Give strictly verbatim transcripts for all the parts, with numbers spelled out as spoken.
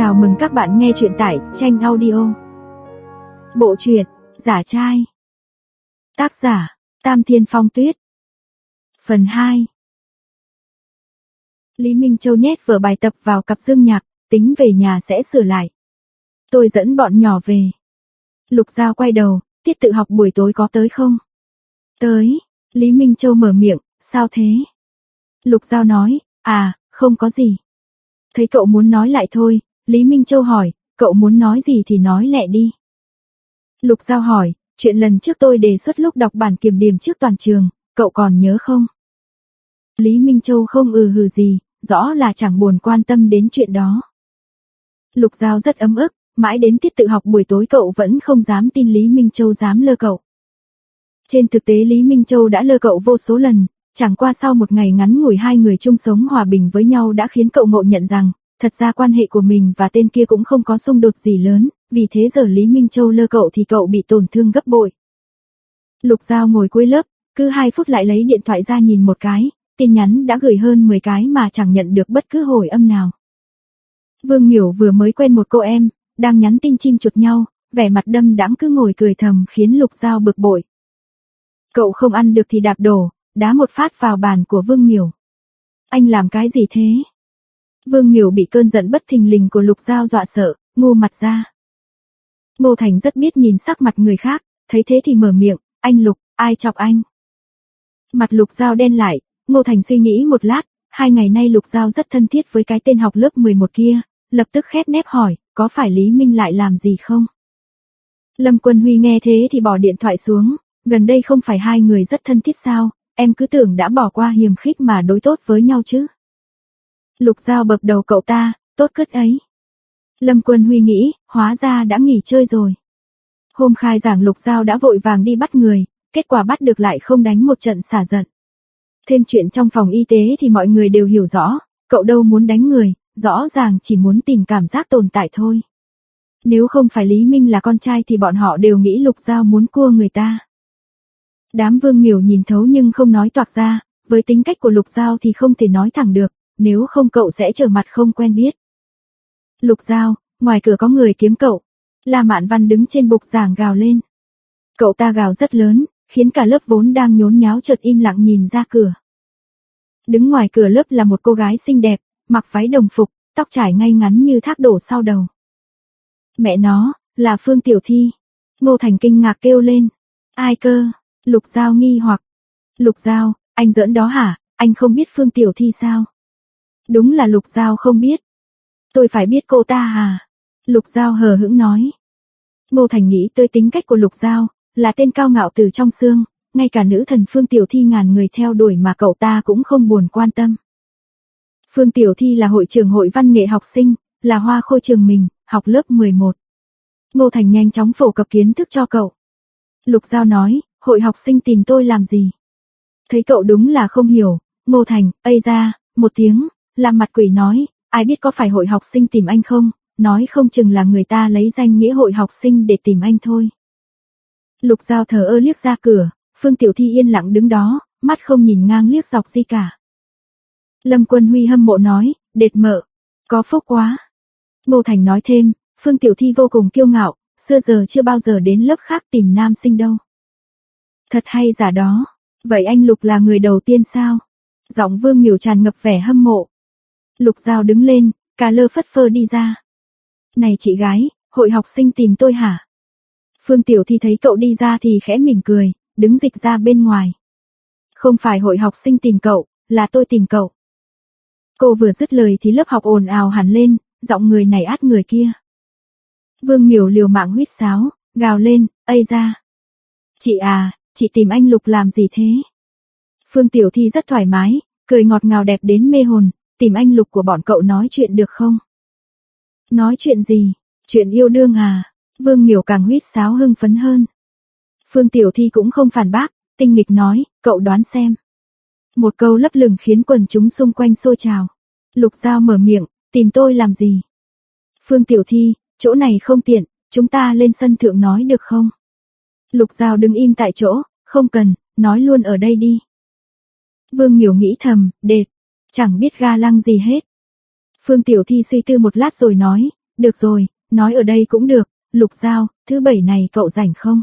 Chào mừng các bạn nghe truyện tại Tranh Audio. Bộ truyện Giả trai. Tác giả Tam Thiên Phong Tuyết. Phần hai. Lý Minh Châu nhét vở bài tập vào cặp dương nhạc, tính về nhà sẽ sửa lại. Tôi dẫn bọn nhỏ về. Lục Giao quay đầu, tiết tự học buổi tối có tới không? Tới. Lý Minh Châu mở miệng, sao thế? Lục Giao nói, à, không có gì. Thấy cậu muốn nói lại thôi, Lý Minh Châu hỏi, cậu muốn nói gì thì nói lẹ đi. Lục Giao hỏi, chuyện lần trước tôi đề xuất lúc đọc bản kiểm điểm trước toàn trường, cậu còn nhớ không? Lý Minh Châu không ừ hừ gì, rõ là chẳng buồn quan tâm đến chuyện đó. Lục Giao rất ấm ức, mãi đến tiết tự học buổi tối cậu vẫn không dám tin Lý Minh Châu dám lơ cậu. Trên thực tế Lý Minh Châu đã lơ cậu vô số lần, chẳng qua sau một ngày ngắn ngủi hai người chung sống hòa bình với nhau đã khiến cậu ngộ nhận rằng, thật ra quan hệ của mình và tên kia cũng không có xung đột gì lớn, vì thế giờ Lý Minh Châu lơ cậu thì cậu bị tổn thương gấp bội. Lục Giao ngồi cuối lớp, cứ hai phút lại lấy điện thoại ra nhìn một cái, tin nhắn đã gửi hơn mười cái mà chẳng nhận được bất cứ hồi âm nào. Vương Miểu vừa mới quen một cô em, đang nhắn tin chim chuột nhau, vẻ mặt đâm đãng cứ ngồi cười thầm khiến Lục Giao bực bội. Cậu không ăn được thì đạp đổ, đá một phát vào bàn của Vương Miểu. Anh làm cái gì thế? Vương Miểu bị cơn giận bất thình lình của Lục Giao dọa sợ, ngu mặt ra. Ngô Thành rất biết nhìn sắc mặt người khác, thấy thế thì mở miệng, anh Lục, ai chọc anh? Mặt Lục Giao đen lại, Ngô Thành suy nghĩ một lát, hai ngày nay Lục Giao rất thân thiết với cái tên học lớp mười một kia, lập tức khép nép hỏi, có phải Lý Minh lại làm gì không? Lâm Quân Huy nghe thế thì bỏ điện thoại xuống, gần đây không phải hai người rất thân thiết sao, em cứ tưởng đã bỏ qua hiềm khích mà đối tốt với nhau chứ. Lục Giao bập đầu cậu ta, tốt cất ấy. Lâm Quân Huy nghĩ, hóa ra đã nghỉ chơi rồi. Hôm khai giảng Lục Giao đã vội vàng đi bắt người, kết quả bắt được lại không đánh một trận xả giận. Thêm chuyện trong phòng y tế thì mọi người đều hiểu rõ, cậu đâu muốn đánh người, rõ ràng chỉ muốn tìm cảm giác tồn tại thôi. Nếu không phải Lý Minh là con trai thì bọn họ đều nghĩ Lục Giao muốn cua người ta. Đám Vương Miểu nhìn thấu nhưng không nói toạc ra, với tính cách của Lục Giao thì không thể nói thẳng được, nếu không cậu sẽ trở mặt không quen biết. Lục Giao, ngoài cửa có người kiếm cậu. La Mạn Văn đứng trên bục giảng gào lên. Cậu ta gào rất lớn, khiến cả lớp vốn đang nhốn nháo chợt im lặng nhìn ra cửa. Đứng ngoài cửa lớp là một cô gái xinh đẹp, mặc váy đồng phục, tóc trải ngay ngắn như thác đổ sau đầu. Mẹ nó, là Phương Tiểu Thi. Ngô Thành kinh ngạc kêu lên. Ai cơ? Lục Giao nghi hoặc. Lục Giao, anh giỡn đó hả, anh không biết Phương Tiểu Thi sao? Đúng là Lục Giao không biết. Tôi phải biết cô ta à? Lục Giao hờ hững nói. Ngô Thành nghĩ tới tính cách của Lục Giao, là tên cao ngạo từ trong xương, ngay cả nữ thần Phương Tiểu Thi ngàn người theo đuổi mà cậu ta cũng không buồn quan tâm. Phương Tiểu Thi là hội trưởng hội văn nghệ học sinh, là hoa khôi trường mình, học lớp mười một. Ngô Thành nhanh chóng phổ cập kiến thức cho cậu. Lục Giao nói, hội học sinh tìm tôi làm gì? Thấy cậu đúng là không hiểu, Ngô Thành, ây ra, một tiếng, làm mặt quỷ nói, ai biết có phải hội học sinh tìm anh không, nói không chừng là người ta lấy danh nghĩa hội học sinh để tìm anh thôi. Lục Giao thờ ơ liếc ra cửa, Phương Tiểu Thi yên lặng đứng đó, mắt không nhìn ngang liếc dọc gì cả. Lâm Quân Huy hâm mộ nói, đệt mợ, có phúc quá. Ngô Thành nói thêm, Phương Tiểu Thi vô cùng kiêu ngạo, xưa giờ chưa bao giờ đến lớp khác tìm nam sinh đâu. Thật hay giả đó, vậy anh Lục là người đầu tiên sao? Giọng Vương Miểu tràn ngập vẻ hâm mộ. Lục Giao đứng lên, cà lơ phất phơ đi ra. Này chị gái, hội học sinh tìm tôi hả? Phương Tiểu Thi thấy cậu đi ra thì khẽ mỉm cười, đứng dịch ra bên ngoài. Không phải hội học sinh tìm cậu, là tôi tìm cậu. Cô vừa dứt lời thì lớp học ồn ào hẳn lên, giọng người này át người kia. Vương Miểu liều mạng huýt sáo, gào lên, ây ra. Chị à, chị tìm anh Lục làm gì thế? Phương Tiểu Thi rất thoải mái, cười ngọt ngào đẹp đến mê hồn, tìm anh Lục của bọn cậu nói chuyện được không? Nói chuyện gì? Chuyện yêu đương à? Vương Miểu càng huýt sáo hưng phấn hơn. Phương Tiểu Thi cũng không phản bác, tinh nghịch nói, cậu đoán xem. Một câu lấp lửng khiến quần chúng xung quanh xôi trào. Lục Giao mở miệng, tìm tôi làm gì? Phương Tiểu Thi, chỗ này không tiện, chúng ta lên sân thượng nói được không? Lục Giao đứng im tại chỗ, không cần, nói luôn ở đây đi. Vương Miểu nghĩ thầm, đệt, chẳng biết ga lăng gì hết. Phương Tiểu Thi suy tư một lát rồi nói, được rồi, nói ở đây cũng được, Lục Giao, thứ bảy này cậu rảnh không?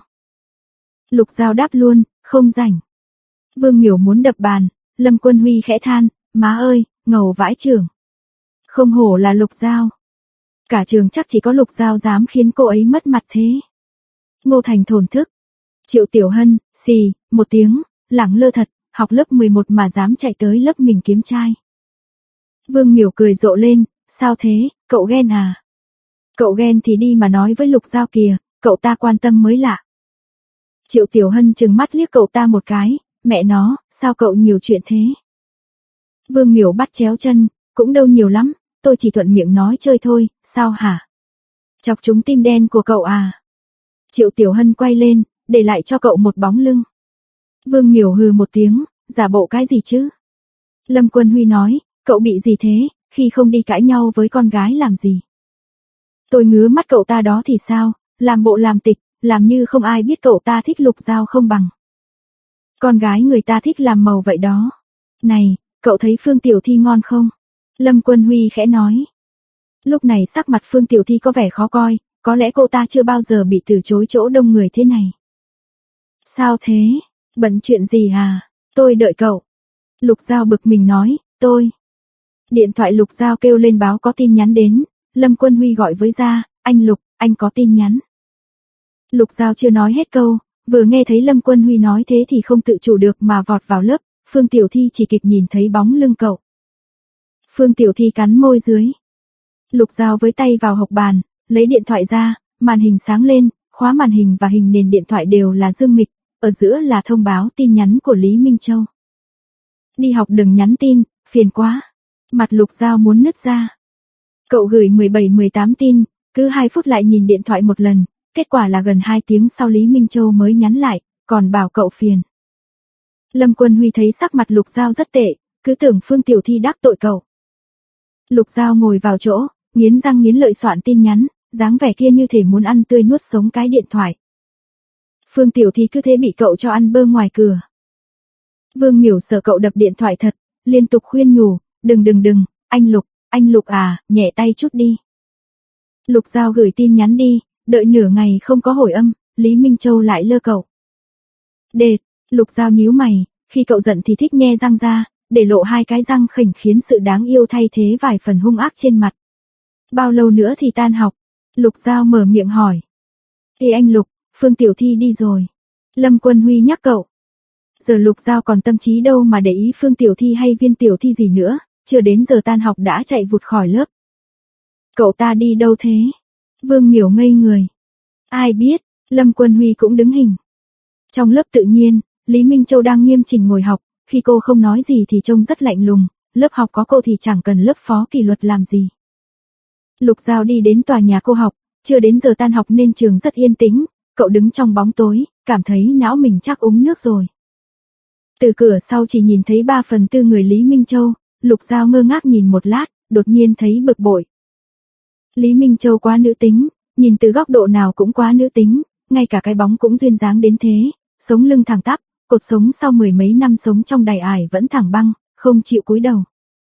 Lục Giao đáp luôn, không rảnh. Vương Miểu muốn đập bàn, Lâm Quân Huy khẽ than, má ơi, ngầu vãi chưởng. Không hổ là Lục Giao. Cả trường chắc chỉ có Lục Giao dám khiến cô ấy mất mặt thế. Ngô Thành thổn thức. Triệu Tiểu Hân, xì, một tiếng, lẳng lơ thật, học lớp mười một mà dám chạy tới lớp mình kiếm trai. Vương Miểu cười rộ lên, sao thế, cậu ghen à? Cậu ghen thì đi mà nói với Lục Giao kìa, cậu ta quan tâm mới lạ. Triệu Tiểu Hân trừng mắt liếc cậu ta một cái, mẹ nó, sao cậu nhiều chuyện thế? Vương Miểu bắt chéo chân, cũng đâu nhiều lắm, tôi chỉ thuận miệng nói chơi thôi, sao hả? Chọc trúng tim đen của cậu à? Triệu Tiểu Hân quay lên, để lại cho cậu một bóng lưng. Vương Miểu hừ một tiếng, giả bộ cái gì chứ? Lâm Quân Huy nói, cậu bị gì thế, khi không đi cãi nhau với con gái làm gì? Tôi ngứa mắt cậu ta đó thì sao, làm bộ làm tịch, làm như không ai biết cậu ta thích Lục Giao không bằng. Con gái người ta thích làm màu vậy đó. Này, cậu thấy Phương Tiểu Thi ngon không? Lâm Quân Huy khẽ nói. Lúc này sắc mặt Phương Tiểu Thi có vẻ khó coi, có lẽ cô ta chưa bao giờ bị từ chối chỗ đông người thế này. Sao thế? Bận chuyện gì à? Tôi đợi cậu. Lục Giao bực mình nói, tôi. Điện thoại Lục Giao kêu lên báo có tin nhắn đến, Lâm Quân Huy gọi với ra, anh Lục, anh có tin nhắn. Lục Giao chưa nói hết câu, vừa nghe thấy Lâm Quân Huy nói thế thì không tự chủ được mà vọt vào lớp, Phương Tiểu Thi chỉ kịp nhìn thấy bóng lưng cậu. Phương Tiểu Thi cắn môi dưới. Lục Giao với tay vào hộc bàn, lấy điện thoại ra, màn hình sáng lên, khóa màn hình và hình nền điện thoại đều là dương mịch, ở giữa là thông báo tin nhắn của Lý Minh Châu. Đi học đừng nhắn tin, phiền quá. Mặt Lục Giao muốn nứt ra. Cậu gửi mười bảy mười tám tin, cứ hai phút lại nhìn điện thoại một lần, kết quả là gần hai tiếng sau Lý Minh Châu mới nhắn lại, còn bảo cậu phiền. Lâm Quân Huy thấy sắc mặt Lục Giao rất tệ, cứ tưởng Phương Tiểu Thi đắc tội cậu. Lục Giao ngồi vào chỗ, nghiến răng nghiến lợi soạn tin nhắn, dáng vẻ kia như thể muốn ăn tươi nuốt sống cái điện thoại. Phương Tiểu Thi cứ thế bị cậu cho ăn bơ ngoài cửa. Vương Miểu sợ cậu đập điện thoại thật, liên tục khuyên nhủ, đừng đừng đừng, anh Lục, anh Lục à, nhẹ tay chút đi. Lục Giao gửi tin nhắn đi, đợi nửa ngày không có hồi âm, Lý Minh Châu lại lơ cậu. Đệt, Lục Giao nhíu mày, khi cậu giận thì thích nhe răng ra, để lộ hai cái răng khỉnh khiến sự đáng yêu thay thế vài phần hung ác trên mặt. Bao lâu nữa thì tan học? Lục Giao mở miệng hỏi. Ê anh Lục, Phương Tiểu Thi đi rồi. Lâm Quân Huy nhắc cậu. Giờ Lục Giao còn tâm trí đâu mà để ý Phương Tiểu Thi hay Viên Tiểu Thi gì nữa, chưa đến giờ tan học đã chạy vụt khỏi lớp. Cậu ta đi đâu thế? Vương Miểu ngây người. Ai biết, Lâm Quân Huy cũng đứng hình. Trong lớp tự nhiên, Lý Minh Châu đang nghiêm chỉnh ngồi học, khi cô không nói gì thì trông rất lạnh lùng, lớp học có cô thì chẳng cần lớp phó kỷ luật làm gì. Lục Giao đi đến tòa nhà cô học, chưa đến giờ tan học nên trường rất yên tĩnh, cậu đứng trong bóng tối, cảm thấy não mình chắc uống nước rồi. Từ cửa sau chỉ nhìn thấy ba phần tư người Lý Minh Châu, Lục Giao ngơ ngác nhìn một lát, đột nhiên thấy bực bội. Lý Minh Châu quá nữ tính, nhìn từ góc độ nào cũng quá nữ tính, ngay cả cái bóng cũng duyên dáng đến thế, sống lưng thẳng tắp, cột sống sau mười mấy năm sống trong đày ải vẫn thẳng băng, không chịu cúi đầu.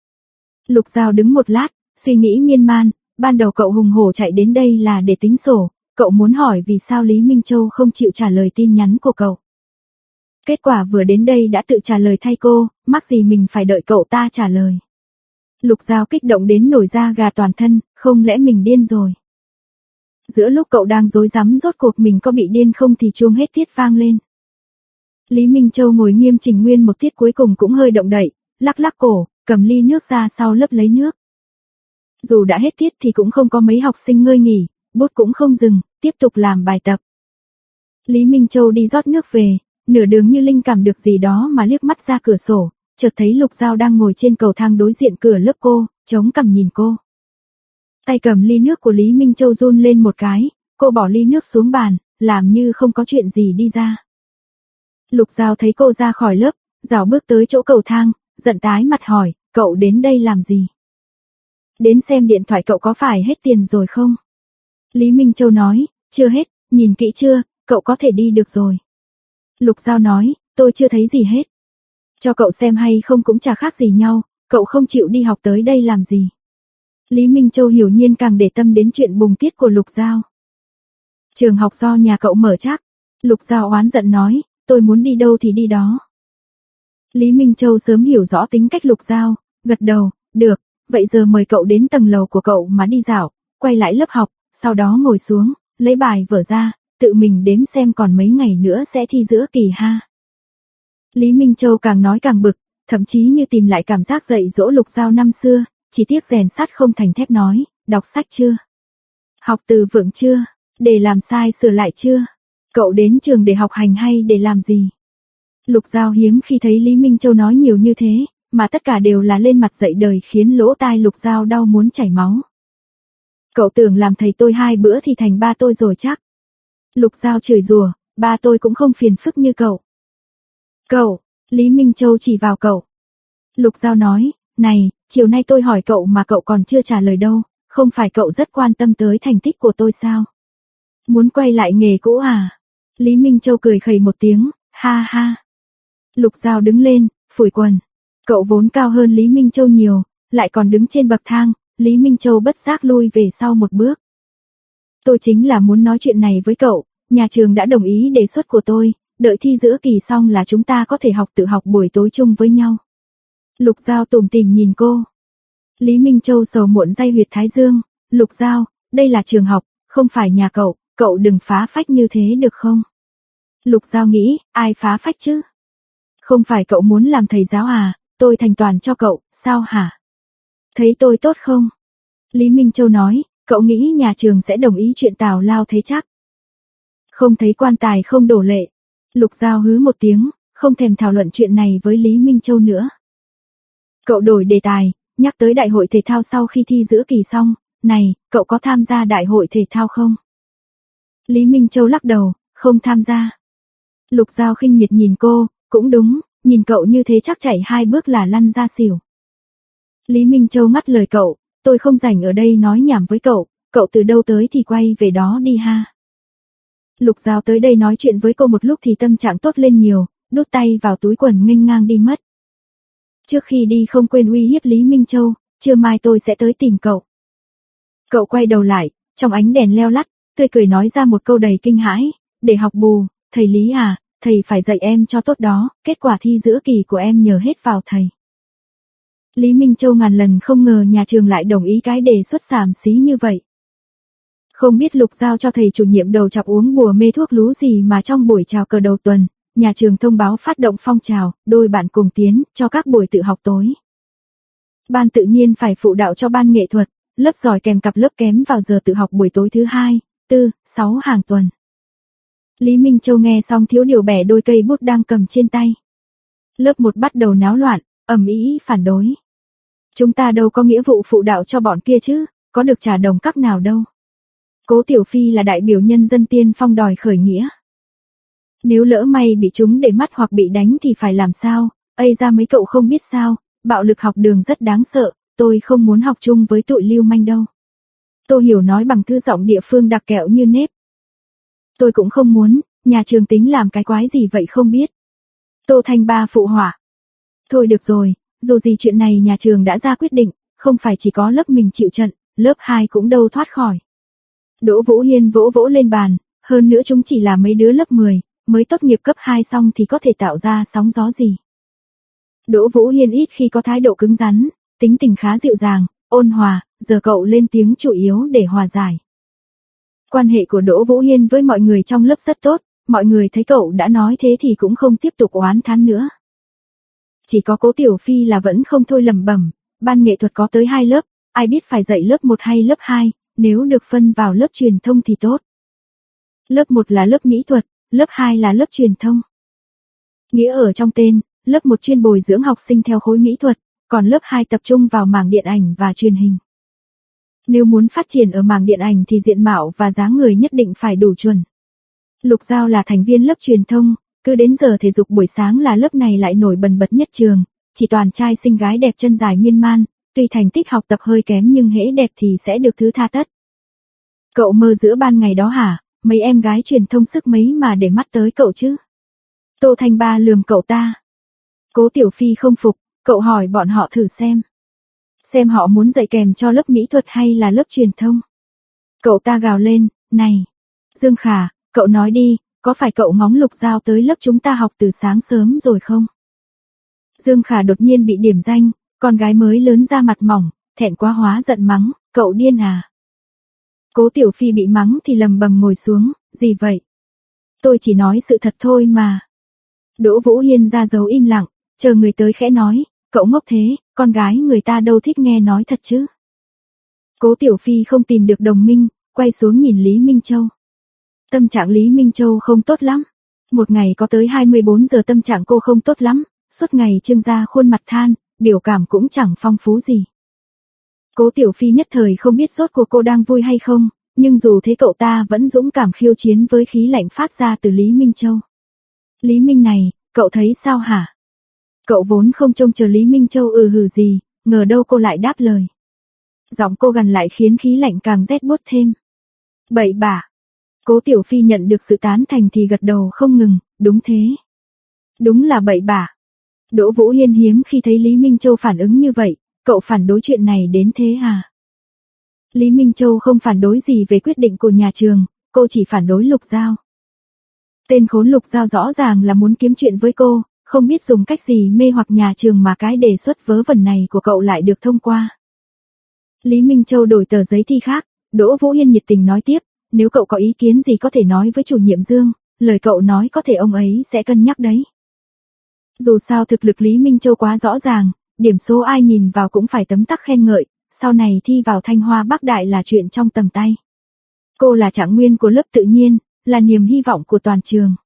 Lục Giao đứng một lát, suy nghĩ miên man, ban đầu cậu hùng hổ chạy đến đây là để tính sổ, cậu muốn hỏi vì sao Lý Minh Châu không chịu trả lời tin nhắn của cậu. Kết quả vừa đến đây đã tự trả lời thay cô, mắc gì mình phải đợi cậu ta trả lời. Lục Giao kích động đến nổi da gà toàn thân, không lẽ mình điên rồi. Giữa lúc cậu đang rối rắm rốt cuộc mình có bị điên không thì chuông hết tiết vang lên. Lý Minh Châu ngồi nghiêm chỉnh nguyên một tiết cuối cùng cũng hơi động đậy, lắc lắc cổ, cầm ly nước ra sau lớp lấy nước. Dù đã hết tiết thì cũng không có mấy học sinh ngơi nghỉ, bút cũng không dừng, tiếp tục làm bài tập. Lý Minh Châu đi rót nước về, nửa đường như linh cảm được gì đó mà liếc mắt ra cửa sổ, chợt thấy Lục Giao đang ngồi trên cầu thang đối diện cửa lớp cô, chống cằm nhìn cô. Tay cầm ly nước của Lý Minh Châu run lên một cái, cô bỏ ly nước xuống bàn, làm như không có chuyện gì đi ra. Lục Giao thấy cô ra khỏi lớp, rảo bước tới chỗ cầu thang, giận tái mặt hỏi, cậu đến đây làm gì? Đến xem điện thoại cậu có phải hết tiền rồi không? Lý Minh Châu nói, chưa hết, nhìn kỹ chưa, cậu có thể đi được rồi. Lục Giao nói, tôi chưa thấy gì hết. Cho cậu xem hay không cũng chả khác gì nhau, cậu không chịu đi học tới đây làm gì? Lý Minh Châu hiểu nhiên càng để tâm đến chuyện bùng tiết của Lục Giao. Trường học do nhà cậu mở chắc. Lục Giao oán giận nói, tôi muốn đi đâu thì đi đó. Lý Minh Châu sớm hiểu rõ tính cách Lục Giao, gật đầu, được, vậy giờ mời cậu đến tầng lầu của cậu mà đi dạo, quay lại lớp học, sau đó ngồi xuống, lấy bài vở ra, tự mình đếm xem còn mấy ngày nữa sẽ thi giữa kỳ ha. Lý Minh Châu càng nói càng bực, thậm chí như tìm lại cảm giác dạy dỗ Lục Giao năm xưa, chỉ tiếc rèn sắt không thành thép nói, đọc sách chưa? Học từ vựng chưa? Để làm sai sửa lại chưa? Cậu đến trường để học hành hay để làm gì? Lục Giao hiếm khi thấy Lý Minh Châu nói nhiều như thế, mà tất cả đều là lên mặt dạy đời khiến lỗ tai Lục Giao đau muốn chảy máu. Cậu tưởng làm thầy tôi hai bữa thì thành ba tôi rồi chắc. Lục Giao chửi rủa, ba tôi cũng không phiền phức như cậu. Cậu, Lý Minh Châu chỉ vào cậu. Lục Giao nói, này, chiều nay tôi hỏi cậu mà cậu còn chưa trả lời đâu, không phải cậu rất quan tâm tới thành tích của tôi sao? Muốn quay lại nghề cũ à? Lý Minh Châu cười khẩy một tiếng, ha ha. Lục Giao đứng lên, phủi quần. Cậu vốn cao hơn Lý Minh Châu nhiều, lại còn đứng trên bậc thang, Lý Minh Châu bất giác lui về sau một bước. Tôi chính là muốn nói chuyện này với cậu, nhà trường đã đồng ý đề xuất của tôi, đợi thi giữa kỳ xong là chúng ta có thể học tự học buổi tối chung với nhau. Lục Giao tủm tỉm nhìn cô. Lý Minh Châu sầu muộn day huyệt thái dương, Lục Giao, đây là trường học, không phải nhà cậu, cậu đừng phá phách như thế được không? Lục Giao nghĩ, ai phá phách chứ? Không phải cậu muốn làm thầy giáo à, tôi thành toàn cho cậu, sao hả? Thấy tôi tốt không? Lý Minh Châu nói, cậu nghĩ nhà trường sẽ đồng ý chuyện tào lao thế chắc? Không thấy quan tài không đổ lệ. Lục Giao hứ một tiếng, không thèm thảo luận chuyện này với Lý Minh Châu nữa. Cậu đổi đề tài, nhắc tới đại hội thể thao sau khi thi giữa kỳ xong, này, cậu có tham gia đại hội thể thao không? Lý Minh Châu lắc đầu, không tham gia. Lục Giao khinh miệt nhìn cô, cũng đúng, nhìn cậu như thế chắc chạy hai bước là lăn ra xỉu. Lý Minh Châu ngắt lời cậu, tôi không rảnh ở đây nói nhảm với cậu, cậu từ đâu tới thì quay về đó đi ha. Lục Giao tới đây nói chuyện với cô một lúc thì tâm trạng tốt lên nhiều, đút tay vào túi quần nghênh ngang đi mất. Trước khi đi không quên uy hiếp Lý Minh Châu, trưa mai tôi sẽ tới tìm cậu. Cậu quay đầu lại, trong ánh đèn leo lắt, tươi cười nói ra một câu đầy kinh hãi, để học bù, thầy Lý à, thầy phải dạy em cho tốt đó, kết quả thi giữa kỳ của em nhờ hết vào thầy. Lý Minh Châu ngàn lần không ngờ nhà trường lại đồng ý cái đề xuất xàm xí như vậy. Không biết Lục Giao cho thầy chủ nhiệm đầu chọc uống bùa mê thuốc lú gì mà trong buổi chào cờ đầu tuần, nhà trường thông báo phát động phong trào, đôi bạn cùng tiến, cho các buổi tự học tối. Ban tự nhiên phải phụ đạo cho ban nghệ thuật, lớp giỏi kèm cặp lớp kém vào giờ tự học buổi tối thứ hai, tư, sáu hàng tuần. Lý Minh Châu nghe xong thiếu điều bẻ đôi cây bút đang cầm trên tay. Lớp một bắt đầu náo loạn, ầm ĩ phản đối. Chúng ta đâu có nghĩa vụ phụ đạo cho bọn kia chứ, có được trả đồng các nào đâu. Cố Tiểu Phi là đại biểu nhân dân tiên phong đòi khởi nghĩa. Nếu lỡ may bị chúng để mắt hoặc bị đánh thì phải làm sao, ây ra mấy cậu không biết sao, bạo lực học đường rất đáng sợ, tôi không muốn học chung với tụi lưu manh đâu. Tô Hiểu nói bằng thư giọng địa phương đặc kẹo như nếp. Tôi cũng không muốn, nhà trường tính làm cái quái gì vậy không biết. Tô Thanh Ba phụ họa. Thôi được rồi, dù gì chuyện này nhà trường đã ra quyết định, không phải chỉ có lớp mình chịu trận, lớp hai cũng đâu thoát khỏi. Đỗ Vũ Hiên vỗ vỗ lên bàn, hơn nữa chúng chỉ là mấy đứa lớp mười, mới tốt nghiệp cấp hai xong thì có thể tạo ra sóng gió gì. Đỗ Vũ Hiên ít khi có thái độ cứng rắn, tính tình khá dịu dàng, ôn hòa, giờ cậu lên tiếng chủ yếu để hòa giải. Quan hệ của Đỗ Vũ Hiên với mọi người trong lớp rất tốt, mọi người thấy cậu đã nói thế thì cũng không tiếp tục oán thán nữa. Chỉ có Cố Tiểu Phi là vẫn không thôi lẩm bẩm, ban nghệ thuật có tới hai lớp, ai biết phải dạy lớp một hay lớp hai, nếu được phân vào lớp truyền thông thì tốt. Lớp một là lớp mỹ thuật, lớp hai là lớp truyền thông. Nghĩa ở trong tên, lớp một chuyên bồi dưỡng học sinh theo khối mỹ thuật, còn lớp hai tập trung vào mảng điện ảnh và truyền hình. Nếu muốn phát triển ở mảng điện ảnh thì diện mạo và dáng người nhất định phải đủ chuẩn. Lục Giao là thành viên lớp truyền thông, cứ đến giờ thể dục buổi sáng là lớp này lại nổi bần bật nhất trường, chỉ toàn trai xinh gái đẹp chân dài miên man, tuy thành tích học tập hơi kém nhưng hễ đẹp thì sẽ được thứ tha tất. Cậu mơ giữa ban ngày đó hả, mấy em gái truyền thông sức mấy mà để mắt tới cậu chứ? Tô Thanh Ba lườm cậu ta. Cố Tiểu Phi không phục, cậu hỏi bọn họ thử xem. Xem họ muốn dạy kèm cho lớp mỹ thuật hay là lớp truyền thông. Cậu ta gào lên, này, Dương Khả, cậu nói đi, có phải cậu ngóng Lục Giao tới lớp chúng ta học từ sáng sớm rồi không? Dương Khả đột nhiên bị điểm danh, con gái mới lớn ra mặt mỏng, thẹn quá hóa giận mắng, cậu điên à? Cố Tiểu Phi bị mắng thì lầm bầm ngồi xuống, gì vậy? Tôi chỉ nói sự thật thôi mà. Đỗ Vũ Hiên ra dấu im lặng, chờ người tới khẽ nói, cậu ngốc thế, con gái người ta đâu thích nghe nói thật chứ. Cố Tiểu Phi không tìm được đồng minh, quay xuống nhìn Lý Minh Châu. Tâm trạng Lý Minh Châu không tốt lắm. Một ngày có tới hai mươi bốn giờ tâm trạng cô không tốt lắm, suốt ngày trương ra khuôn mặt than, biểu cảm cũng chẳng phong phú gì. Cố Tiểu Phi nhất thời không biết rốt cuộc cô đang vui hay không, nhưng dù thế cậu ta vẫn dũng cảm khiêu chiến với khí lạnh phát ra từ Lý Minh Châu. Lý Minh này, cậu thấy sao hả? Cậu vốn không trông chờ Lý Minh Châu ừ hừ gì, ngờ đâu cô lại đáp lời. Giọng cô gằn lại khiến khí lạnh càng rét buốt thêm. Bậy bạ. Cố Tiểu Phi nhận được sự tán thành thì gật đầu không ngừng, đúng thế. Đúng là bậy bạ. Đỗ Vũ Hiên hiếm khi thấy Lý Minh Châu phản ứng như vậy, cậu phản đối chuyện này đến thế à? Lý Minh Châu không phản đối gì về quyết định của nhà trường, cô chỉ phản đối Lục Giao. Tên khốn Lục Giao rõ ràng là muốn kiếm chuyện với cô, không biết dùng cách gì mê hoặc nhà trường mà cái đề xuất vớ vẩn này của cậu lại được thông qua. Lý Minh Châu đổi tờ giấy thi khác, Đỗ Vũ Hiên nhiệt tình nói tiếp, nếu cậu có ý kiến gì có thể nói với chủ nhiệm Dương, lời cậu nói có thể ông ấy sẽ cân nhắc đấy. Dù sao thực lực Lý Minh Châu quá rõ ràng, điểm số ai nhìn vào cũng phải tấm tắc khen ngợi, sau này thi vào Thanh Hoa Bắc Đại là chuyện trong tầm tay. Cô là trạng nguyên của lớp tự nhiên, là niềm hy vọng của toàn trường.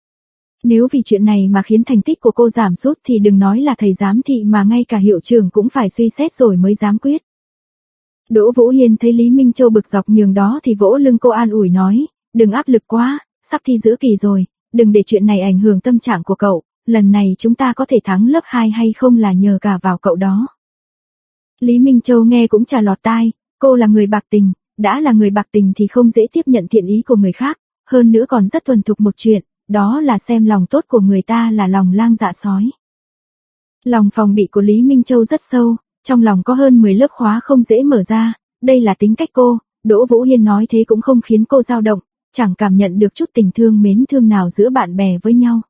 Nếu vì chuyện này mà khiến thành tích của cô giảm sút thì đừng nói là thầy giám thị mà ngay cả hiệu trưởng cũng phải suy xét rồi mới dám quyết. Đỗ Vũ Hiên thấy Lý Minh Châu bực dọc nhường đó thì vỗ lưng cô an ủi nói, đừng áp lực quá, sắp thi giữa kỳ rồi, đừng để chuyện này ảnh hưởng tâm trạng của cậu, lần này chúng ta có thể thắng lớp hai hay không là nhờ cả vào cậu đó. Lý Minh Châu nghe cũng chả lọt tai, cô là người bạc tình, đã là người bạc tình thì không dễ tiếp nhận thiện ý của người khác, hơn nữa còn rất thuần thục một chuyện, đó là xem lòng tốt của người ta là lòng lang dạ sói. Lòng phòng bị của Lý Minh Châu rất sâu, trong lòng có hơn mười lớp khóa không dễ mở ra, đây là tính cách cô, Đỗ Vũ Hiên nói thế cũng không khiến cô dao động, chẳng cảm nhận được chút tình thương mến thương nào giữa bạn bè với nhau.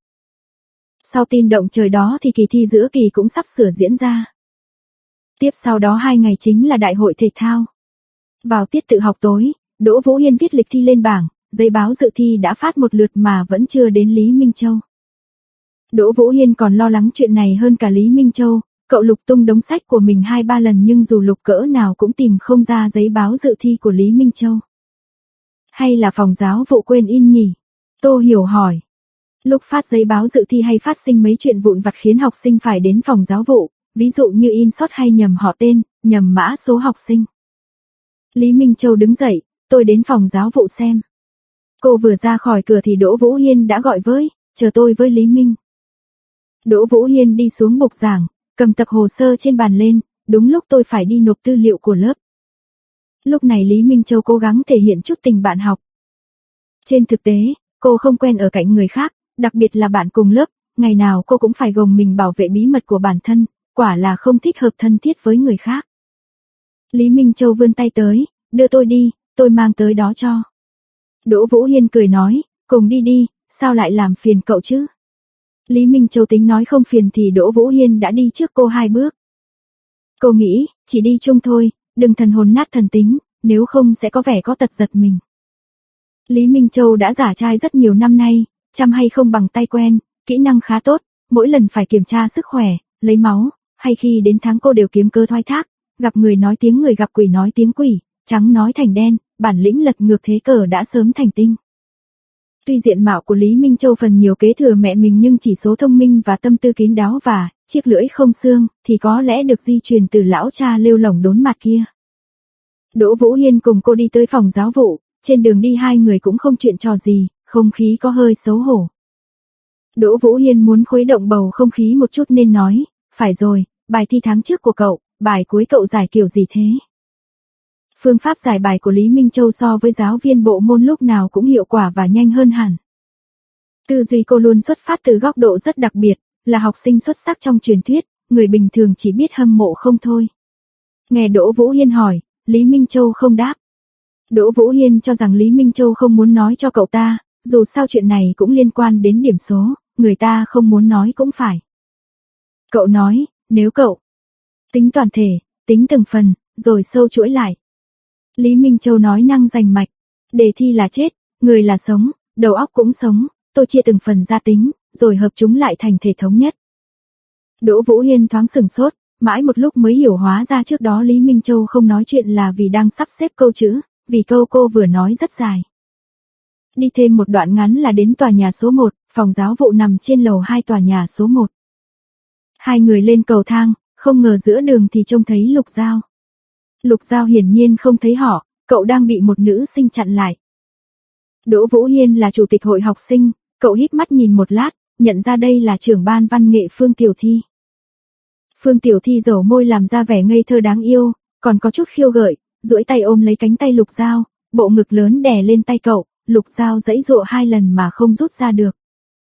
Sau tin động trời đó thì kỳ thi giữa kỳ cũng sắp sửa diễn ra. Tiếp sau đó hai ngày chính là đại hội thể thao. Vào tiết tự học tối, Đỗ Vũ Hiên viết lịch thi lên bảng, giấy báo dự thi đã phát một lượt mà vẫn chưa đến Lý Minh Châu. Đỗ Vũ Hiên còn lo lắng chuyện này hơn cả Lý Minh Châu, cậu lục tung đống sách của mình hai ba lần nhưng dù lục cỡ nào cũng tìm không ra giấy báo dự thi của Lý Minh Châu. Hay là phòng giáo vụ quên in nhỉ? Tô Hiểu hỏi. Lúc phát giấy báo dự thi hay phát sinh mấy chuyện vụn vặt khiến học sinh phải đến phòng giáo vụ, ví dụ như in sót hay nhầm họ tên, nhầm mã số học sinh. Lý Minh Châu đứng dậy, tôi đến phòng giáo vụ xem. Cô vừa ra khỏi cửa thì Đỗ Vũ Hiên đã gọi với, chờ tôi với Lý Minh. Đỗ Vũ Hiên đi xuống bục giảng, cầm tập hồ sơ trên bàn lên, đúng lúc tôi phải đi nộp tư liệu của lớp. Lúc này Lý Minh Châu cố gắng thể hiện chút tình bạn học. Trên thực tế, cô không quen ở cạnh người khác, đặc biệt là bạn cùng lớp, ngày nào cô cũng phải gồng mình bảo vệ bí mật của bản thân, quả là không thích hợp thân thiết với người khác. Lý Minh Châu vươn tay tới, đưa tôi đi, tôi mang tới đó cho. Đỗ Vũ Hiên cười nói, cùng đi đi, sao lại làm phiền cậu chứ? Lý Minh Châu tính nói không phiền thì Đỗ Vũ Hiên đã đi trước cô hai bước. Cô nghĩ, chỉ đi chung thôi, đừng thần hồn nát thần tính, nếu không sẽ có vẻ có tật giật mình. Lý Minh Châu đã giả trai rất nhiều năm nay, chăm hay không bằng tay quen, kỹ năng khá tốt, mỗi lần phải kiểm tra sức khỏe, lấy máu, hay khi đến tháng cô đều kiếm cơ thoái thác, gặp người nói tiếng người gặp quỷ nói tiếng quỷ, trắng nói thành đen, bản lĩnh lật ngược thế cờ đã sớm thành tinh. Tuy diện mạo của Lý Minh Châu phần nhiều kế thừa mẹ mình nhưng chỉ số thông minh và tâm tư kín đáo và chiếc lưỡi không xương thì có lẽ được di truyền từ lão cha lêu lổng đốn mặt kia. Đỗ Vũ Hiên cùng cô đi tới phòng giáo vụ, trên đường đi hai người cũng không chuyện trò gì, không khí có hơi xấu hổ. Đỗ Vũ Hiên muốn khuấy động bầu không khí một chút nên nói, phải rồi, bài thi tháng trước của cậu, bài cuối cậu giải kiểu gì thế? Phương pháp giải bài của Lý Minh Châu so với giáo viên bộ môn lúc nào cũng hiệu quả và nhanh hơn hẳn. Tư duy cô luôn xuất phát từ góc độ rất đặc biệt, là học sinh xuất sắc trong truyền thuyết, người bình thường chỉ biết hâm mộ không thôi. Nghe Đỗ Vũ Hiên hỏi, Lý Minh Châu không đáp. Đỗ Vũ Hiên cho rằng Lý Minh Châu không muốn nói cho cậu ta, dù sao chuyện này cũng liên quan đến điểm số, người ta không muốn nói cũng phải. Cậu nói, nếu cậu tính toàn thể, tính từng phần, rồi sâu chuỗi lại. Lý Minh Châu nói năng rành mạch, đề thi là chết, người là sống, đầu óc cũng sống, tôi chia từng phần ra tính, rồi hợp chúng lại thành thể thống nhất. Đỗ Vũ Hiên thoáng sửng sốt, mãi một lúc mới hiểu hóa ra trước đó Lý Minh Châu không nói chuyện là vì đang sắp xếp câu chữ, vì câu cô vừa nói rất dài. Đi thêm một đoạn ngắn là đến tòa nhà số một, phòng giáo vụ nằm trên lầu hai tòa nhà số một. Hai người lên cầu thang, không ngờ giữa đường thì trông thấy Lục Giao. Lục Giao hiển nhiên không thấy họ, cậu đang bị một nữ sinh chặn lại. Đỗ Vũ Hiên là chủ tịch hội học sinh, cậu híp mắt nhìn một lát, nhận ra đây là trưởng ban văn nghệ Phương Tiểu Thi. Phương Tiểu Thi dầu môi làm ra vẻ ngây thơ đáng yêu, còn có chút khiêu gợi, duỗi tay ôm lấy cánh tay Lục Giao, bộ ngực lớn đè lên tay cậu, Lục Giao giãy giụa hai lần mà không rút ra được.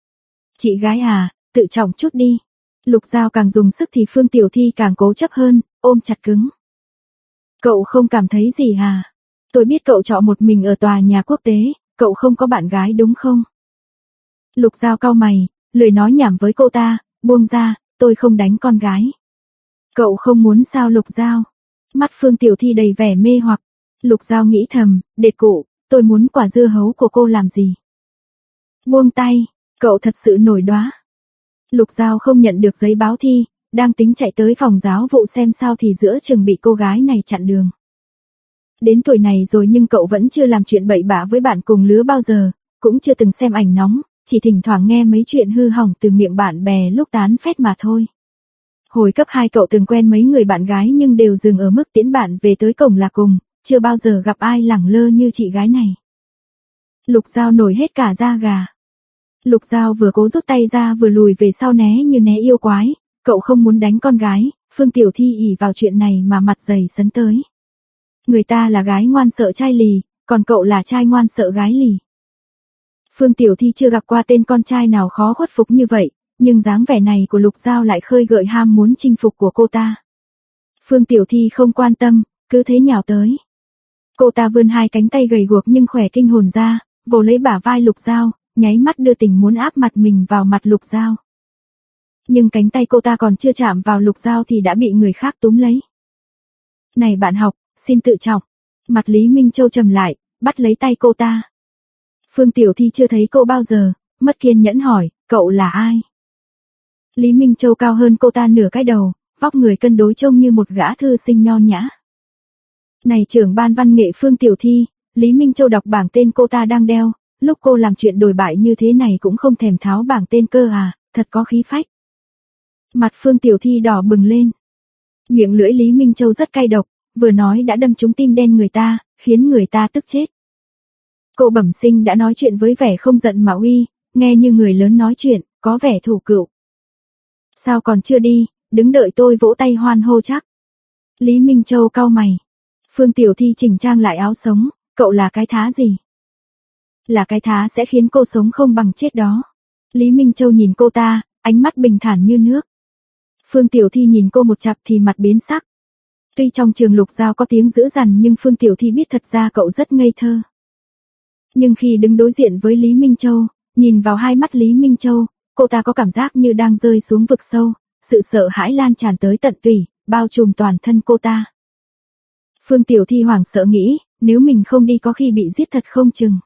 Chị gái à, tự trọng chút đi. Lục Giao càng dùng sức thì Phương Tiểu Thi càng cố chấp hơn, ôm chặt cứng. Cậu không cảm thấy gì à? Tôi biết cậu trọ một mình ở tòa nhà quốc tế, cậu không có bạn gái đúng không? Lục Giao cau mày, lười nói nhảm với cô ta, buông ra, tôi không đánh con gái. Cậu không muốn sao Lục Giao? Mắt Phương Tiểu Thi đầy vẻ mê hoặc. Lục Giao nghĩ thầm, đệt cụ, tôi muốn quả dưa hấu của cô làm gì? Buông tay, cậu thật sự nổi đoá. Lục Giao không nhận được giấy báo thi, đang tính chạy tới phòng giáo vụ xem sao thì giữa chừng bị cô gái này chặn đường. Đến tuổi này rồi nhưng cậu vẫn chưa làm chuyện bậy bạ với bạn cùng lứa bao giờ, cũng chưa từng xem ảnh nóng, chỉ thỉnh thoảng nghe mấy chuyện hư hỏng từ miệng bạn bè lúc tán phét mà thôi. Hồi cấp hai cậu từng quen mấy người bạn gái nhưng đều dừng ở mức tiễn bạn về tới cổng là cùng, chưa bao giờ gặp ai lẳng lơ như chị gái này. Lục Giao nổi hết cả da gà. Lục Giao vừa cố rút tay ra vừa lùi về sau né như né yêu quái, cậu không muốn đánh con gái, Phương Tiểu Thi ỉ vào chuyện này mà mặt dày sấn tới. Người ta là gái ngoan sợ trai lì, còn cậu là trai ngoan sợ gái lì. Phương Tiểu Thi chưa gặp qua tên con trai nào khó khuất phục như vậy, nhưng dáng vẻ này của Lục Giao lại khơi gợi ham muốn chinh phục của cô ta. Phương Tiểu Thi không quan tâm, cứ thế nhào tới. Cô ta vươn hai cánh tay gầy guộc nhưng khỏe kinh hồn ra, vồ lấy bả vai Lục Giao, nháy mắt đưa tình muốn áp mặt mình vào mặt Lục Giao. Nhưng cánh tay cô ta còn chưa chạm vào Lục Giao thì đã bị người khác túm lấy. Này bạn học, xin tự trọng. Mặt Lý Minh Châu trầm lại, bắt lấy tay cô ta. Phương Tiểu Thi chưa thấy cô bao giờ, mất kiên nhẫn hỏi, cậu là ai? Lý Minh Châu cao hơn cô ta nửa cái đầu, vóc người cân đối trông như một gã thư sinh nho nhã. Này trưởng ban văn nghệ Phương Tiểu Thi, Lý Minh Châu đọc bảng tên cô ta đang đeo, lúc cô làm chuyện đồi bại như thế này cũng không thèm tháo bảng tên cơ à, thật có khí phách. Mặt Phương Tiểu Thi đỏ bừng lên. Miệng lưỡi Lý Minh Châu rất cay độc, vừa nói đã đâm trúng tim đen người ta, khiến người ta tức chết. Cô bẩm sinh đã nói chuyện với vẻ không giận mà uy, nghe như người lớn nói chuyện, có vẻ thủ cựu. Sao còn chưa đi, đứng đợi tôi vỗ tay hoan hô chắc. Lý Minh Châu cau mày. Phương Tiểu Thi chỉnh trang lại áo sống, cậu là cái thá gì? Là cái thá sẽ khiến cô sống không bằng chết đó. Lý Minh Châu nhìn cô ta, ánh mắt bình thản như nước. Phương Tiểu Thi nhìn cô một chặp thì mặt biến sắc. Tuy trong trường Lục Giao có tiếng dữ dằn nhưng Phương Tiểu Thi biết thật ra cậu rất ngây thơ. Nhưng khi đứng đối diện với Lý Minh Châu, nhìn vào hai mắt Lý Minh Châu, cô ta có cảm giác như đang rơi xuống vực sâu, sự sợ hãi lan tràn tới tận tủy, bao trùm toàn thân cô ta. Phương Tiểu Thi hoảng sợ nghĩ, nếu mình không đi có khi bị giết thật không chừng.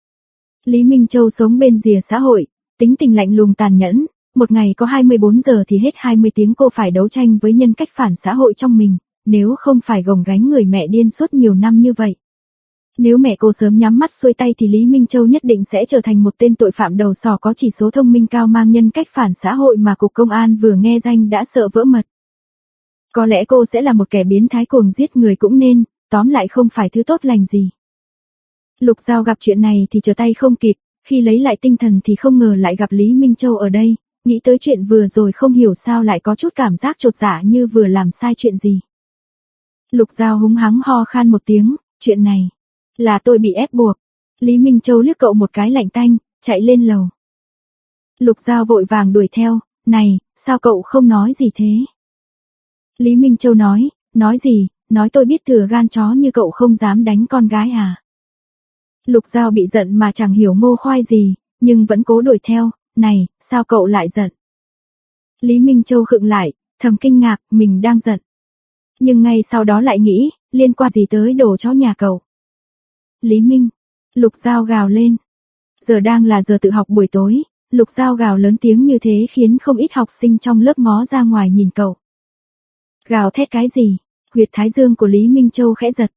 Lý Minh Châu sống bên rìa xã hội, tính tình lạnh lùng tàn nhẫn, một ngày có hai mươi bốn giờ thì hết hai mươi tiếng cô phải đấu tranh với nhân cách phản xã hội trong mình, nếu không phải gồng gánh người mẹ điên suốt nhiều năm như vậy. Nếu mẹ cô sớm nhắm mắt xuôi tay thì Lý Minh Châu nhất định sẽ trở thành một tên tội phạm đầu sỏ có chỉ số thông minh cao mang nhân cách phản xã hội mà Cục Công an vừa nghe danh đã sợ vỡ mật. Có lẽ cô sẽ là một kẻ biến thái cuồng giết người cũng nên, tóm lại không phải thứ tốt lành gì. Lục Giao gặp chuyện này thì trở tay không kịp, khi lấy lại tinh thần thì không ngờ lại gặp Lý Minh Châu ở đây, nghĩ tới chuyện vừa rồi không hiểu sao lại có chút cảm giác chột dạ như vừa làm sai chuyện gì. Lục Giao húng hắng ho khan một tiếng, chuyện này là tôi bị ép buộc. Lý Minh Châu liếc cậu một cái lạnh tanh, chạy lên lầu. Lục Giao vội vàng đuổi theo, này, sao cậu không nói gì thế? Lý Minh Châu nói, nói gì, nói tôi biết thừa gan chó như cậu không dám đánh con gái à. Lục Giao bị giận mà chẳng hiểu ngô khoai gì, nhưng vẫn cố đuổi theo, này, sao cậu lại giận? Lý Minh Châu khựng lại, thầm kinh ngạc, mình đang giận. Nhưng ngay sau đó lại nghĩ, liên quan gì tới đồ chó nhà cậu? Lý Minh, Lục Giao gào lên. Giờ đang là giờ tự học buổi tối, Lục Giao gào lớn tiếng như thế khiến không ít học sinh trong lớp ngó ra ngoài nhìn cậu. Gào thét cái gì? Huyệt thái dương của Lý Minh Châu khẽ giật.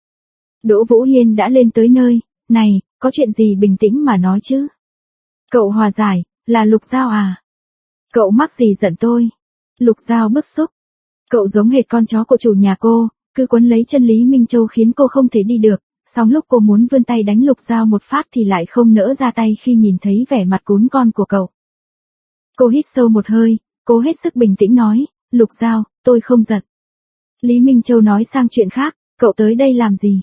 Đỗ Vũ Hiên đã lên tới nơi, này, có chuyện gì bình tĩnh mà nói chứ? Cậu hòa giải, là Lục Giao à? Cậu mắc gì giận tôi? Lục Giao bức xúc. Cậu giống hệt con chó của chủ nhà cô, cứ quấn lấy chân Lý Minh Châu khiến cô không thể đi được, song lúc cô muốn vươn tay đánh Lục Giao một phát thì lại không nỡ ra tay khi nhìn thấy vẻ mặt cún con của cậu. Cô hít sâu một hơi, cô hết sức bình tĩnh nói, Lục Giao, tôi không giận. Lý Minh Châu nói sang chuyện khác, cậu tới đây làm gì?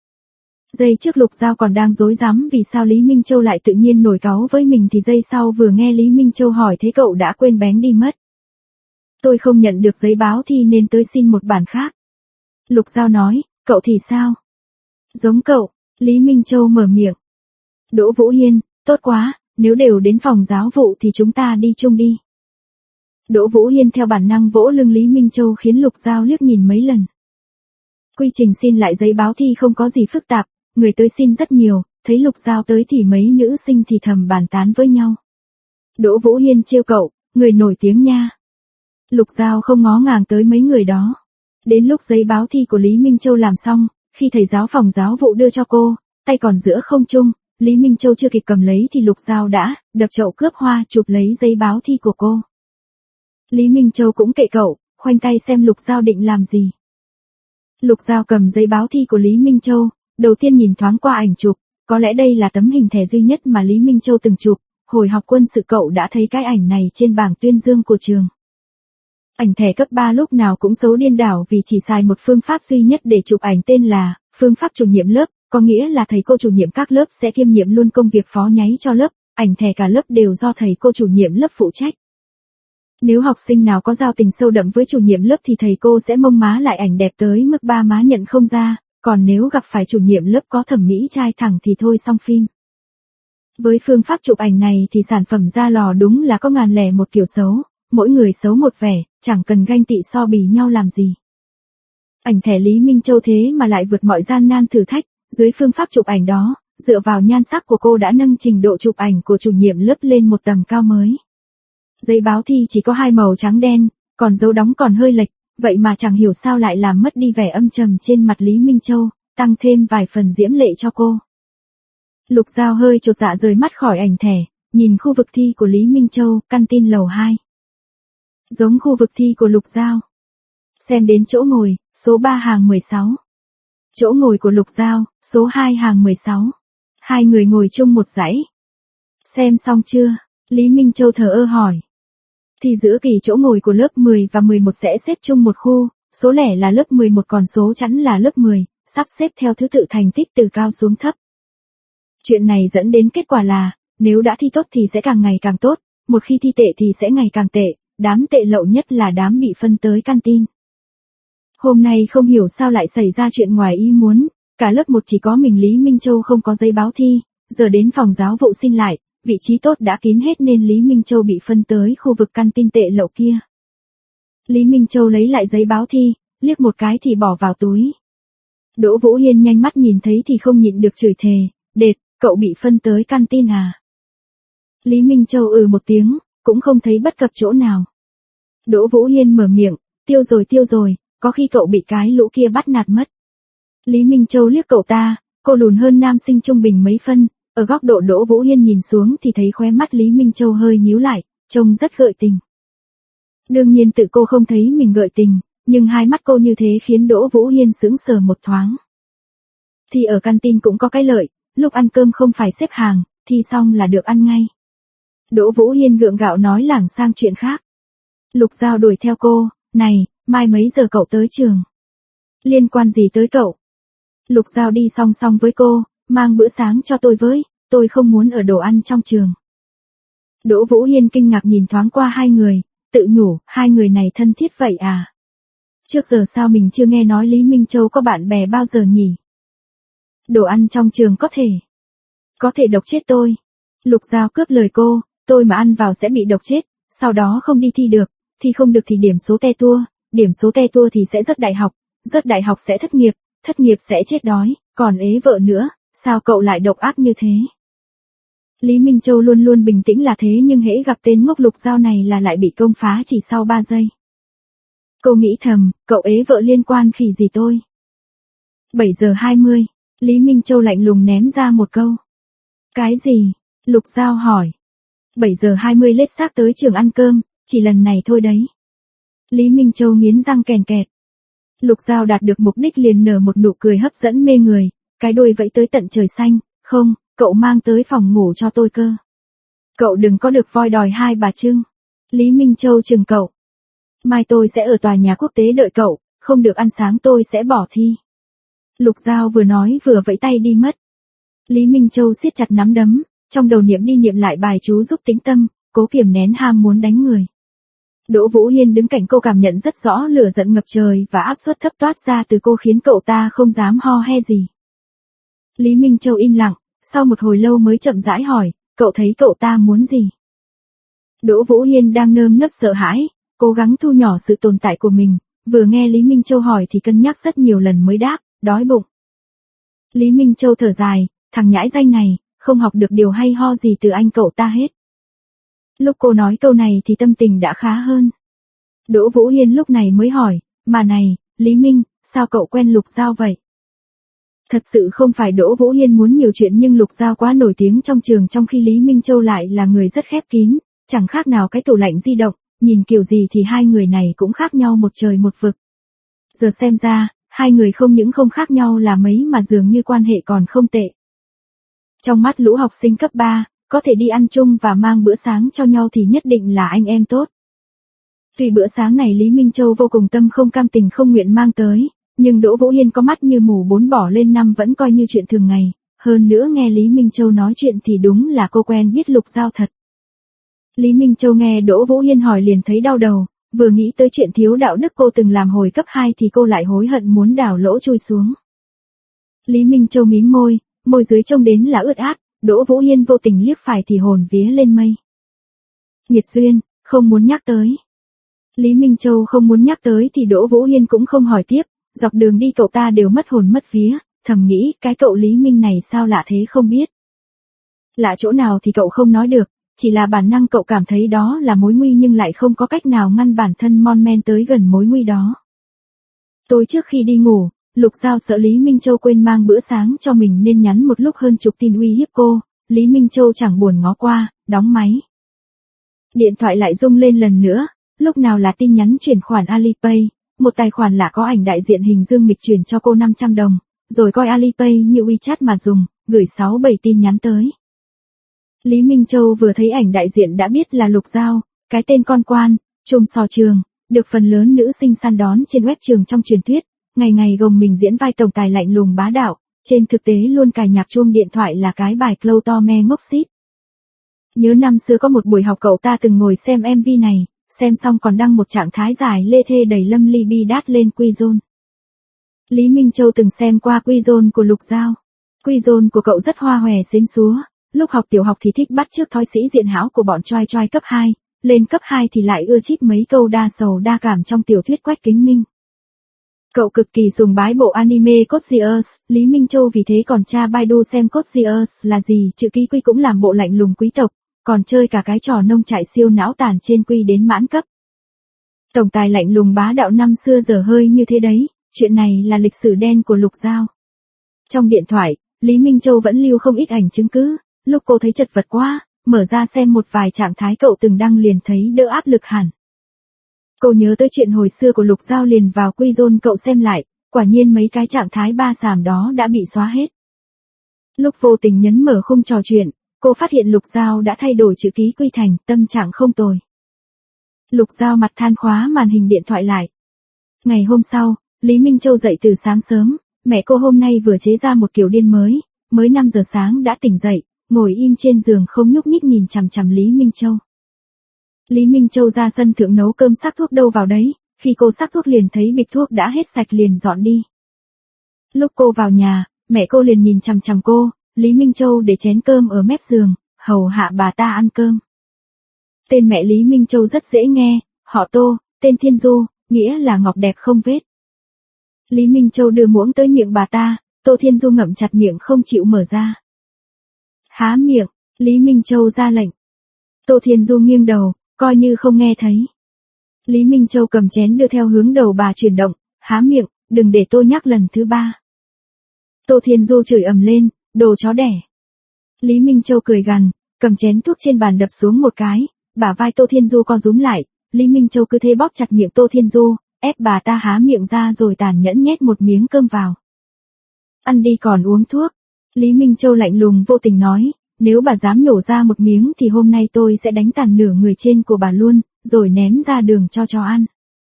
Giây trước Lục Giao còn đang rối rắm vì sao Lý Minh Châu lại tự nhiên nổi cáu với mình thì giây sau vừa nghe Lý Minh Châu hỏi thế cậu đã quên bén đi mất. Tôi không nhận được giấy báo thi nên tới xin một bản khác. Lục Giao nói, cậu thì sao? Giống cậu, Lý Minh Châu mở miệng. Đỗ Vũ Hiên, tốt quá, nếu đều đến phòng giáo vụ thì chúng ta đi chung đi. Đỗ Vũ Hiên theo bản năng vỗ lưng Lý Minh Châu khiến Lục Giao liếc nhìn mấy lần. Quy trình xin lại giấy báo thi không có gì phức tạp, người tới xin rất nhiều, thấy Lục Giao tới thì mấy nữ sinh thì thầm bàn tán với nhau. Đỗ Vũ Hiên trêu cậu, người nổi tiếng nha. Lục Giao không ngó ngàng tới mấy người đó. Đến lúc giấy báo thi của Lý Minh Châu làm xong, khi thầy giáo phòng giáo vụ đưa cho cô, tay còn giữa không trung, Lý Minh Châu chưa kịp cầm lấy thì Lục Giao đã đập chậu cướp hoa chụp lấy giấy báo thi của cô. Lý Minh Châu cũng kệ cậu, khoanh tay xem Lục Giao định làm gì. Lục Giao cầm giấy báo thi của Lý Minh Châu, đầu tiên nhìn thoáng qua ảnh chụp, có lẽ đây là tấm hình thẻ duy nhất mà Lý Minh Châu từng chụp, hồi học quân sự cậu đã thấy cái ảnh này trên bảng tuyên dương của trường. Ảnh thẻ cấp ba lúc nào cũng xấu điên đảo vì chỉ xài một phương pháp duy nhất để chụp ảnh tên là phương pháp chủ nhiệm lớp, có nghĩa là thầy cô chủ nhiệm các lớp sẽ kiêm nhiệm luôn công việc phó nháy cho lớp, ảnh thẻ cả lớp đều do thầy cô chủ nhiệm lớp phụ trách. Nếu học sinh nào có giao tình sâu đậm với chủ nhiệm lớp thì thầy cô sẽ mông má lại ảnh đẹp tới mức ba má nhận không ra, còn nếu gặp phải chủ nhiệm lớp có thẩm mỹ trai thẳng thì thôi xong phim. Với phương pháp chụp ảnh này thì sản phẩm ra lò đúng là có ngàn lẻ một kiểu xấu, mỗi người xấu một vẻ, chẳng cần ganh tị so bì nhau làm gì. Ảnh thẻ Lý Minh Châu thế mà lại vượt mọi gian nan thử thách, dưới phương pháp chụp ảnh đó, dựa vào nhan sắc của cô đã nâng trình độ chụp ảnh của chủ nhiệm lớp lên một tầm cao mới. Giấy báo thi chỉ có hai màu trắng đen, còn dấu đóng còn hơi lệch, vậy mà chẳng hiểu sao lại làm mất đi vẻ âm trầm trên mặt Lý Minh Châu, tăng thêm vài phần diễm lệ cho cô. Lục Giao hơi chột dạ rời mắt khỏi ảnh thẻ, nhìn khu vực thi của Lý Minh Châu, căn tin lầu hai. Giống khu vực thi của Lục Giao. Xem đến chỗ ngồi, số ba hàng mười sáu. Chỗ ngồi của Lục Giao, số hai hàng mười sáu. Hai người ngồi chung một dãy. Xem xong chưa? Lý Minh Châu thờ ơ hỏi. Thì giữa kỳ chỗ ngồi của lớp mười và mười một sẽ xếp chung một khu, số lẻ là lớp mười một còn số chẵn là lớp mười, sắp xếp theo thứ tự thành tích từ cao xuống thấp. Chuyện này dẫn đến kết quả là, nếu đã thi tốt thì sẽ càng ngày càng tốt, một khi thi tệ thì sẽ ngày càng tệ, đám tệ lậu nhất là đám bị phân tới canteen. Hôm nay không hiểu sao lại xảy ra chuyện ngoài ý muốn, cả lớp một chỉ có mình Lý Minh Châu không có giấy báo thi, giờ đến phòng giáo vụ xin lại, vị trí tốt đã kín hết nên Lý Minh Châu bị phân tới khu vực canteen tệ lậu kia. Lý Minh Châu lấy lại giấy báo thi, liếc một cái thì bỏ vào túi. Đỗ Vũ Hiên nhanh mắt nhìn thấy thì không nhịn được chửi thề, đệt, cậu bị phân tới canteen à? Lý Minh Châu ừ một tiếng, cũng không thấy bất cập chỗ nào. Đỗ Vũ Hiên mở miệng, tiêu rồi tiêu rồi, có khi cậu bị cái lũ kia bắt nạt mất. Lý Minh Châu liếc cậu ta, cô lùn hơn nam sinh trung bình mấy phân, ở góc độ Đỗ Vũ Hiên nhìn xuống thì thấy khóe mắt Lý Minh Châu hơi nhíu lại, trông rất gợi tình. Đương nhiên tự cô không thấy mình gợi tình, nhưng hai mắt cô như thế khiến Đỗ Vũ Hiên sững sờ một thoáng. Thì ở canteen cũng có cái lợi, lúc ăn cơm không phải xếp hàng, thi xong là được ăn ngay. Đỗ Vũ Hiên gượng gạo nói lảng sang chuyện khác. Lục Giao đuổi theo cô, này, mai mấy giờ cậu tới trường? Liên quan gì tới cậu? Lục Giao đi song song với cô, mang bữa sáng cho tôi với, tôi không muốn ở đồ ăn trong trường. Đỗ Vũ Hiên kinh ngạc nhìn thoáng qua hai người, tự nhủ, hai người này thân thiết vậy à? Trước giờ sao mình chưa nghe nói Lý Minh Châu có bạn bè bao giờ nhỉ? Đồ ăn trong trường có thể. Có thể độc chết tôi. Lục Giao cướp lời cô, tôi mà ăn vào sẽ bị độc chết, sau đó không đi thi được, thi không được thì điểm số te tua, điểm số te tua thì sẽ rớt đại học, rớt đại học sẽ thất nghiệp, thất nghiệp sẽ chết đói, còn ế vợ nữa, sao cậu lại độc ác như thế? Lý Minh Châu luôn luôn bình tĩnh là thế nhưng hễ gặp tên ngốc Lục Giao này là lại bị công phá chỉ sau ba giây. Cô nghĩ thầm, cậu ế vợ liên quan khỉ gì tôi? bảy giờ hai mươi, Lý Minh Châu lạnh lùng ném ra một câu. Cái gì? Lục Giao hỏi. bảy giờ hai mươi lết xác tới trường ăn cơm, chỉ lần này thôi đấy. Lý Minh Châu nghiến răng kèn kẹt. Lục Giao đạt được mục đích liền nở một nụ cười hấp dẫn mê người, cái đuôi vẫy tới tận trời xanh, không, cậu mang tới phòng ngủ cho tôi cơ. Cậu đừng có được voi đòi hai bà trưng. Lý Minh Châu chừng cậu. Mai tôi sẽ ở tòa nhà quốc tế đợi cậu, không được ăn sáng tôi sẽ bỏ thi. Lục Giao vừa nói vừa vẫy tay đi mất. Lý Minh Châu siết chặt nắm đấm, trong đầu niệm đi niệm lại bài chú giúp tĩnh tâm, cố kiềm nén ham muốn đánh người. Đỗ Vũ Hiên đứng cạnh cô cảm nhận rất rõ lửa giận ngập trời và áp suất thấp toát ra từ cô khiến cậu ta không dám ho he gì. Lý Minh Châu im lặng, sau một hồi lâu mới chậm rãi hỏi, cậu thấy cậu ta muốn gì? Đỗ Vũ Hiên đang nơm nớp sợ hãi, cố gắng thu nhỏ sự tồn tại của mình, vừa nghe Lý Minh Châu hỏi thì cân nhắc rất nhiều lần mới đáp, đói bụng. Lý Minh Châu thở dài, thằng nhãi danh này, không học được điều hay ho gì từ anh cậu ta hết. Lúc cô nói câu này thì tâm tình đã khá hơn. Đỗ Vũ Hiên lúc này mới hỏi, mà này, Lý Minh, sao cậu quen Lục Giao vậy? Thật sự không phải Đỗ Vũ Hiên muốn nhiều chuyện nhưng Lục Giao quá nổi tiếng trong trường trong khi Lý Minh Châu lại là người rất khép kín, chẳng khác nào cái tủ lạnh di động, nhìn kiểu gì thì hai người này cũng khác nhau một trời một vực. Giờ xem ra, hai người không những không khác nhau là mấy mà dường như quan hệ còn không tệ. Trong mắt lũ học sinh cấp ba, có thể đi ăn chung và mang bữa sáng cho nhau thì nhất định là anh em tốt. Tuy bữa sáng này Lý Minh Châu vô cùng tâm không cam tình không nguyện mang tới, nhưng Đỗ Vũ Hiên có mắt như mù bốn bỏ lên năm vẫn coi như chuyện thường ngày, hơn nữa nghe Lý Minh Châu nói chuyện thì đúng là cô quen biết Lục Giao thật. Lý Minh Châu nghe Đỗ Vũ Hiên hỏi liền thấy đau đầu, vừa nghĩ tới chuyện thiếu đạo đức cô từng làm hồi cấp hai thì cô lại hối hận muốn đào lỗ chui xuống. Lý Minh Châu mím môi, môi dưới trông đến là ướt át, Đỗ Vũ Hiên vô tình liếc phải thì hồn vía lên mây. Nghiệt duyên, không muốn nhắc tới. Lý Minh Châu không muốn nhắc tới thì Đỗ Vũ Hiên cũng không hỏi tiếp, dọc đường đi cậu ta đều mất hồn mất vía, thầm nghĩ cái cậu Lý Minh này sao lạ thế không biết. Lạ chỗ nào thì cậu không nói được, chỉ là bản năng cậu cảm thấy đó là mối nguy nhưng lại không có cách nào ngăn bản thân mon men tới gần mối nguy đó. Tối trước khi đi ngủ, Lục Giao sợ Lý Minh Châu quên mang bữa sáng cho mình nên nhắn một lúc hơn chục tin uy hiếp cô, Lý Minh Châu chẳng buồn ngó qua, đóng máy. Điện thoại lại rung lên lần nữa, lúc nào là tin nhắn chuyển khoản Alipay, một tài khoản lạ có ảnh đại diện hình Dương Mịch chuyển cho cô năm trăm đồng, rồi coi Alipay như WeChat mà dùng, gửi sáu bảy tin nhắn tới. Lý Minh Châu vừa thấy ảnh đại diện đã biết là Lục Giao, cái tên con quan, trùm sò trường, được phần lớn nữ sinh săn đón trên web trường trong truyền thuyết, ngày ngày gồng mình diễn vai tổng tài lạnh lùng bá đạo, trên thực tế luôn cài nhạc chuông điện thoại là cái bài Clow to me ngốc xít. Nhớ năm xưa có một buổi học cậu ta từng ngồi xem em vê này, xem xong còn đăng một trạng thái dài lê thê đầy lâm ly bi đát lên Quizone. Lý Minh Châu từng xem qua Quizone của Lục Giao. Quizone của cậu rất hoa hòe xến xúa, lúc học tiểu học thì thích bắt chước thói sĩ diện hão của bọn choai choai cấp hai, lên cấp hai thì lại ưa chích mấy câu đa sầu đa cảm trong tiểu thuyết Quách Kính Minh. Cậu cực kỳ sùng bái bộ anime Code Geass, Lý Minh Châu vì thế còn tra Baidu xem Code Geass là gì, chữ ký quy cũng làm bộ lạnh lùng quý tộc, còn chơi cả cái trò nông trại siêu não tàn trên quy đến mãn cấp. Tổng tài lạnh lùng bá đạo năm xưa giờ hơi như thế đấy, chuyện này là lịch sử đen của Lục Giao. Trong điện thoại, Lý Minh Châu vẫn lưu không ít ảnh chứng cứ, lúc cô thấy chật vật quá, mở ra xem một vài trạng thái cậu từng đăng liền thấy đỡ áp lực hẳn. Cô nhớ tới chuyện hồi xưa của Lục Giao liền vào Quizone cậu xem lại, quả nhiên mấy cái trạng thái ba xàm đó đã bị xóa hết. Lúc vô tình nhấn mở khung trò chuyện, cô phát hiện Lục Giao đã thay đổi chữ ký quy thành tâm trạng không tồi. Lục Giao mặt than khóa màn hình điện thoại lại. Ngày hôm sau, Lý Minh Châu dậy từ sáng sớm, mẹ cô hôm nay vừa chế ra một kiểu điên mới, mới năm giờ sáng đã tỉnh dậy, ngồi im trên giường không nhúc nhích nhìn chằm chằm Lý Minh Châu. Lý Minh Châu ra sân thượng nấu cơm sắc thuốc đâu vào đấy, khi cô sắc thuốc liền thấy bịch thuốc đã hết sạch liền dọn đi. Lúc cô vào nhà, mẹ cô liền nhìn chằm chằm cô, Lý Minh Châu để chén cơm ở mép giường, hầu hạ bà ta ăn cơm. Tên mẹ Lý Minh Châu rất dễ nghe, họ Tô, tên Thiên Du, nghĩa là ngọc đẹp không vết. Lý Minh Châu đưa muỗng tới miệng bà ta, Tô Thiên Du ngậm chặt miệng không chịu mở ra. Há miệng, Lý Minh Châu ra lệnh. Tô Thiên Du nghiêng đầu, coi như không nghe thấy. Lý Minh Châu cầm chén đưa theo hướng đầu bà chuyển động, há miệng, đừng để tôi nhắc lần thứ ba. Tô Thiên Du chửi ầm lên, đồ chó đẻ. Lý Minh Châu cười gằn, cầm chén thuốc trên bàn đập xuống một cái, bả vai Tô Thiên Du co rúm lại, Lý Minh Châu cứ thế bóp chặt miệng Tô Thiên Du, ép bà ta há miệng ra rồi tàn nhẫn nhét một miếng cơm vào. Ăn đi còn uống thuốc. Lý Minh Châu lạnh lùng vô tình nói, nếu bà dám nhổ ra một miếng thì hôm nay tôi sẽ đánh tàn nửa người trên của bà luôn, rồi ném ra đường cho chó ăn.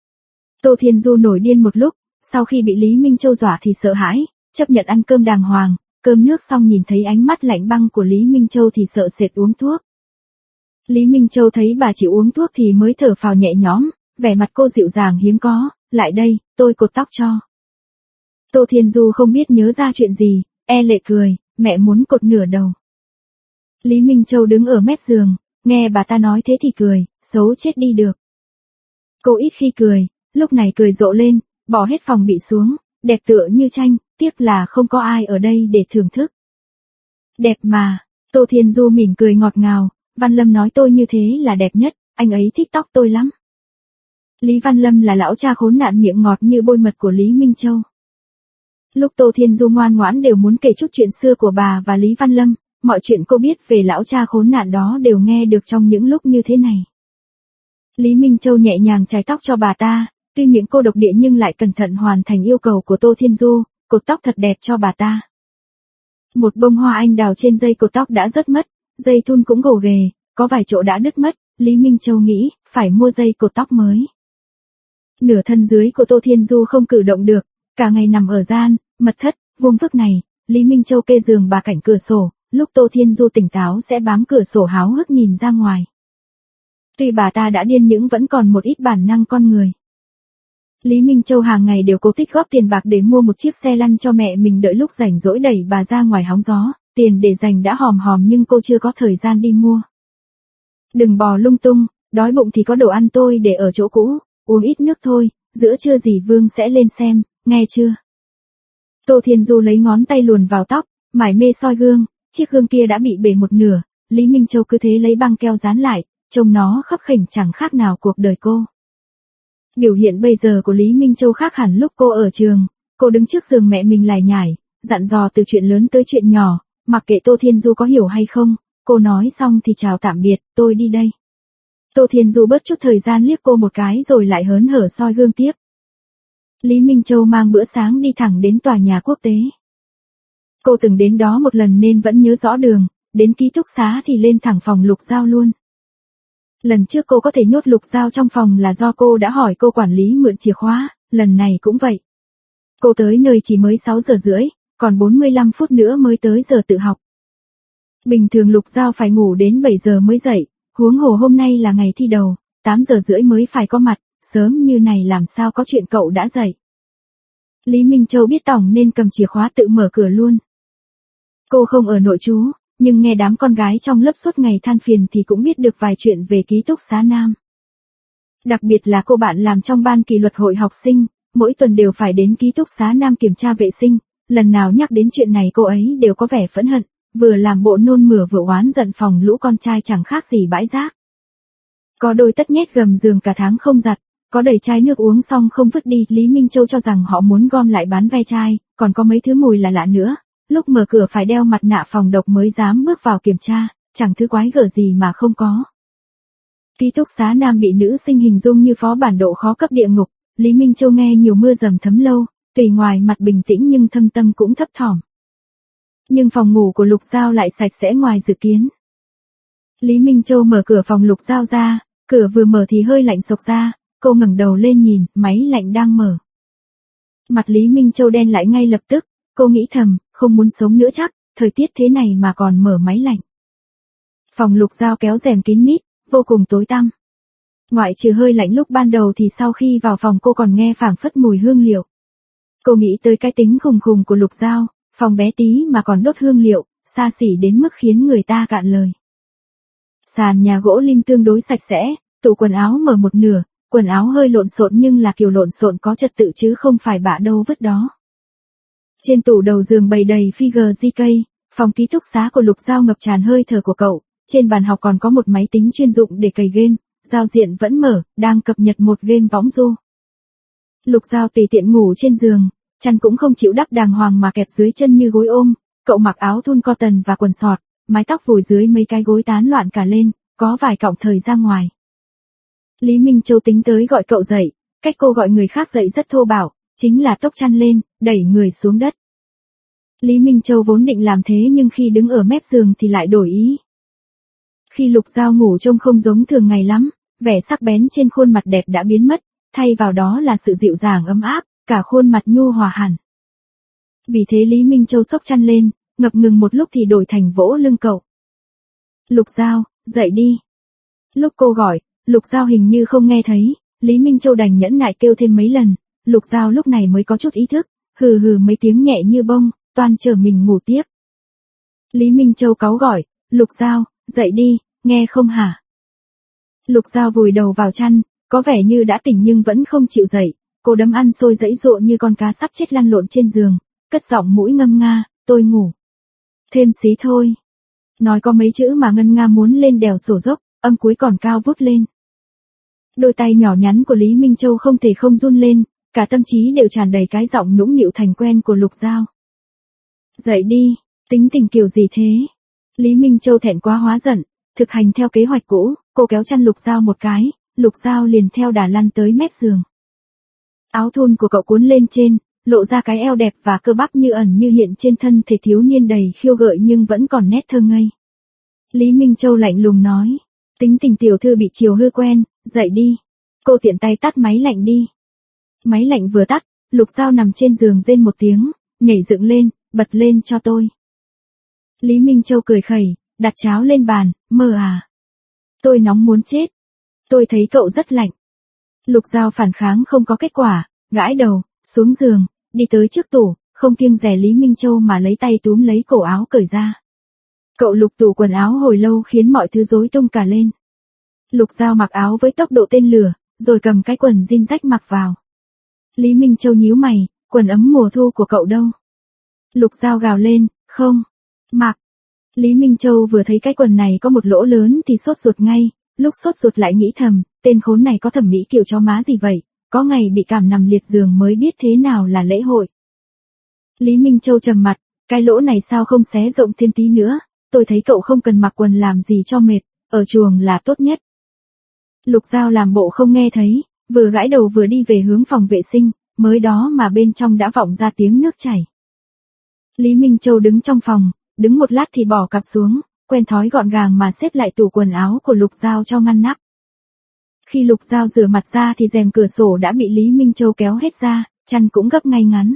Tô Thiên Du nổi điên một lúc, sau khi bị Lý Minh Châu dọa thì sợ hãi, chấp nhận ăn cơm đàng hoàng, cơm nước xong nhìn thấy ánh mắt lạnh băng của Lý Minh Châu thì sợ sệt uống thuốc. Lý Minh Châu thấy bà chịu uống thuốc thì mới thở phào nhẹ nhõm, vẻ mặt cô dịu dàng hiếm có, lại đây, tôi cột tóc cho. Tô Thiên Du không biết nhớ ra chuyện gì, e lệ cười, mẹ muốn cột nửa đầu. Lý Minh Châu đứng ở mép giường, nghe bà ta nói thế thì cười, xấu chết đi được. Cô ít khi cười, lúc này cười rộ lên, bỏ hết phòng bị xuống, đẹp tựa như tranh, tiếc là không có ai ở đây để thưởng thức. Đẹp mà, Tô Thiên Du mỉm cười ngọt ngào, Văn Lâm nói tôi như thế là đẹp nhất, anh ấy thích tóc tôi lắm. Lý Văn Lâm là lão cha khốn nạn miệng ngọt như bôi mật của Lý Minh Châu. Lúc Tô Thiên Du ngoan ngoãn đều muốn kể chút chuyện xưa của bà và Lý Văn Lâm, mọi chuyện cô biết về lão cha khốn nạn đó đều nghe được trong những lúc như thế này. Lý Minh Châu nhẹ nhàng chải tóc cho bà ta, tuy miệng cô độc địa nhưng lại cẩn thận hoàn thành yêu cầu của Tô Thiên Du, cột tóc thật đẹp cho bà ta. Một bông hoa anh đào trên dây cột tóc đã rớt mất, dây thun cũng gồ ghề, có vài chỗ đã đứt mất, Lý Minh Châu nghĩ, phải mua dây cột tóc mới. Nửa thân dưới của Tô Thiên Du không cử động được, cả ngày nằm ở gian, mật thất, vuông vức này, Lý Minh Châu kê giường bà cạnh cửa sổ, lúc Tô Thiên Du tỉnh táo sẽ bám cửa sổ háo hức nhìn ra ngoài. Tuy bà ta đã điên nhưng vẫn còn một ít bản năng con người. Lý Minh Châu hàng ngày đều cố tích góp tiền bạc để mua một chiếc xe lăn cho mẹ mình đợi lúc rảnh rỗi đẩy bà ra ngoài hóng gió, tiền để dành đã hòm hòm nhưng cô chưa có thời gian đi mua. Đừng bò lung tung, đói bụng thì có đồ ăn tôi để ở chỗ cũ, uống ít nước thôi, giữa trưa dì Vương sẽ lên xem, nghe chưa? Tô Thiên Du lấy ngón tay luồn vào tóc, mải mê soi gương, chiếc gương kia đã bị bể một nửa, Lý Minh Châu cứ thế lấy băng keo dán lại, trông nó khấp khỉnh chẳng khác nào cuộc đời cô. Biểu hiện bây giờ của Lý Minh Châu khác hẳn lúc cô ở trường, cô đứng trước giường mẹ mình lải nhải, dặn dò từ chuyện lớn tới chuyện nhỏ, mặc kệ Tô Thiên Du có hiểu hay không, cô nói xong thì chào tạm biệt, tôi đi đây. Tô Thiên Du bớt chút thời gian liếc cô một cái rồi lại hớn hở soi gương tiếp. Lý Minh Châu mang bữa sáng đi thẳng đến tòa nhà quốc tế. Cô từng đến đó một lần nên vẫn nhớ rõ đường, đến ký túc xá thì lên thẳng phòng Lục Giao luôn. Lần trước cô có thể nhốt Lục Giao trong phòng là do cô đã hỏi cô quản lý mượn chìa khóa, lần này cũng vậy. Cô tới nơi chỉ mới sáu giờ rưỡi, còn bốn mươi lăm phút nữa mới tới giờ tự học. Bình thường Lục Giao phải ngủ đến bảy giờ mới dậy, huống hồ hôm nay là ngày thi đầu, tám giờ rưỡi mới phải có mặt, sớm như này làm sao có chuyện cậu đã dậy. Lý Minh Châu biết tỏng nên cầm chìa khóa tự mở cửa luôn. Cô không ở nội trú, nhưng nghe đám con gái trong lớp suốt ngày than phiền thì cũng biết được vài chuyện về ký túc xá nam. Đặc biệt là cô bạn làm trong ban kỷ luật hội học sinh, mỗi tuần đều phải đến ký túc xá nam kiểm tra vệ sinh, lần nào nhắc đến chuyện này cô ấy đều có vẻ phẫn hận, vừa làm bộ nôn mửa vừa oán giận phòng lũ con trai chẳng khác gì bãi rác. Có đôi tất nhét gầm giường cả tháng không giặt, có đầy chai nước uống xong không vứt đi, Lý Minh Châu cho rằng họ muốn gom lại bán ve chai, còn có mấy thứ mùi là lạ nữa, lúc mở cửa phải đeo mặt nạ phòng độc mới dám bước vào kiểm tra, chẳng thứ quái gở gì mà không có. Ký túc xá nam bị nữ sinh hình dung như phó bản độ khó cấp địa ngục, Lý Minh Châu nghe nhiều mưa dầm thấm lâu, tùy ngoài mặt bình tĩnh nhưng thâm tâm cũng thấp thỏm. Nhưng phòng ngủ của Lục Giao lại sạch sẽ ngoài dự kiến. Lý Minh Châu mở cửa phòng Lục Giao ra, cửa vừa mở thì hơi lạnh sộc ra, cô ngẩng đầu lên nhìn, máy lạnh đang mở. Mặt Lý Minh Châu đen lại ngay lập tức, cô nghĩ thầm, không muốn sống nữa chắc, thời tiết thế này mà còn mở máy lạnh. Phòng Lục Giao kéo rèm kín mít, vô cùng tối tăm. Ngoại trừ hơi lạnh lúc ban đầu thì sau khi vào phòng cô còn nghe phảng phất mùi hương liệu. Cô nghĩ tới cái tính khùng khùng của Lục Giao, phòng bé tí mà còn đốt hương liệu, xa xỉ đến mức khiến người ta cạn lời. Sàn nhà gỗ lim tương đối sạch sẽ, tủ quần áo mở một nửa, quần áo hơi lộn xộn nhưng là kiểu lộn xộn có trật tự chứ không phải bạ đâu vứt đó. Trên tủ đầu giường bày đầy figure gi ca, phòng ký túc xá của Lục Giao ngập tràn hơi thở của cậu, trên bàn học còn có một máy tính chuyên dụng để cày game, giao diện vẫn mở, đang cập nhật một game võng du. Lục Giao tùy tiện ngủ trên giường, chăn cũng không chịu đắp đàng hoàng mà kẹp dưới chân như gối ôm, cậu mặc áo thun cotton và quần sọt, mái tóc vùi dưới mấy cái gối tán loạn cả lên, có vài cọng thời ra ngoài. Lý Minh Châu tính tới gọi cậu dậy, cách cô gọi người khác dậy rất thô bạo, chính là tốc chăn lên, đẩy người xuống đất. Lý Minh Châu vốn định làm thế nhưng khi đứng ở mép giường thì lại đổi ý. Khi Lục Giao ngủ trông không giống thường ngày lắm, vẻ sắc bén trên khuôn mặt đẹp đã biến mất, thay vào đó là sự dịu dàng ấm áp, cả khuôn mặt nhu hòa hẳn. Vì thế Lý Minh Châu xốc chăn lên, ngập ngừng một lúc thì đổi thành vỗ lưng cậu. Lục Giao, dậy đi. Lúc cô gọi, Lục Giao hình như không nghe thấy, Lý Minh Châu đành nhẫn nại kêu thêm mấy lần, Lục Giao lúc này mới có chút ý thức, hừ hừ mấy tiếng nhẹ như bông, toan chờ mình ngủ tiếp. Lý Minh Châu cáu gọi, Lục Giao, dậy đi, nghe không hả? Lục Giao vùi đầu vào chăn, có vẻ như đã tỉnh nhưng vẫn không chịu dậy, cô đấm ăn xôi giãy giụa như con cá sắp chết lăn lộn trên giường, cất giọng mũi ngâm nga, tôi ngủ. Thêm xí thôi. Nói có mấy chữ mà ngân nga muốn lên đèo sổ dốc, âm cuối còn cao vút lên. Đôi tay nhỏ nhắn của Lý Minh Châu không thể không run lên, cả tâm trí đều tràn đầy cái giọng nũng nịu thành quen của Lục Giao. Dậy đi, tính tình kiểu gì thế? Lý Minh Châu thẹn quá hóa giận, thực hành theo kế hoạch cũ, cô kéo chăn Lục Giao một cái, Lục Giao liền theo đà lăn tới mép giường. Áo thun của cậu cuốn lên trên, lộ ra cái eo đẹp và cơ bắp như ẩn như hiện trên thân thể thiếu niên đầy khiêu gợi nhưng vẫn còn nét thơ ngây. Lý Minh Châu lạnh lùng nói, tính tình tiểu thư bị chiều hư quen, dậy đi. Cô tiện tay tắt máy lạnh đi. Máy lạnh vừa tắt, Lục Giao nằm trên giường rên một tiếng, nhảy dựng lên, bật lên cho tôi. Lý Minh Châu cười khẩy, đặt cháo lên bàn, mơ à. Tôi nóng muốn chết. Tôi thấy cậu rất lạnh. Lục Giao phản kháng không có kết quả, gãi đầu, xuống giường, đi tới trước tủ, không kiêng dè Lý Minh Châu mà lấy tay túm lấy cổ áo cởi ra. Cậu lục tủ quần áo hồi lâu khiến mọi thứ rối tung cả lên. Lục Giao mặc áo với tốc độ tên lửa, rồi cầm cái quần jean rách mặc vào. Lý Minh Châu nhíu mày, quần ấm mùa thu của cậu đâu? Lục Giao gào lên, không, mặc. Lý Minh Châu vừa thấy cái quần này có một lỗ lớn thì sốt ruột ngay, lúc sốt ruột lại nghĩ thầm, tên khốn này có thẩm mỹ kiểu chó má gì vậy, có ngày bị cảm nằm liệt giường mới biết thế nào là lễ hội. Lý Minh Châu trầm mặt, cái lỗ này sao không xé rộng thêm tí nữa, tôi thấy cậu không cần mặc quần làm gì cho mệt, ở chuồng là tốt nhất. Lục Giao làm bộ không nghe thấy, vừa gãi đầu vừa đi về hướng phòng vệ sinh, mới đó mà bên trong đã vọng ra tiếng nước chảy. Lý Minh Châu đứng trong phòng, đứng một lát thì bỏ cặp xuống, quen thói gọn gàng mà xếp lại tủ quần áo của Lục Giao cho ngăn nắp. Khi Lục Giao rửa mặt ra thì rèm cửa sổ đã bị Lý Minh Châu kéo hết ra, chăn cũng gấp ngay ngắn.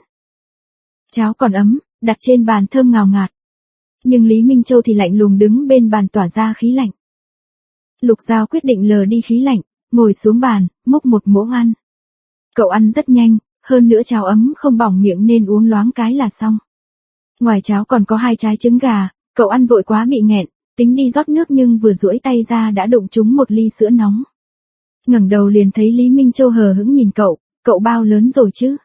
Cháo còn ấm, đặt trên bàn thơm ngào ngạt. Nhưng Lý Minh Châu thì lạnh lùng đứng bên bàn tỏa ra khí lạnh. Lục Giao quyết định lờ đi khí lạnh, ngồi xuống bàn, múc một muỗng ăn. Cậu ăn rất nhanh, hơn nữa cháo ấm không bỏng miệng nên uống loáng cái là xong. Ngoài cháo còn có hai trái trứng gà, cậu ăn vội quá bị nghẹn, tính đi rót nước nhưng vừa duỗi tay ra đã đụng trúng một ly sữa nóng. Ngẩng đầu liền thấy Lý Minh Châu hờ hững nhìn cậu, cậu bao lớn rồi chứ?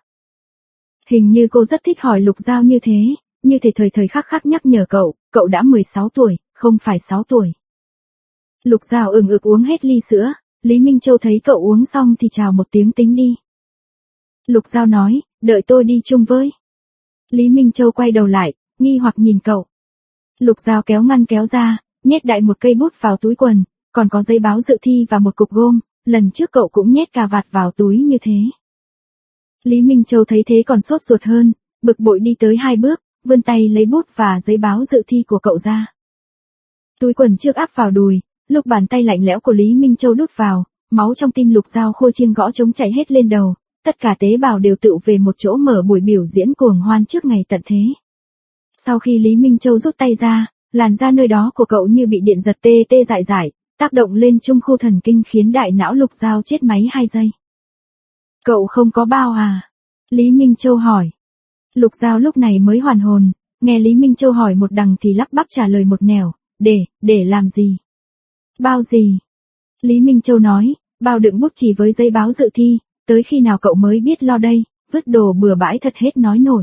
Hình như cô rất thích hỏi Lục Giao như thế, như thể thời thời khắc khắc nhắc nhở cậu, cậu đã mười sáu tuổi, không phải sáu tuổi. Lục Giao ừng ực uống hết ly sữa, Lý Minh Châu thấy cậu uống xong thì chào một tiếng tính đi. Lục Giao nói, đợi tôi đi chung với. Lý Minh Châu quay đầu lại, nghi hoặc nhìn cậu. Lục Giao kéo ngăn kéo ra, nhét đại một cây bút vào túi quần, còn có giấy báo dự thi và một cục gôm, lần trước cậu cũng nhét cà vạt vào túi như thế. Lý Minh Châu thấy thế còn sốt ruột hơn, bực bội đi tới hai bước, vươn tay lấy bút và giấy báo dự thi của cậu ra. Túi quần trước áp vào đùi, lúc bàn tay lạnh lẽo của Lý Minh Châu đút vào, máu trong tim Lục Giao khua chiêng gõ trống chạy hết lên đầu, tất cả tế bào đều tụ về một chỗ mở buổi biểu diễn cuồng hoan trước ngày tận thế. Sau khi Lý Minh Châu rút tay ra, làn da nơi đó của cậu như bị điện giật tê tê dại dại, tác động lên trung khu thần kinh khiến đại não Lục Giao chết máy hai giây. Cậu không có bao à? Lý Minh Châu hỏi. Lục Giao lúc này mới hoàn hồn, nghe Lý Minh Châu hỏi một đằng thì lắp bắp trả lời một nẻo, để, để làm gì? Bao gì? Lý Minh Châu nói, bao đựng bút chì với giấy báo dự thi, tới khi nào cậu mới biết lo đây, vứt đồ bừa bãi thật hết nói nổi.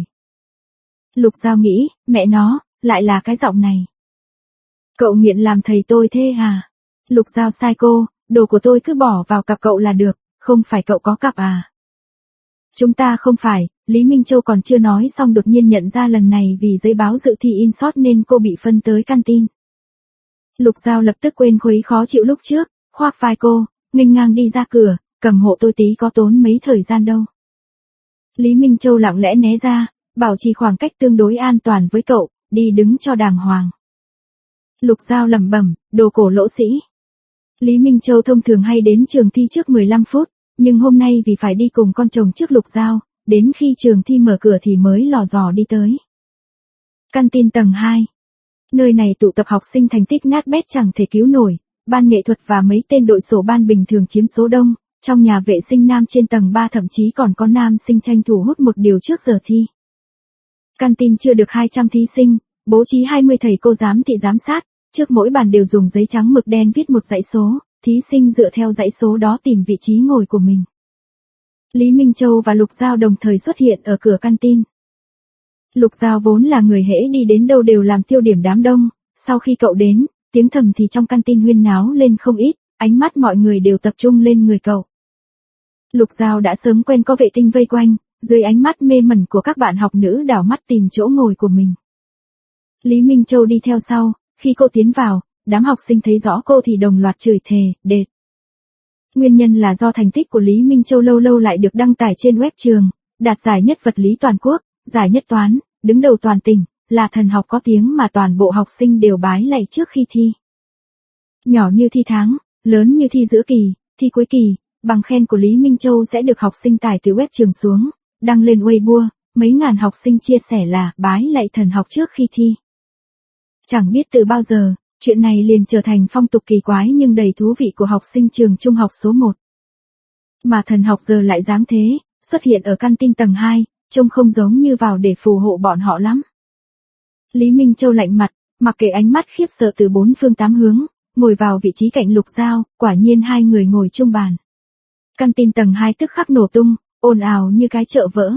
Lục Giao nghĩ, mẹ nó, lại là cái giọng này. Cậu nghiện làm thầy tôi thế à? Lục Giao sai cô, đồ của tôi cứ bỏ vào cặp cậu là được, không phải cậu có cặp à? Chúng ta không phải, Lý Minh Châu còn chưa nói xong đột nhiên nhận ra lần này vì giấy báo dự thi in sót nên cô bị phân tới canteen. Lục Giao lập tức quên khuấy khó chịu lúc trước, khoác vai cô, nghênh ngang đi ra cửa, cầm hộ tôi tí có tốn mấy thời gian đâu. Lý Minh Châu lặng lẽ né ra, bảo trì khoảng cách tương đối an toàn với cậu, đi đứng cho đàng hoàng. Lục Giao lẩm bẩm, đồ cổ lỗ sĩ. Lý Minh Châu thông thường hay đến trường thi trước mười lăm phút, nhưng hôm nay vì phải đi cùng con chồng trước Lục Giao, đến khi trường thi mở cửa thì mới lò dò đi tới. Canteen tầng hai. Nơi này tụ tập học sinh thành tích nát bét chẳng thể cứu nổi, ban nghệ thuật và mấy tên đội sổ ban bình thường chiếm số đông, trong nhà vệ sinh nam trên tầng ba thậm chí còn có nam sinh tranh thủ hút một điều trước giờ thi. Canteen chưa được hai trăm thí sinh, bố trí hai mươi thầy cô giám thị giám sát, trước mỗi bàn đều dùng giấy trắng mực đen viết một dãy số, thí sinh dựa theo dãy số đó tìm vị trí ngồi của mình. Lý Minh Châu và Lục Giao đồng thời xuất hiện ở cửa canteen. Lục Giao vốn là người hễ đi đến đâu đều làm tiêu điểm đám đông, sau khi cậu đến, tiếng thầm thì trong canteen huyên náo lên không ít, ánh mắt mọi người đều tập trung lên người cậu. Lục Giao đã sớm quen có vệ tinh vây quanh, dưới ánh mắt mê mẩn của các bạn học nữ đảo mắt tìm chỗ ngồi của mình. Lý Minh Châu đi theo sau, khi cô tiến vào, đám học sinh thấy rõ cô thì đồng loạt chửi thề, đệt. Nguyên nhân là do thành tích của Lý Minh Châu lâu lâu lại được đăng tải trên web trường, đạt giải nhất vật lý toàn quốc, giải nhất toán, đứng đầu toàn tỉnh, là thần học có tiếng mà toàn bộ học sinh đều bái lạy trước khi thi. Nhỏ như thi tháng, lớn như thi giữa kỳ, thi cuối kỳ, bằng khen của Lý Minh Châu sẽ được học sinh tải từ web trường xuống, đăng lên Weibo, mấy ngàn học sinh chia sẻ là bái lạy thần học trước khi thi. Chẳng biết từ bao giờ, chuyện này liền trở thành phong tục kỳ quái nhưng đầy thú vị của học sinh trường trung học số một. Mà thần học giờ lại dáng thế, xuất hiện ở canteen tầng hai, trông không giống như vào để phù hộ bọn họ lắm. Lý Minh Châu lạnh mặt, mặc kệ ánh mắt khiếp sợ từ bốn phương tám hướng, ngồi vào vị trí cạnh Lục Giao, quả nhiên hai người ngồi chung bàn. Canteen tầng hai tức khắc nổ tung, ồn ào như cái chợ vỡ.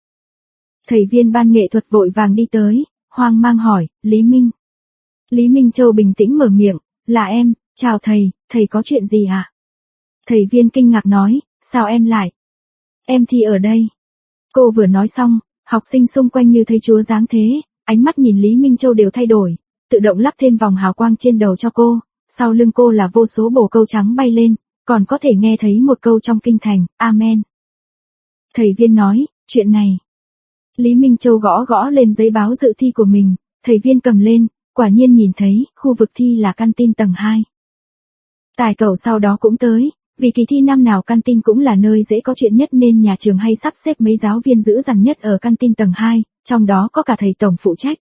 Thầy viên ban nghệ thuật vội vàng đi tới, hoang mang hỏi, Lý Minh. Lý Minh Châu bình tĩnh mở miệng, là em, chào thầy, thầy có chuyện gì ạ? À? Thầy viên kinh ngạc nói, sao em lại? Em thi ở đây. Cô vừa nói xong, học sinh xung quanh như thấy chúa giáng thế, ánh mắt nhìn Lý Minh Châu đều thay đổi, tự động lắp thêm vòng hào quang trên đầu cho cô, sau lưng cô là vô số bồ câu trắng bay lên, còn có thể nghe thấy một câu trong kinh thành, Amen. Thầy viên nói, chuyện này. Lý Minh Châu gõ gõ lên giấy báo dự thi của mình, thầy viên cầm lên, quả nhiên nhìn thấy, khu vực thi là canteen tầng hai. Tài cẩu sau đó cũng tới, vì kỳ thi năm nào canteen cũng là nơi dễ có chuyện nhất nên nhà trường hay sắp xếp mấy giáo viên giữ dằn nhất ở canteen tầng hai, trong đó có cả thầy tổng phụ trách.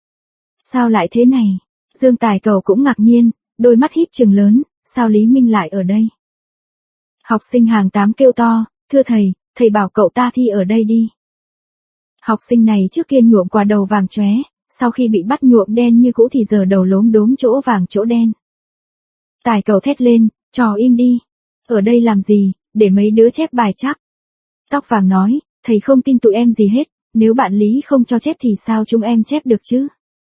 Sao lại thế này? Dương Tài Cẩu cũng ngạc nhiên, đôi mắt híp trừng lớn, sao Lý Minh lại ở đây? Học sinh hàng tám kêu to, thưa thầy, thầy bảo cậu ta thi ở đây đi. Học sinh này trước kia nhuộm quả đầu vàng chóe, sau khi bị bắt nhuộm đen như cũ thì giờ đầu lốm đốm chỗ vàng chỗ đen. Tài Cẩu thét lên, trò im đi. Ở đây làm gì, để mấy đứa chép bài chắc. Tóc vàng nói, thầy không tin tụi em gì hết, nếu bạn Lý không cho chép thì sao chúng em chép được chứ?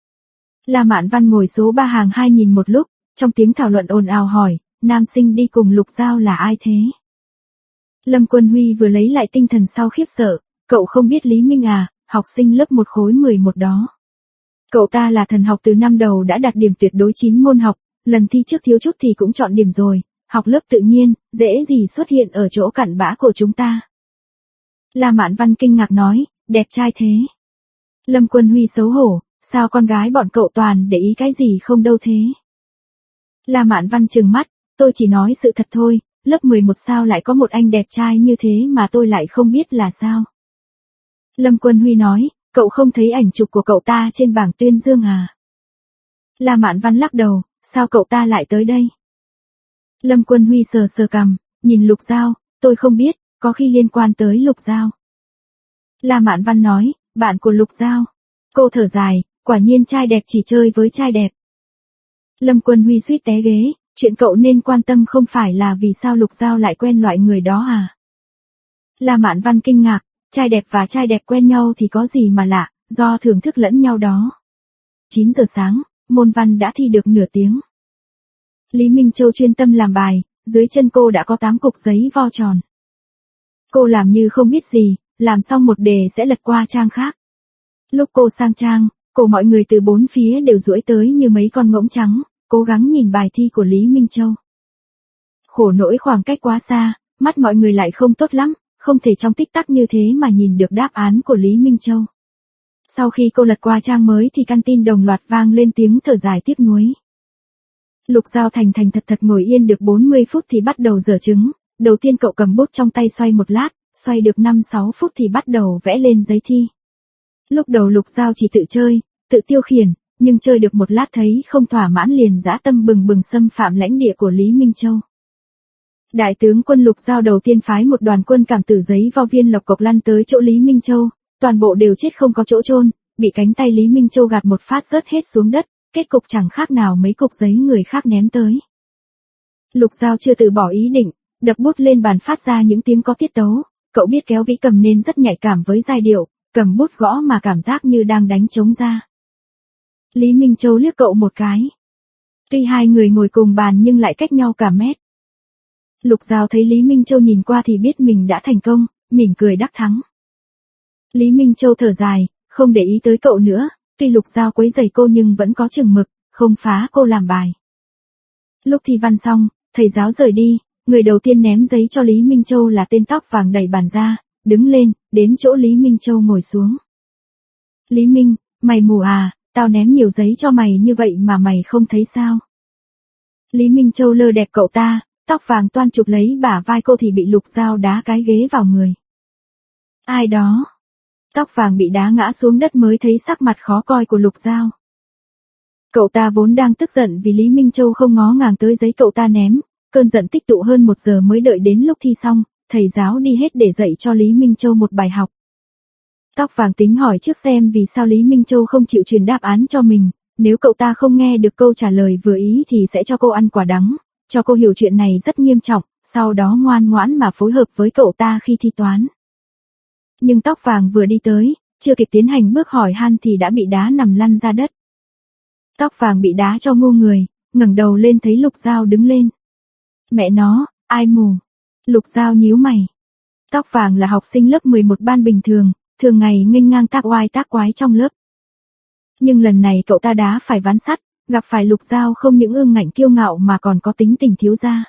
La Mạn Văn ngồi số ba hàng hai nhìn một lúc, trong tiếng thảo luận ồn ào hỏi, nam sinh đi cùng Lục Giao là ai thế? Lâm Quân Huy vừa lấy lại tinh thần sau khiếp sợ, cậu không biết Lý Minh à, học sinh lớp một khối mười một đó. Cậu ta là thần học từ năm đầu đã đạt điểm tuyệt đối chín môn học, lần thi trước thiếu chút thì cũng chọn điểm rồi, học lớp tự nhiên, dễ gì xuất hiện ở chỗ cặn bã của chúng ta. La Mạn Văn kinh ngạc nói, đẹp trai thế. Lâm Quân Huy xấu hổ, sao con gái bọn cậu toàn để ý cái gì không đâu thế. La Mạn Văn trừng mắt, tôi chỉ nói sự thật thôi, lớp mười một sao lại có một anh đẹp trai như thế mà tôi lại không biết là sao. Lâm Quân Huy nói, cậu không thấy ảnh chụp của cậu ta trên bảng tuyên dương à? La Mạn Văn lắc đầu, sao cậu ta lại tới đây? Lâm Quân Huy sờ sờ cằm, nhìn Lục Giao, tôi không biết, có khi liên quan tới Lục Giao. La Mạn Văn nói, bạn của Lục Giao. Cô thở dài, quả nhiên trai đẹp chỉ chơi với trai đẹp. Lâm Quân Huy suýt té ghế, chuyện cậu nên quan tâm không phải là vì sao Lục Giao lại quen loại người đó à? La Mạn Văn kinh ngạc, trai đẹp và trai đẹp quen nhau thì có gì mà lạ, do thưởng thức lẫn nhau đó. chín giờ sáng, môn văn đã thi được nửa tiếng. Lý Minh Châu chuyên tâm làm bài, dưới chân cô đã có tám cục giấy vo tròn. Cô làm như không biết gì, làm xong một đề sẽ lật qua trang khác. Lúc cô sang trang, cổ mọi người từ bốn phía đều duỗi tới như mấy con ngỗng trắng, cố gắng nhìn bài thi của Lý Minh Châu. Khổ nỗi khoảng cách quá xa, mắt mọi người lại không tốt lắm, không thể trong tích tắc như thế mà nhìn được đáp án của Lý Minh Châu. Sau khi cô lật qua trang mới thì căn tin đồng loạt vang lên tiếng thở dài tiếc nuối. Lục Giao thành thành thật thật ngồi yên được bốn mươi phút thì bắt đầu dở trứng, đầu tiên cậu cầm bút trong tay xoay một lát, xoay được năm sáu phút thì bắt đầu vẽ lên giấy thi. Lúc đầu Lục Giao chỉ tự chơi, tự tiêu khiển, nhưng chơi được một lát thấy không thỏa mãn liền dã tâm bừng bừng xâm phạm lãnh địa của Lý Minh Châu. Đại tướng quân Lục Giao đầu tiên phái một đoàn quân cảm tử giấy vo viên lộc cộc lăn tới chỗ Lý Minh Châu, toàn bộ đều chết không có chỗ chôn, bị cánh tay Lý Minh Châu gạt một phát rớt hết xuống đất, kết cục chẳng khác nào mấy cục giấy người khác ném tới. Lục Giao chưa từ bỏ ý định, đập bút lên bàn phát ra những tiếng có tiết tấu, cậu biết kéo vĩ cầm nên rất nhạy cảm với giai điệu, cầm bút gõ mà cảm giác như đang đánh trống ra. Lý Minh Châu liếc cậu một cái. Tuy hai người ngồi cùng bàn nhưng lại cách nhau cả mét. Lục Giao thấy Lý Minh Châu nhìn qua thì biết mình đã thành công, mỉm cười đắc thắng. Lý Minh Châu thở dài, không để ý tới cậu nữa, tuy Lục Giao quấy rầy cô nhưng vẫn có chừng mực, không phá cô làm bài. Lúc thi văn xong, thầy giáo rời đi, người đầu tiên ném giấy cho Lý Minh Châu là tên tóc vàng đẩy bàn ra, đứng lên, đến chỗ Lý Minh Châu ngồi xuống. Lý Minh, mày mù à, tao ném nhiều giấy cho mày như vậy mà mày không thấy sao? Lý Minh Châu lơ đẹp cậu ta, tóc vàng toan chụp lấy bả vai cô thì bị Lục Giao đá cái ghế vào người. Ai đó? Tóc vàng bị đá ngã xuống đất mới thấy sắc mặt khó coi của Lục Giao. Cậu ta vốn đang tức giận vì Lý Minh Châu không ngó ngàng tới giấy cậu ta ném, cơn giận tích tụ hơn một giờ mới đợi đến lúc thi xong, thầy giáo đi hết để dạy cho Lý Minh Châu một bài học. Tóc vàng tính hỏi trước xem vì sao Lý Minh Châu không chịu truyền đáp án cho mình, nếu cậu ta không nghe được câu trả lời vừa ý thì sẽ cho cô ăn quả đắng, cho cô hiểu chuyện này rất nghiêm trọng, sau đó ngoan ngoãn mà phối hợp với cậu ta khi thi toán. Nhưng tóc vàng vừa đi tới, chưa kịp tiến hành bước hỏi han thì đã bị đá nằm lăn ra đất. Tóc vàng bị đá cho ngu người, ngẩng đầu lên thấy Lục Giao đứng lên. Mẹ nó, ai mù? Lục Giao nhíu mày. Tóc vàng là học sinh lớp mười một ban bình thường, thường ngày nghênh ngang tác oai tác quái trong lớp. Nhưng lần này cậu ta đá phải ván sắt, gặp phải Lục Giao không những ương ngạnh kiêu ngạo mà còn có tính tình thiếu gia.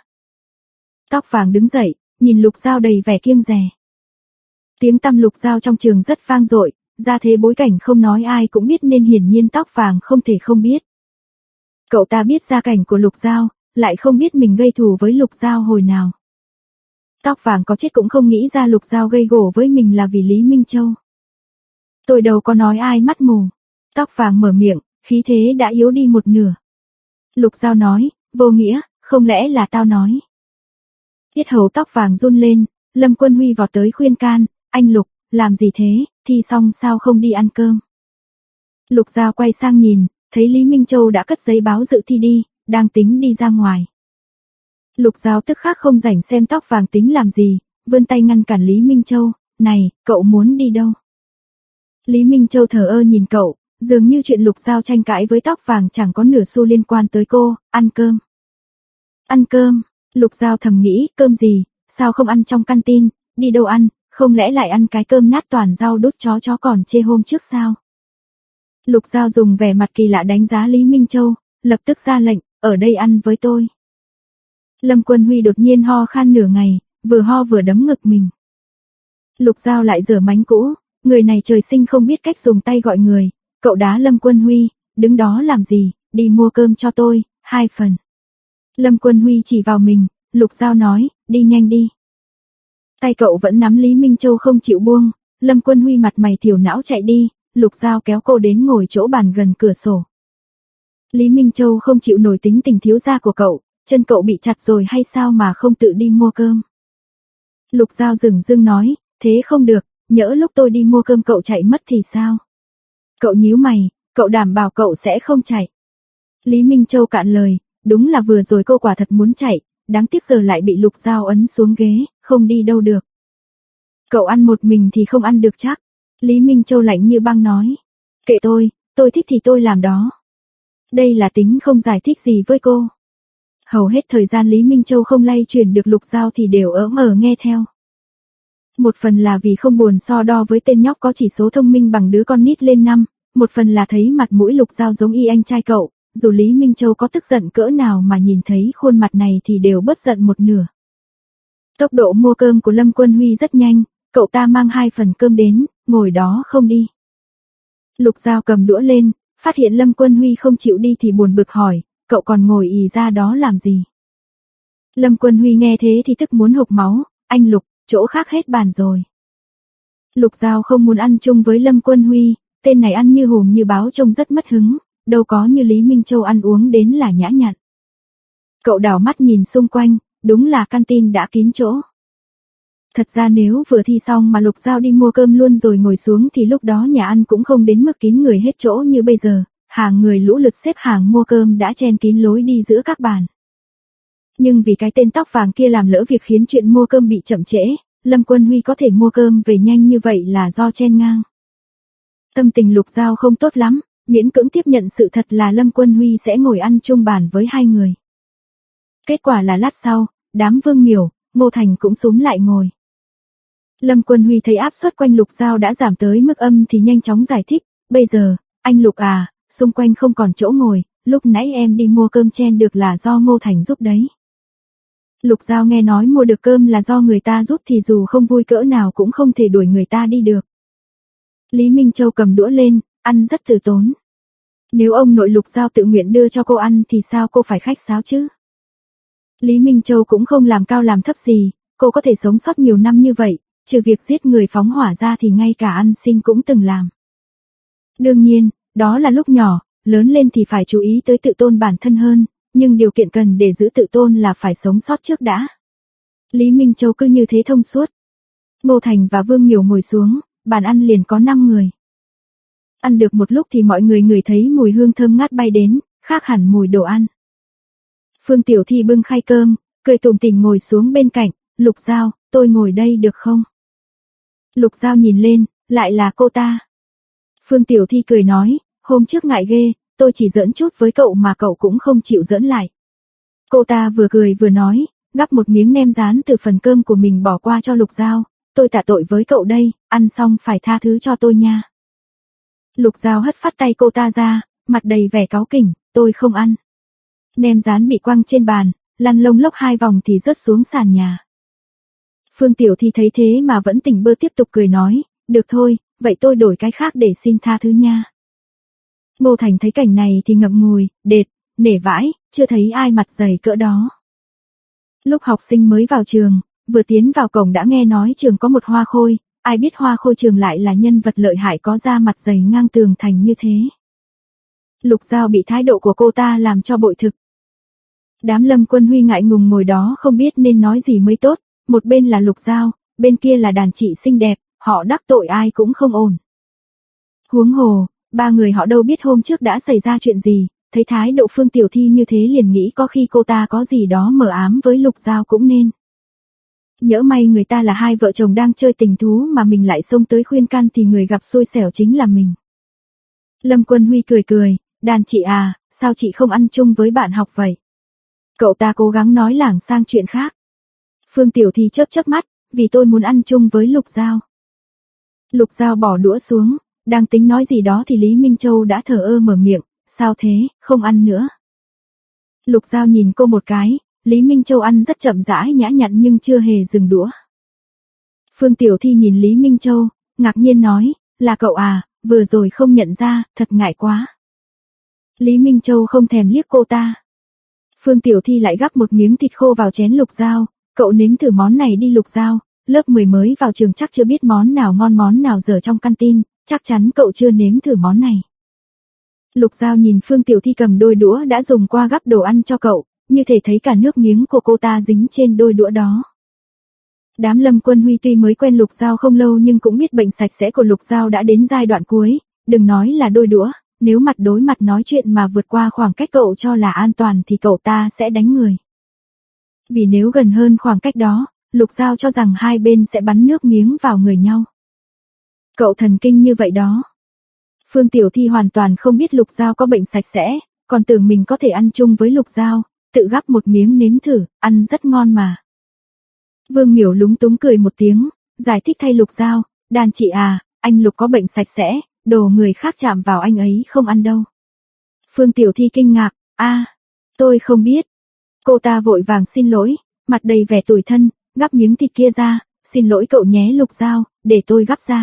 Tóc vàng đứng dậy, nhìn Lục Giao đầy vẻ kiêng dè. Tiếng tăm Lục Giao trong trường rất vang dội, ra thế bối cảnh không nói ai cũng biết nên hiển nhiên tóc vàng không thể không biết. Cậu ta biết gia cảnh của Lục Giao, lại không biết mình gây thù với Lục Giao hồi nào. Tóc vàng có chết cũng không nghĩ ra Lục Giao gây gổ với mình là vì Lý Minh Châu. Tôi đâu có nói ai mắt mù. Tóc vàng mở miệng, khí thế đã yếu đi một nửa. Lục Giao nói, vô nghĩa, không lẽ là tao nói. Yết hầu tóc vàng run lên, Lâm Quân Huy vọt tới khuyên can, anh Lục, làm gì thế, thi xong sao không đi ăn cơm. Lục Giao quay sang nhìn, thấy Lý Minh Châu đã cất giấy báo dự thi đi, đang tính đi ra ngoài. Lục Giao tức khắc không rảnh xem tóc vàng tính làm gì, vươn tay ngăn cản Lý Minh Châu, này, cậu muốn đi đâu? Lý Minh Châu thờ ơ nhìn cậu, dường như chuyện Lục Giao tranh cãi với tóc vàng chẳng có nửa xu liên quan tới cô, ăn cơm. Ăn cơm, Lục Giao thầm nghĩ, cơm gì, sao không ăn trong căn tin, đi đâu ăn, không lẽ lại ăn cái cơm nát toàn rau đút chó chó còn chê hôm trước sao? Lục Giao dùng vẻ mặt kỳ lạ đánh giá Lý Minh Châu, lập tức ra lệnh, ở đây ăn với tôi. Lâm Quân Huy đột nhiên ho khan nửa ngày, vừa ho vừa đấm ngực mình. Lục Giao lại giở mánh cũ, người này trời sinh không biết cách dùng tay gọi người, cậu đá Lâm Quân Huy, đứng đó làm gì, đi mua cơm cho tôi, hai phần. Lâm Quân Huy chỉ vào mình, Lục Giao nói, đi nhanh đi. Tay cậu vẫn nắm Lý Minh Châu không chịu buông, Lâm Quân Huy mặt mày thiểu não chạy đi, Lục Giao kéo cô đến ngồi chỗ bàn gần cửa sổ. Lý Minh Châu không chịu nổi tính tình thiếu gia của cậu, chân cậu bị chặt rồi hay sao mà không tự đi mua cơm? Lục Giao dửng dưng nói, thế không được, nhỡ lúc tôi đi mua cơm cậu chạy mất thì sao? Cậu nhíu mày, cậu đảm bảo cậu sẽ không chạy. Lý Minh Châu cạn lời, đúng là vừa rồi cô quả thật muốn chạy, đáng tiếc giờ lại bị Lục Giao ấn xuống ghế, không đi đâu được. Cậu ăn một mình thì không ăn được chắc. Lý Minh Châu lạnh như băng nói. Kệ tôi, tôi thích thì tôi làm đó. Đây là tính không giải thích gì với cô. Hầu hết thời gian Lý Minh Châu không lay chuyển được Lục Giao thì đều ỡm ở nghe theo. Một phần là vì không buồn so đo với tên nhóc có chỉ số thông minh bằng đứa con nít lên năm, một phần là thấy mặt mũi Lục Giao giống y anh trai cậu, dù Lý Minh Châu có tức giận cỡ nào mà nhìn thấy khuôn mặt này thì đều bớt giận một nửa. Tốc độ mua cơm của Lâm Quân Huy rất nhanh, cậu ta mang hai phần cơm đến, ngồi đó không đi. Lục Giao cầm đũa lên, phát hiện Lâm Quân Huy không chịu đi thì buồn bực hỏi, cậu còn ngồi ì ra đó làm gì? Lâm Quân Huy nghe thế thì tức muốn hộc máu, anh Lục, chỗ khác hết bàn rồi. Lục Giao không muốn ăn chung với Lâm Quân Huy, tên này ăn như hùm như báo trông rất mất hứng, đâu có như Lý Minh Châu ăn uống đến là nhã nhặn. Cậu đảo mắt nhìn xung quanh, đúng là canteen đã kín chỗ. Thật ra nếu vừa thi xong mà Lục Giao đi mua cơm luôn rồi ngồi xuống thì lúc đó nhà ăn cũng không đến mức kín người hết chỗ như bây giờ, hàng người lũ lượt xếp hàng mua cơm đã chen kín lối đi giữa các bàn. Nhưng vì cái tên tóc vàng kia làm lỡ việc khiến chuyện mua cơm bị chậm trễ, Lâm Quân Huy có thể mua cơm về nhanh như vậy là do chen ngang. Tâm tình Lục Giao không tốt lắm, miễn cưỡng tiếp nhận sự thật là Lâm Quân Huy sẽ ngồi ăn chung bàn với hai người. Kết quả là lát sau, đám Vương Miểu, Ngô Thành cũng xúm lại ngồi. Lâm Quân Huy thấy áp suất quanh Lục Giao đã giảm tới mức âm thì nhanh chóng giải thích, bây giờ, anh Lục à, xung quanh không còn chỗ ngồi, lúc nãy em đi mua cơm chen được là do Ngô Thành giúp đấy. Lục Giao nghe nói mua được cơm là do người ta giúp thì dù không vui cỡ nào cũng không thể đuổi người ta đi được. Lý Minh Châu cầm đũa lên, ăn rất từ tốn. Nếu ông nội Lục Giao tự nguyện đưa cho cô ăn thì sao cô phải khách sáo chứ? Lý Minh Châu cũng không làm cao làm thấp gì, cô có thể sống sót nhiều năm như vậy, trừ việc giết người phóng hỏa ra thì ngay cả ăn xin cũng từng làm. Đương nhiên, đó là lúc nhỏ, lớn lên thì phải chú ý tới tự tôn bản thân hơn, nhưng điều kiện cần để giữ tự tôn là phải sống sót trước đã. Lý Minh Châu cứ như thế thông suốt. Ngô Thành và Vương Miểu ngồi xuống, bàn ăn liền có năm người. Ăn được một lúc thì mọi người ngửi thấy mùi hương thơm ngát bay đến, khác hẳn mùi đồ ăn. Phương Tiểu Thi bưng khay cơm, cười tủm tỉm ngồi xuống bên cạnh, Lục Giao, tôi ngồi đây được không? Lục Giao nhìn lên, lại là cô ta. Phương Tiểu Thi cười nói, hôm trước ngại ghê, tôi chỉ giỡn chút với cậu mà cậu cũng không chịu giỡn lại. Cô ta vừa cười vừa nói, gắp một miếng nem rán từ phần cơm của mình bỏ qua cho Lục Giao, tôi tạ tội với cậu đây, ăn xong phải tha thứ cho tôi nha. Lục Giao hất phát tay cô ta ra, mặt đầy vẻ cáu kỉnh, tôi không ăn. Nem rán bị quăng trên bàn, lăn lông lốc hai vòng thì rớt xuống sàn nhà. Phương Tiểu Thi thấy thế mà vẫn tỉnh bơ tiếp tục cười nói, được thôi, vậy tôi đổi cái khác để xin tha thứ nha. Ngô Thành thấy cảnh này thì ngậm ngùi, đệt, nể vãi, chưa thấy ai mặt dày cỡ đó. Lúc học sinh mới vào trường, vừa tiến vào cổng đã nghe nói trường có một Hoa Khôi, ai biết Hoa Khôi trường lại là nhân vật lợi hại có da mặt dày ngang tường thành như thế. Lục Giao bị thái độ của cô ta làm cho bội thực. Đám Lâm Quân Huy ngại ngùng ngồi đó không biết nên nói gì mới tốt, một bên là Lục Giao, bên kia là đàn chị xinh đẹp, họ đắc tội ai cũng không ổn. Huống hồ, ba người họ đâu biết hôm trước đã xảy ra chuyện gì, thấy thái độ Phương Tiểu Thi như thế liền nghĩ có khi cô ta có gì đó mờ ám với Lục Giao cũng nên. Nhỡ may người ta là hai vợ chồng đang chơi tình thú mà mình lại xông tới khuyên can thì người gặp xui xẻo chính là mình. Lâm Quân Huy cười cười, đàn chị à, sao chị không ăn chung với bạn học vậy? Cậu ta cố gắng nói lảng sang chuyện khác. Phương Tiểu Thi chớp chớp mắt, vì tôi muốn ăn chung với Lục Giao. Lục Giao bỏ đũa xuống, đang tính nói gì đó thì Lý Minh Châu đã thờ ơ mở miệng, sao thế, không ăn nữa. Lục Giao nhìn cô một cái, Lý Minh Châu ăn rất chậm rãi nhã nhặn nhưng chưa hề dừng đũa. Phương Tiểu Thi nhìn Lý Minh Châu, ngạc nhiên nói, là cậu à, vừa rồi không nhận ra, thật ngại quá. Lý Minh Châu không thèm liếc cô ta. Phương Tiểu Thi lại gắp một miếng thịt khô vào chén Lục Giao, cậu nếm thử món này đi Lục Giao, lớp mười mới vào trường chắc chưa biết món nào ngon món nào dở trong canteen, chắc chắn cậu chưa nếm thử món này. Lục Giao nhìn Phương Tiểu Thi cầm đôi đũa đã dùng qua gắp đồ ăn cho cậu, như thể thấy cả nước miếng của cô ta dính trên đôi đũa đó. Đám Lâm Quân Huy tuy mới quen Lục Giao không lâu nhưng cũng biết bệnh sạch sẽ của Lục Giao đã đến giai đoạn cuối, đừng nói là đôi đũa, nếu mặt đối mặt nói chuyện mà vượt qua khoảng cách cậu cho là an toàn thì cậu ta sẽ đánh người. Vì nếu gần hơn khoảng cách đó, Lục Giao cho rằng hai bên sẽ bắn nước miếng vào người nhau. Cậu thần kinh như vậy đó. Phương Tiểu Thi hoàn toàn không biết Lục Giao có bệnh sạch sẽ, còn tưởng mình có thể ăn chung với Lục Giao, tự gắp một miếng nếm thử, ăn rất ngon mà. Vương Miểu lúng túng cười một tiếng, giải thích thay Lục Giao, đàn chị à, anh Lục có bệnh sạch sẽ, đồ người khác chạm vào anh ấy không ăn đâu. Phương Tiểu Thi kinh ngạc, a, tôi không biết. Cô ta vội vàng xin lỗi, mặt đầy vẻ tủi thân, gắp miếng thịt kia ra, xin lỗi cậu nhé Lục Giao, để tôi gắp ra.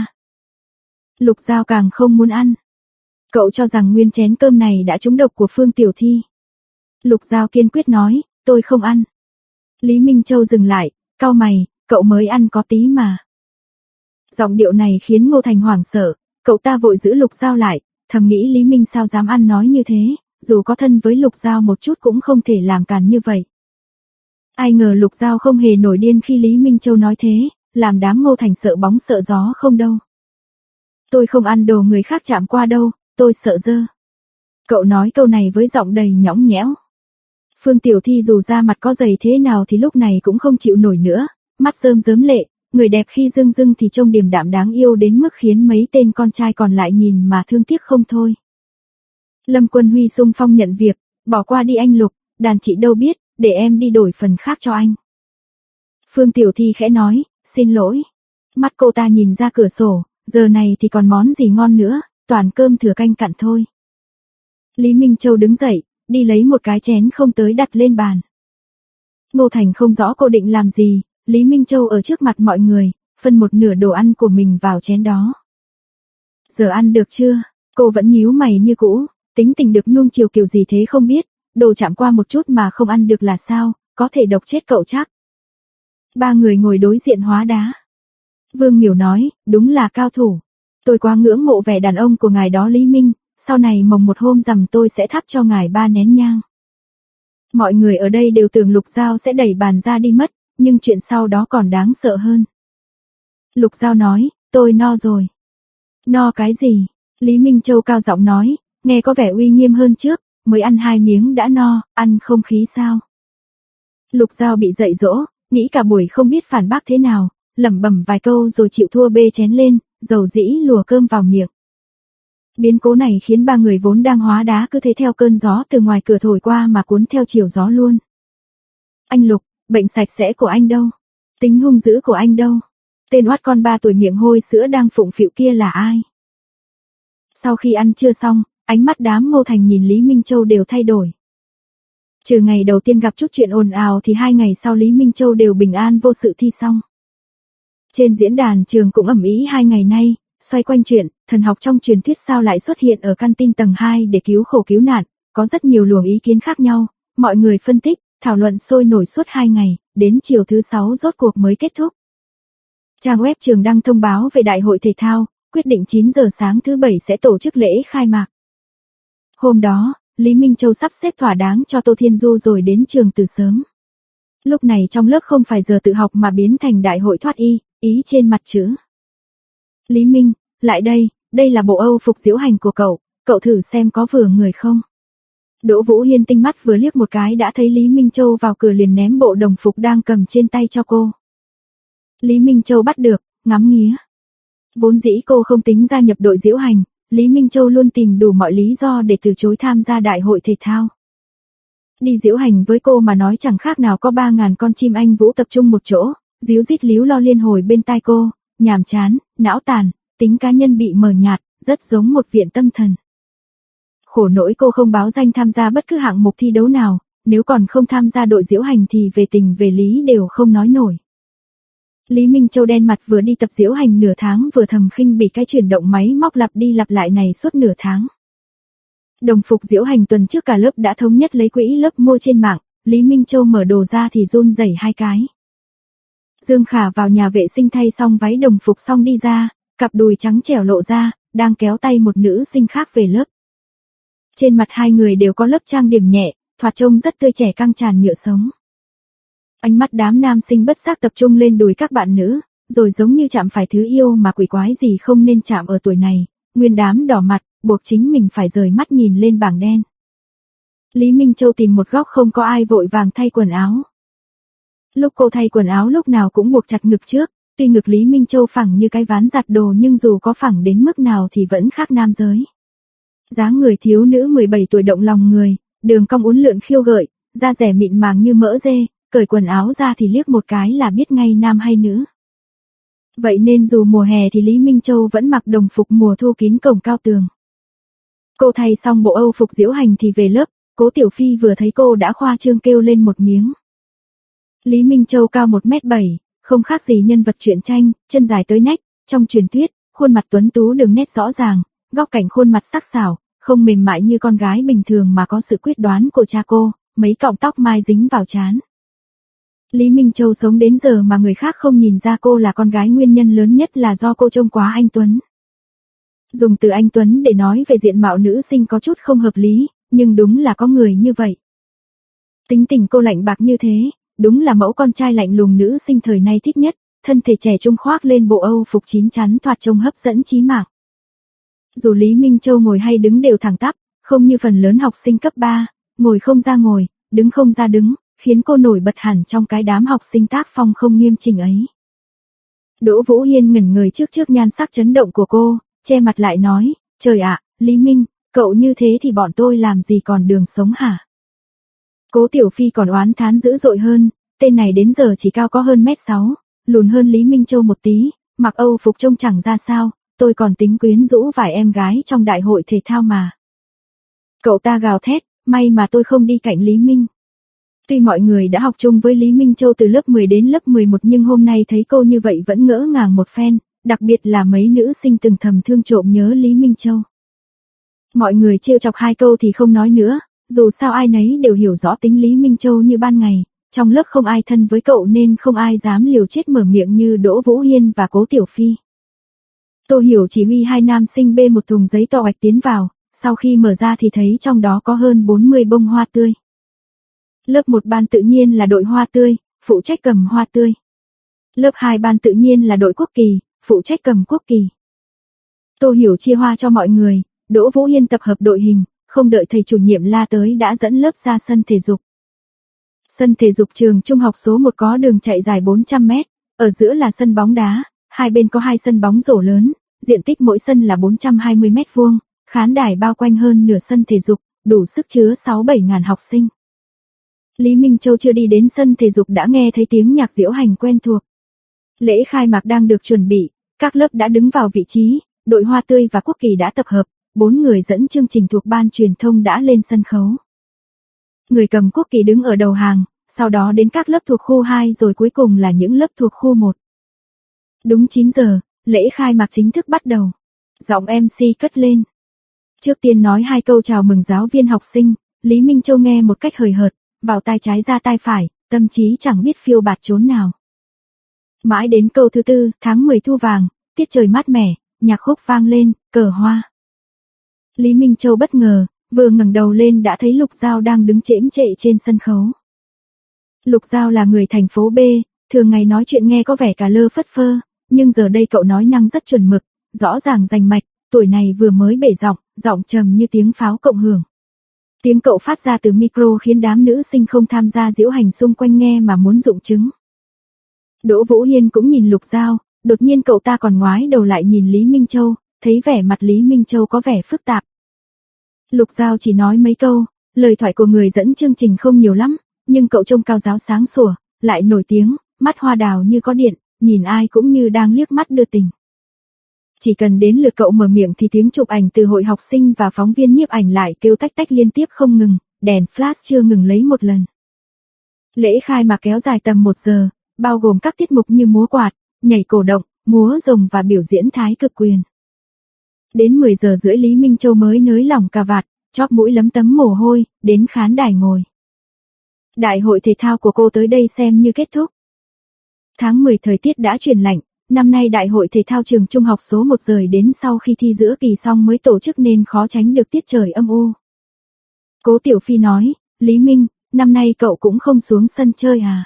Lục Giao càng không muốn ăn. Cậu cho rằng nguyên chén cơm này đã trúng độc của Phương Tiểu Thi. Lục Giao kiên quyết nói, tôi không ăn. Lý Minh Châu dừng lại, cau mày, cậu mới ăn có tí mà. Giọng điệu này khiến Ngô Thành hoảng sợ, cậu ta vội giữ Lục Giao lại, thầm nghĩ Lý Minh sao dám ăn nói như thế, dù có thân với Lục Giao một chút cũng không thể làm càn như vậy. Ai ngờ Lục Giao không hề nổi điên khi Lý Minh Châu nói thế, làm đám Ngô Thành sợ bóng sợ gió không đâu. Tôi không ăn đồ người khác chạm qua đâu, tôi sợ dơ. Cậu nói câu này với giọng đầy nhõng nhẽo. Phương Tiểu Thi dù da mặt có dày thế nào thì lúc này cũng không chịu nổi nữa, mắt rơm rớm lệ, người đẹp khi dưng dưng thì trông điềm đạm đáng yêu đến mức khiến mấy tên con trai còn lại nhìn mà thương tiếc không thôi. Lâm Quân Huy xung phong nhận việc, bỏ qua đi anh Lục, đàn chị đâu biết, để em đi đổi phần khác cho anh. Phương Tiểu Thi khẽ nói, xin lỗi. Mắt cô ta nhìn ra cửa sổ, giờ này thì còn món gì ngon nữa, toàn cơm thừa canh cặn thôi. Lý Minh Châu đứng dậy, đi lấy một cái chén không tới đặt lên bàn. Ngô Thành không rõ cô định làm gì, Lý Minh Châu ở trước mặt mọi người, phân một nửa đồ ăn của mình vào chén đó. Giờ ăn được chưa? Cô vẫn nhíu mày như cũ, tính tình được nuông chiều kiểu gì thế không biết, đồ chạm qua một chút mà không ăn được là sao, có thể độc chết cậu chắc. Ba người ngồi đối diện hóa đá. Vương Miểu nói, đúng là cao thủ. Tôi quá ngưỡng mộ vẻ đàn ông của ngài đó Lý Minh, sau này mồng một hôm rằm tôi sẽ thắp cho ngài ba nén nhang. Mọi người ở đây đều tưởng Lục Giao sẽ đẩy bàn ra đi mất, nhưng chuyện sau đó còn đáng sợ hơn. Lục Giao nói, tôi no rồi. No cái gì? Lý Minh Châu cao giọng nói, nghe có vẻ uy nghiêm hơn trước, mới ăn hai miếng đã no, ăn không khí sao? Lục Giao bị dạy dỗ, nghĩ cả buổi không biết phản bác thế nào, lẩm bẩm vài câu rồi chịu thua bê chén lên, dầu dĩ lùa cơm vào miệng. Biến cố này khiến ba người vốn đang hóa đá cứ thế theo cơn gió từ ngoài cửa thổi qua mà cuốn theo chiều gió luôn. Anh Lục, bệnh sạch sẽ của anh đâu? Tính hung dữ của anh đâu? Tên oát con ba tuổi miệng hôi sữa đang phụng phịu kia là ai? Sau khi ăn trưa xong, ánh mắt đám Ngô Thành nhìn Lý Minh Châu đều thay đổi. Trừ ngày đầu tiên gặp chút chuyện ồn ào thì hai ngày sau Lý Minh Châu đều bình an vô sự thi xong. Trên diễn đàn trường cũng ầm ĩ hai ngày nay, xoay quanh chuyện, thần học trong truyền thuyết sao lại xuất hiện ở căn tin tầng hai để cứu khổ cứu nạn, có rất nhiều luồng ý kiến khác nhau, mọi người phân tích, thảo luận sôi nổi suốt hai ngày, đến chiều thứ sáu rốt cuộc mới kết thúc. Trang web trường đăng thông báo về đại hội thể thao, quyết định chín giờ sáng thứ bảy sẽ tổ chức lễ khai mạc. Hôm đó, Lý Minh Châu sắp xếp thỏa đáng cho Tô Thiên Du rồi đến trường từ sớm. Lúc này trong lớp không phải giờ tự học mà biến thành đại hội thoát y, ý trên mặt chữ. Lý Minh, lại đây, đây là bộ Âu phục diễu hành của cậu, cậu thử xem có vừa người không. Đỗ Vũ Hiên tinh mắt vừa liếc một cái đã thấy Lý Minh Châu vào cửa liền ném bộ đồng phục đang cầm trên tay cho cô. Lý Minh Châu bắt được, ngắm nghía. Vốn dĩ cô không tính gia nhập đội diễu hành, Lý Minh Châu luôn tìm đủ mọi lý do để từ chối tham gia đại hội thể thao. Đi diễu hành với cô mà nói chẳng khác nào có ba ngàn con chim anh vũ tập trung một chỗ, díu dít líu lo liên hồi bên tai cô, nhàm chán, não tàn, tính cá nhân bị mờ nhạt, rất giống một viện tâm thần. Khổ nỗi cô không báo danh tham gia bất cứ hạng mục thi đấu nào, nếu còn không tham gia đội diễu hành thì về tình về lý đều không nói nổi. Lý Minh Châu đen mặt vừa đi tập diễu hành nửa tháng vừa thầm khinh bỉ cái chuyển động máy móc lặp đi lặp lại này suốt nửa tháng. Đồng phục diễu hành tuần trước cả lớp đã thống nhất lấy quỹ lớp mua trên mạng, Lý Minh Châu mở đồ ra thì run rẩy hai cái. Dương Khả vào nhà vệ sinh thay xong váy đồng phục xong đi ra, cặp đùi trắng trẻo lộ ra, đang kéo tay một nữ sinh khác về lớp. Trên mặt hai người đều có lớp trang điểm nhẹ, thoạt trông rất tươi trẻ căng tràn nhựa sống. Ánh mắt đám nam sinh bất giác tập trung lên đùi các bạn nữ, rồi giống như chạm phải thứ yêu mà quỷ quái gì không nên chạm ở tuổi này, nguyên đám đỏ mặt, buộc chính mình phải rời mắt nhìn lên bảng đen. Lý Minh Châu tìm một góc không có ai vội vàng thay quần áo. Lúc cô thay quần áo lúc nào cũng buộc chặt ngực trước, tuy ngực Lý Minh Châu phẳng như cái ván giặt đồ nhưng dù có phẳng đến mức nào thì vẫn khác nam giới. Dáng người thiếu nữ mười bảy tuổi động lòng người, đường cong uốn lượn khiêu gợi, da dẻ mịn màng như mỡ dê, cởi quần áo ra thì liếc một cái là biết ngay nam hay nữ. Vậy nên dù mùa hè thì Lý Minh Châu vẫn mặc đồng phục mùa thu kín cổng cao tường. Cô thay xong bộ Âu phục diễu hành thì về lớp, Cố Tiểu Phi vừa thấy cô đã khoa trương kêu lên một miếng. Lý Minh Châu cao một mét bảy, không khác gì nhân vật truyện tranh, chân dài tới nách, trong truyền thuyết, khuôn mặt tuấn tú đường nét rõ ràng, góc cạnh khuôn mặt sắc sảo, không mềm mại như con gái bình thường mà có sự quyết đoán của cha cô, mấy cọng tóc mai dính vào trán. Lý Minh Châu sống đến giờ mà người khác không nhìn ra cô là con gái nguyên nhân lớn nhất là do cô trông quá anh tuấn. Dùng từ anh tuấn để nói về diện mạo nữ sinh có chút không hợp lý, nhưng đúng là có người như vậy. Tính tình cô lạnh bạc như thế, đúng là mẫu con trai lạnh lùng nữ sinh thời nay thích nhất, thân thể trẻ trung khoác lên bộ Âu phục chín chắn thoạt trông hấp dẫn chí mạng. Dù Lý Minh Châu ngồi hay đứng đều thẳng tắp, không như phần lớn học sinh cấp ba, ngồi không ra ngồi, đứng không ra đứng, khiến cô nổi bật hẳn trong cái đám học sinh tác phong không nghiêm chỉnh ấy. Đỗ Vũ Hiên ngẩn người trước trước nhan sắc chấn động của cô, che mặt lại nói, trời ạ, Lý Minh, cậu như thế thì bọn tôi làm gì còn đường sống hả? Cố Tiểu Phi còn oán thán dữ dội hơn, tên này đến giờ chỉ cao có hơn mét sáu, lùn hơn Lý Minh Châu một tí, mặc Âu phục trông chẳng ra sao, tôi còn tính quyến rũ vài em gái trong đại hội thể thao mà. Cậu ta gào thét, may mà tôi không đi cạnh Lý Minh. Tuy mọi người đã học chung với Lý Minh Châu từ lớp mười đến lớp mười một nhưng hôm nay thấy cô như vậy vẫn ngỡ ngàng một phen, đặc biệt là mấy nữ sinh từng thầm thương trộm nhớ Lý Minh Châu. Mọi người trêu chọc hai câu thì không nói nữa, dù sao ai nấy đều hiểu rõ tính Lý Minh Châu như ban ngày, trong lớp không ai thân với cậu nên không ai dám liều chết mở miệng như Đỗ Vũ Hiên và Cố Tiểu Phi. Tô Hiểu chỉ huy hai nam sinh bê một thùng giấy to oạch tiến vào, sau khi mở ra thì thấy trong đó có hơn bốn mươi bông hoa tươi. Lớp một ban tự nhiên là đội hoa tươi, phụ trách cầm hoa tươi. Lớp hai ban tự nhiên là đội quốc kỳ, phụ trách cầm quốc kỳ. Tô Hiểu chia hoa cho mọi người, Đỗ Vũ Hiên tập hợp đội hình, không đợi thầy chủ nhiệm la tới đã dẫn lớp ra sân thể dục. Sân thể dục trường trung học số một có đường chạy dài bốn trăm mét, ở giữa là sân bóng đá, hai bên có hai sân bóng rổ lớn, diện tích mỗi sân là bốn trăm hai mươi mét vuông, khán đài bao quanh hơn nửa sân thể dục, đủ sức chứa sáu bảy ngàn học sinh. Lý Minh Châu chưa đi đến sân thể dục đã nghe thấy tiếng nhạc diễu hành quen thuộc. Lễ khai mạc đang được chuẩn bị, các lớp đã đứng vào vị trí, đội hoa tươi và quốc kỳ đã tập hợp, bốn người dẫn chương trình thuộc ban truyền thông đã lên sân khấu. Người cầm quốc kỳ đứng ở đầu hàng, sau đó đến các lớp thuộc khu hai rồi cuối cùng là những lớp thuộc khu một. Đúng chín giờ, lễ khai mạc chính thức bắt đầu. Giọng em xê cất lên. Trước tiên nói hai câu chào mừng giáo viên học sinh, Lý Minh Châu nghe một cách hời hợt, vào tai trái ra tai phải, tâm trí chẳng biết phiêu bạt chốn nào. Mãi đến câu thứ tư, tháng mười thu vàng, tiết trời mát mẻ, nhạc khúc vang lên, cờ hoa. Lý Minh Châu bất ngờ, vừa ngẩng đầu lên đã thấy Lục Giao đang đứng chễm chệ trên sân khấu. Lục Giao là người thành phố B, thường ngày nói chuyện nghe có vẻ cả lơ phất phơ, nhưng giờ đây cậu nói năng rất chuẩn mực, rõ ràng rành mạch, tuổi này vừa mới bể giọng, giọng trầm như tiếng pháo cộng hưởng. Tiếng cậu phát ra từ micro khiến đám nữ sinh không tham gia diễu hành xung quanh nghe mà muốn rụng trứng. Đỗ Vũ Hiên cũng nhìn Lục Giao, đột nhiên cậu ta còn ngoái đầu lại nhìn Lý Minh Châu, thấy vẻ mặt Lý Minh Châu có vẻ phức tạp. Lục Giao chỉ nói mấy câu, lời thoại của người dẫn chương trình không nhiều lắm, nhưng cậu trông cao giáo sáng sủa, lại nổi tiếng, mắt hoa đào như có điện, nhìn ai cũng như đang liếc mắt đưa tình. Chỉ cần đến lượt cậu mở miệng thì tiếng chụp ảnh từ hội học sinh và phóng viên nhiếp ảnh lại kêu tách tách liên tiếp không ngừng, đèn flash chưa ngừng lấy một lần. Lễ khai mạc kéo dài tầm một giờ, bao gồm các tiết mục như múa quạt, nhảy cổ động, múa rồng và biểu diễn thái cực quyền. Đến mười giờ rưỡi Lý Minh Châu mới nới lỏng cà vạt, chóp mũi lấm tấm mồ hôi, đến khán đài ngồi. Đại hội thể thao của cô tới đây xem như kết thúc. Tháng mười thời tiết đã chuyển lạnh, năm nay đại hội thể thao trường trung học số một rời đến sau khi thi giữa kỳ xong mới tổ chức nên khó tránh được tiết trời âm u. Cố Tiểu Phi nói, Lý Minh, năm nay cậu cũng không xuống sân chơi à?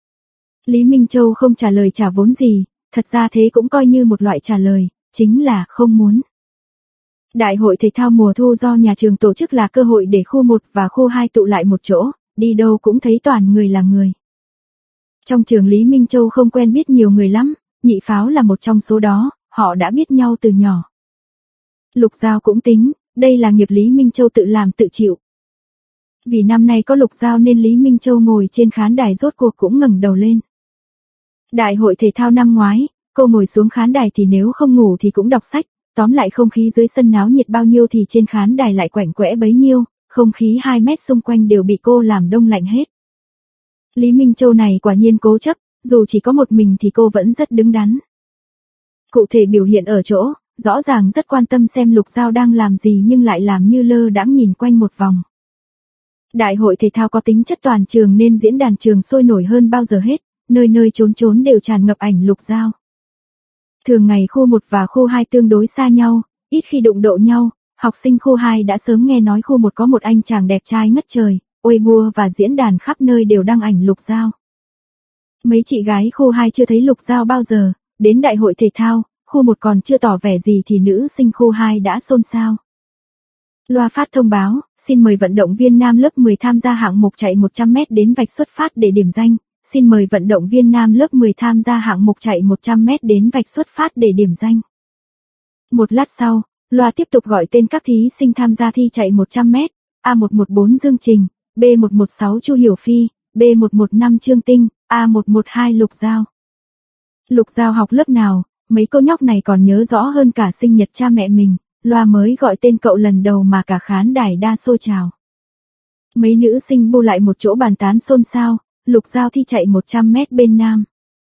Lý Minh Châu không trả lời trả vốn gì, thật ra thế cũng coi như một loại trả lời, chính là không muốn. Đại hội thể thao mùa thu do nhà trường tổ chức là cơ hội để khu một và khu hai tụ lại một chỗ, đi đâu cũng thấy toàn người là người. Trong trường Lý Minh Châu không quen biết nhiều người lắm, Nhị Pháo là một trong số đó, họ đã biết nhau từ nhỏ. Lục Giao cũng tính, đây là nghiệp Lý Minh Châu tự làm tự chịu. Vì năm nay có Lục Giao nên Lý Minh Châu ngồi trên khán đài rốt cuộc cũng ngẩng đầu lên. Đại hội thể thao năm ngoái, cô ngồi xuống khán đài thì nếu không ngủ thì cũng đọc sách, tóm lại không khí dưới sân náo nhiệt bao nhiêu thì trên khán đài lại quạnh quẽ bấy nhiêu, không khí hai mét xung quanh đều bị cô làm đông lạnh hết. Lý Minh Châu này quả nhiên cố chấp, dù chỉ có một mình thì cô vẫn rất đứng đắn. Cụ thể biểu hiện ở chỗ, rõ ràng rất quan tâm xem Lục Giao đang làm gì nhưng lại làm như lơ đãng nhìn quanh một vòng. Đại hội thể thao có tính chất toàn trường nên diễn đàn trường sôi nổi hơn bao giờ hết, nơi nơi trốn trốn đều tràn ngập ảnh Lục Giao. Thường ngày khu một và khu hai tương đối xa nhau, ít khi đụng độ nhau, học sinh khu hai đã sớm nghe nói khu một có một anh chàng đẹp trai ngất trời, Weibo và diễn đàn khắp nơi đều đăng ảnh Lục Giao. Mấy chị gái khu hai chưa thấy Lục Giao bao giờ, đến đại hội thể thao, khu một còn chưa tỏ vẻ gì thì nữ sinh khu hai đã xôn xao. Loa phát thông báo, xin mời vận động viên nam lớp mười tham gia hạng mục chạy một trăm mét đến vạch xuất phát để điểm danh. Xin mời vận động viên nam lớp mười tham gia hạng mục chạy một trăm mét đến vạch xuất phát để điểm danh. Một lát sau, loa tiếp tục gọi tên các thí sinh tham gia thi chạy một trăm mét, A một một bốn Dương Trình, B một một sáu Chu Hiểu Phi, B một một năm Trương Tinh, A một một hai Lục Giao. Lục Giao học lớp nào, mấy cô nhóc này còn nhớ rõ hơn cả sinh nhật cha mẹ mình, loa mới gọi tên cậu lần đầu mà cả khán đài đa xôi trào. Mấy nữ sinh bu lại một chỗ bàn tán xôn xao. Lục Giao thi chạy một trăm mét bên nam.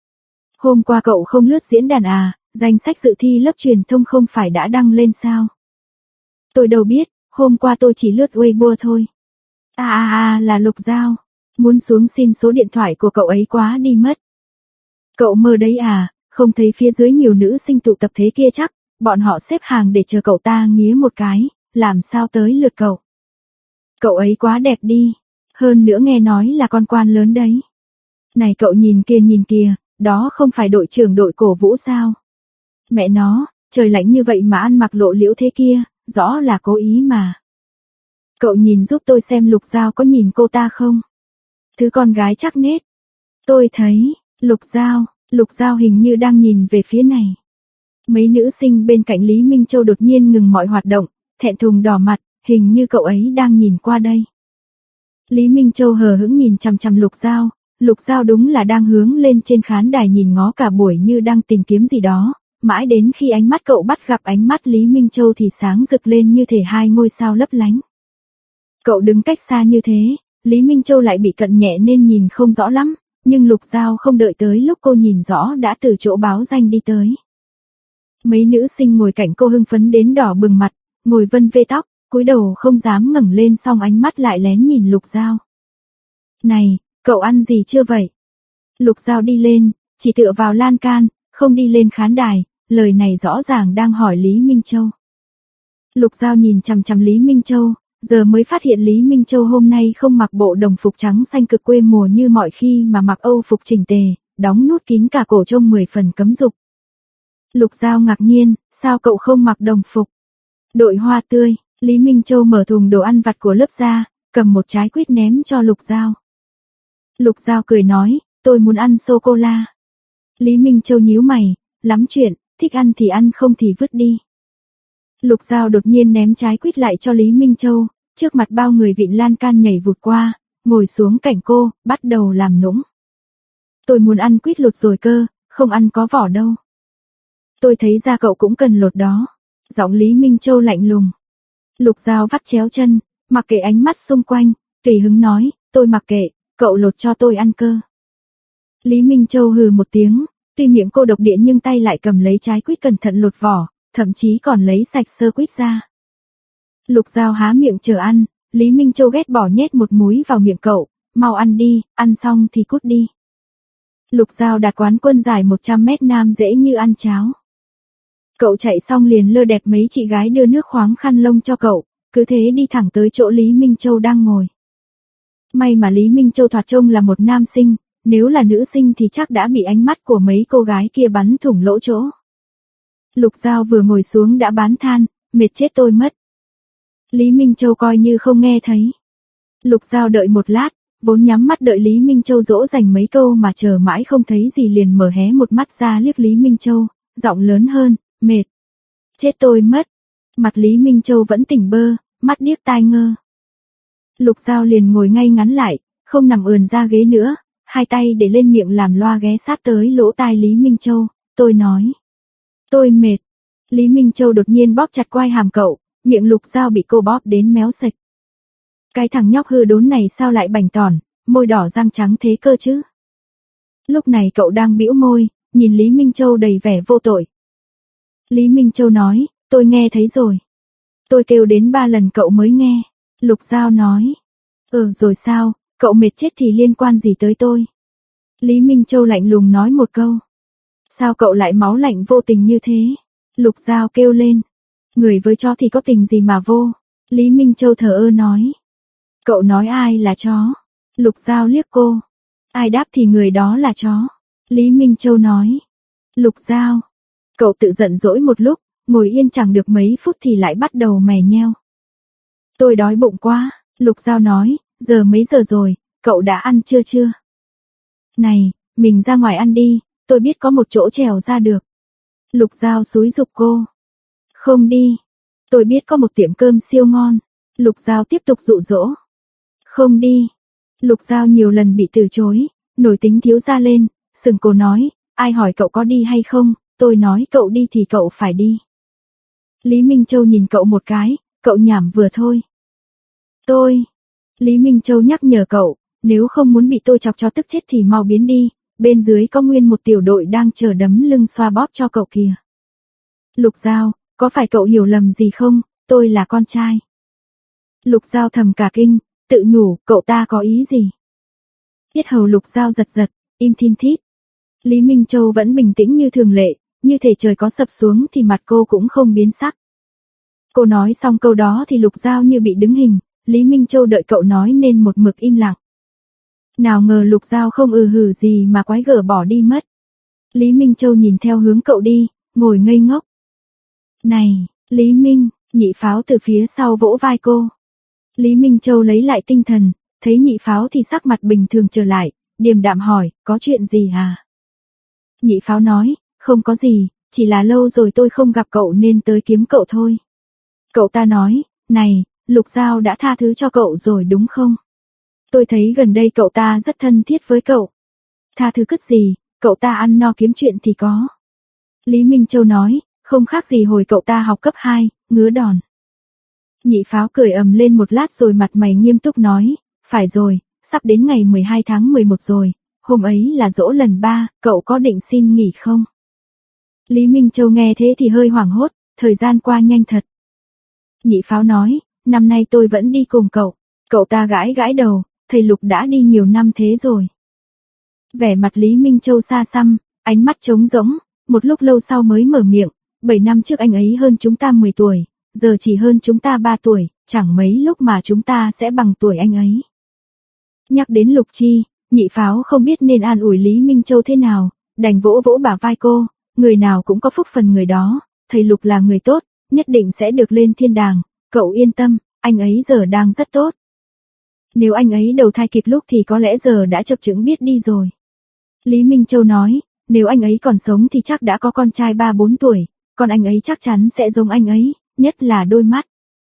Hôm qua cậu không lướt diễn đàn à, danh sách dự thi lớp truyền thông không phải đã đăng lên sao? Tôi đâu biết, hôm qua tôi chỉ lướt Weibo thôi. À à à là Lục Giao, muốn xuống xin số điện thoại của cậu ấy quá đi mất. Cậu mơ đấy à, không thấy phía dưới nhiều nữ sinh tụ tập thế kia chắc, bọn họ xếp hàng để chờ cậu ta nghía một cái, làm sao tới lượt cậu. Cậu ấy quá đẹp đi. Hơn nữa nghe nói là con quan lớn đấy. Này cậu nhìn kìa nhìn kìa, đó không phải đội trưởng đội cổ vũ sao? Mẹ nó, trời lạnh như vậy mà ăn mặc lộ liễu thế kia, rõ là cố ý mà. Cậu nhìn giúp tôi xem Lục Giao có nhìn cô ta không? Thứ con gái chắc nết. Tôi thấy, Lục Giao, Lục Giao hình như đang nhìn về phía này. Mấy nữ sinh bên cạnh Lý Minh Châu đột nhiên ngừng mọi hoạt động, thẹn thùng đỏ mặt, hình như cậu ấy đang nhìn qua đây. Lý Minh Châu hờ hững nhìn chằm chằm Lục Giao, Lục Giao đúng là đang hướng lên trên khán đài nhìn ngó cả buổi như đang tìm kiếm gì đó, mãi đến khi ánh mắt cậu bắt gặp ánh mắt Lý Minh Châu thì sáng rực lên như thể hai ngôi sao lấp lánh. Cậu đứng cách xa như thế, Lý Minh Châu lại bị cận nhẹ nên nhìn không rõ lắm, nhưng Lục Giao không đợi tới lúc cô nhìn rõ đã từ chỗ báo danh đi tới. Mấy nữ sinh ngồi cạnh cô hưng phấn đến đỏ bừng mặt, ngồi vân vê tóc, cúi đầu không dám ngẩng lên xong ánh mắt lại lén nhìn Lục Giao. Này, cậu ăn gì chưa vậy? Lục Giao đi lên, chỉ tựa vào lan can, không đi lên khán đài, lời này rõ ràng đang hỏi Lý Minh Châu. Lục Giao nhìn chằm chằm Lý Minh Châu, giờ mới phát hiện Lý Minh Châu hôm nay không mặc bộ đồng phục trắng xanh cực quê mùa như mọi khi mà mặc âu phục chỉnh tề, đóng nút kín cả cổ trông mười phần cấm dục. Lục Giao ngạc nhiên, sao cậu không mặc đồng phục? Đội hoa tươi. Lý Minh Châu mở thùng đồ ăn vặt của lớp ra, cầm một trái quýt ném cho Lục Giao. Lục Giao cười nói, tôi muốn ăn sô-cô-la. Lý Minh Châu nhíu mày, lắm chuyện, thích ăn thì ăn không thì vứt đi. Lục Giao đột nhiên ném trái quýt lại cho Lý Minh Châu, trước mặt bao người vịn lan can nhảy vụt qua, ngồi xuống cạnh cô, bắt đầu làm nũng. Tôi muốn ăn quýt lột rồi cơ, không ăn có vỏ đâu. Tôi thấy ra cậu cũng cần lột đó. Giọng Lý Minh Châu lạnh lùng. Lục Giao vắt chéo chân, mặc kệ ánh mắt xung quanh, tùy hứng nói, tôi mặc kệ, cậu lột cho tôi ăn cơ. Lý Minh Châu hừ một tiếng, tuy miệng cô độc địa nhưng tay lại cầm lấy trái quýt cẩn thận lột vỏ, thậm chí còn lấy sạch sơ quýt ra. Lục Giao há miệng chờ ăn, Lý Minh Châu ghét bỏ nhét một múi vào miệng cậu, mau ăn đi, ăn xong thì cút đi. Lục Giao đạt quán quân giải một trăm mét nam dễ như ăn cháo. Cậu chạy xong liền lơ đẹp mấy chị gái đưa nước khoáng khăn lông cho cậu, cứ thế đi thẳng tới chỗ Lý Minh Châu đang ngồi. May mà Lý Minh Châu thoạt trông là một nam sinh, nếu là nữ sinh thì chắc đã bị ánh mắt của mấy cô gái kia bắn thủng lỗ chỗ. Lục Giao vừa ngồi xuống đã bán than, mệt chết tôi mất. Lý Minh Châu coi như không nghe thấy. Lục Giao đợi một lát, vốn nhắm mắt đợi Lý Minh Châu dỗ dành mấy câu mà chờ mãi không thấy gì liền mở hé một mắt ra liếc Lý Minh Châu, giọng lớn hơn, mệt. Chết tôi mất. Mặt Lý Minh Châu vẫn tỉnh bơ, mắt điếc tai ngơ. Lục Giao liền ngồi ngay ngắn lại, không nằm ườn ra ghế nữa, hai tay để lên miệng làm loa ghé sát tới lỗ tai Lý Minh Châu, tôi nói. Tôi mệt. Lý Minh Châu đột nhiên bóp chặt quai hàm cậu, miệng Lục Giao bị cô bóp đến méo sạch. Cái thằng nhóc hư đốn này sao lại bảnh tỏn, môi đỏ răng trắng thế cơ chứ. Lúc này cậu đang bĩu môi, nhìn Lý Minh Châu đầy vẻ vô tội. Lý Minh Châu nói, tôi nghe thấy rồi. Tôi kêu đến ba lần cậu mới nghe. Lục Giao nói. Ừ rồi sao, cậu mệt chết thì liên quan gì tới tôi. Lý Minh Châu lạnh lùng nói một câu. Sao cậu lại máu lạnh vô tình như thế? Lục Giao kêu lên. Người với chó thì có tình gì mà vô. Lý Minh Châu thờ ơ nói. Cậu nói ai là chó? Lục Giao liếc cô. Ai đáp thì người đó là chó. Lý Minh Châu nói. Lục Giao. Cậu tự giận dỗi một lúc, ngồi yên chẳng được mấy phút thì lại bắt đầu mè nheo. Tôi đói bụng quá, Lục Giao nói, giờ mấy giờ rồi, cậu đã ăn chưa chưa? Này, mình ra ngoài ăn đi, tôi biết có một chỗ trèo ra được. Lục Giao xúi giục cô. Không đi, tôi biết có một tiệm cơm siêu ngon. Lục Giao tiếp tục dụ dỗ. Không đi. Lục Giao nhiều lần bị từ chối, nổi tính thiếu ra lên, sừng cổ nói, ai hỏi cậu có đi hay không, tôi nói cậu đi thì cậu phải đi. Lý Minh Châu nhìn cậu một cái, cậu nhảm vừa thôi. Tôi. Lý Minh Châu nhắc nhở cậu, nếu không muốn bị tôi chọc cho tức chết thì mau biến đi, bên dưới có nguyên một tiểu đội đang chờ đấm lưng xoa bóp cho cậu kìa. Lục Giao, có phải cậu hiểu lầm gì không, tôi là con trai. Lục Giao thầm cả kinh, tự nhủ, cậu ta có ý gì? Yết hầu Lục Giao giật giật, im thin thít. Lý Minh Châu vẫn bình tĩnh như thường lệ, như thể trời có sập xuống thì mặt cô cũng không biến sắc. Cô nói xong câu đó thì Lục Giao như bị đứng hình, Lý Minh Châu đợi cậu nói nên một mực im lặng. Nào ngờ Lục Giao không ừ hử gì mà quái gở bỏ đi mất. Lý Minh Châu nhìn theo hướng cậu đi, ngồi ngây ngốc. Này, Lý Minh, Nhị Pháo từ phía sau vỗ vai cô. Lý Minh Châu lấy lại tinh thần, thấy Nhị Pháo thì sắc mặt bình thường trở lại, điềm đạm hỏi, có chuyện gì à? Nhị Pháo nói, không có gì, chỉ là lâu rồi tôi không gặp cậu nên tới kiếm cậu thôi. Cậu ta nói, này, Lục Giao đã tha thứ cho cậu rồi đúng không? Tôi thấy gần đây cậu ta rất thân thiết với cậu. Tha thứ cứt gì, cậu ta ăn no kiếm chuyện thì có. Lý Minh Châu nói, không khác gì hồi cậu ta học cấp hai, ngứa đòn. Nhị Pháo cười ầm lên một lát rồi mặt mày nghiêm túc nói, phải rồi, sắp đến ngày mười hai tháng mười một rồi, hôm ấy là giỗ lần ba, cậu có định xin nghỉ không? Lý Minh Châu nghe thế thì hơi hoảng hốt, thời gian qua nhanh thật. Nhị Pháo nói, năm nay tôi vẫn đi cùng cậu. Cậu ta gãi gãi đầu, thầy Lục đã đi nhiều năm thế rồi. Vẻ mặt Lý Minh Châu xa xăm, ánh mắt trống rỗng, một lúc lâu sau mới mở miệng, bảy năm trước anh ấy hơn chúng ta mười tuổi, giờ chỉ hơn chúng ta ba tuổi, chẳng mấy lúc mà chúng ta sẽ bằng tuổi anh ấy. Nhắc đến Lục Chi, Nhị Pháo không biết nên an ủi Lý Minh Châu thế nào, đành vỗ vỗ bả vai cô, người nào cũng có phúc phần người đó, thầy Lục là người tốt, nhất định sẽ được lên thiên đàng, cậu yên tâm, anh ấy giờ đang rất tốt. Nếu anh ấy đầu thai kịp lúc thì có lẽ giờ đã chập chững biết đi rồi. Lý Minh Châu nói, nếu anh ấy còn sống thì chắc đã có con trai ba bốn tuổi, còn anh ấy chắc chắn sẽ giống anh ấy, nhất là đôi mắt.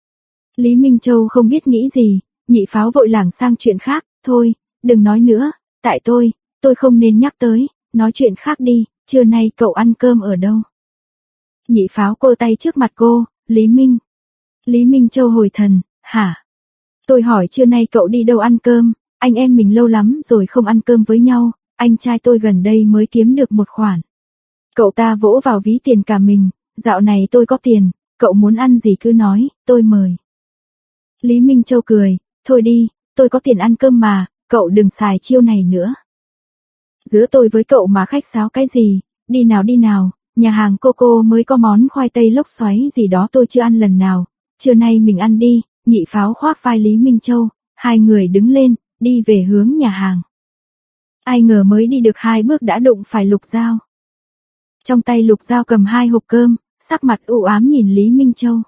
Lý Minh Châu không biết nghĩ gì, Nhị Pháo vội lảng sang chuyện khác, thôi, đừng nói nữa, tại tôi, tôi không nên nhắc tới, nói chuyện khác đi, trưa nay cậu ăn cơm ở đâu? Nhị Pháo cô tay trước mặt cô, Lý Minh. Lý Minh Châu hồi thần, hả? Tôi hỏi trưa nay cậu đi đâu ăn cơm, anh em mình lâu lắm rồi không ăn cơm với nhau, anh trai tôi gần đây mới kiếm được một khoản. Cậu ta vỗ vào ví tiền cả mình, dạo này tôi có tiền, cậu muốn ăn gì cứ nói, tôi mời. Lý Minh Châu cười, thôi đi, tôi có tiền ăn cơm mà, cậu đừng xài chiêu này nữa. Giữa tôi với cậu mà khách sáo cái gì, đi nào đi nào, nhà hàng Coco mới có món khoai tây lốc xoáy gì đó tôi chưa ăn lần nào, trưa nay mình ăn đi. Nhị Pháo khoác vai Lý Minh Châu, hai người đứng lên, đi về hướng nhà hàng. Ai ngờ mới đi được hai bước đã đụng phải Lục Giao. Trong tay Lục Giao cầm hai hộp cơm, sắc mặt u ám nhìn Lý Minh Châu.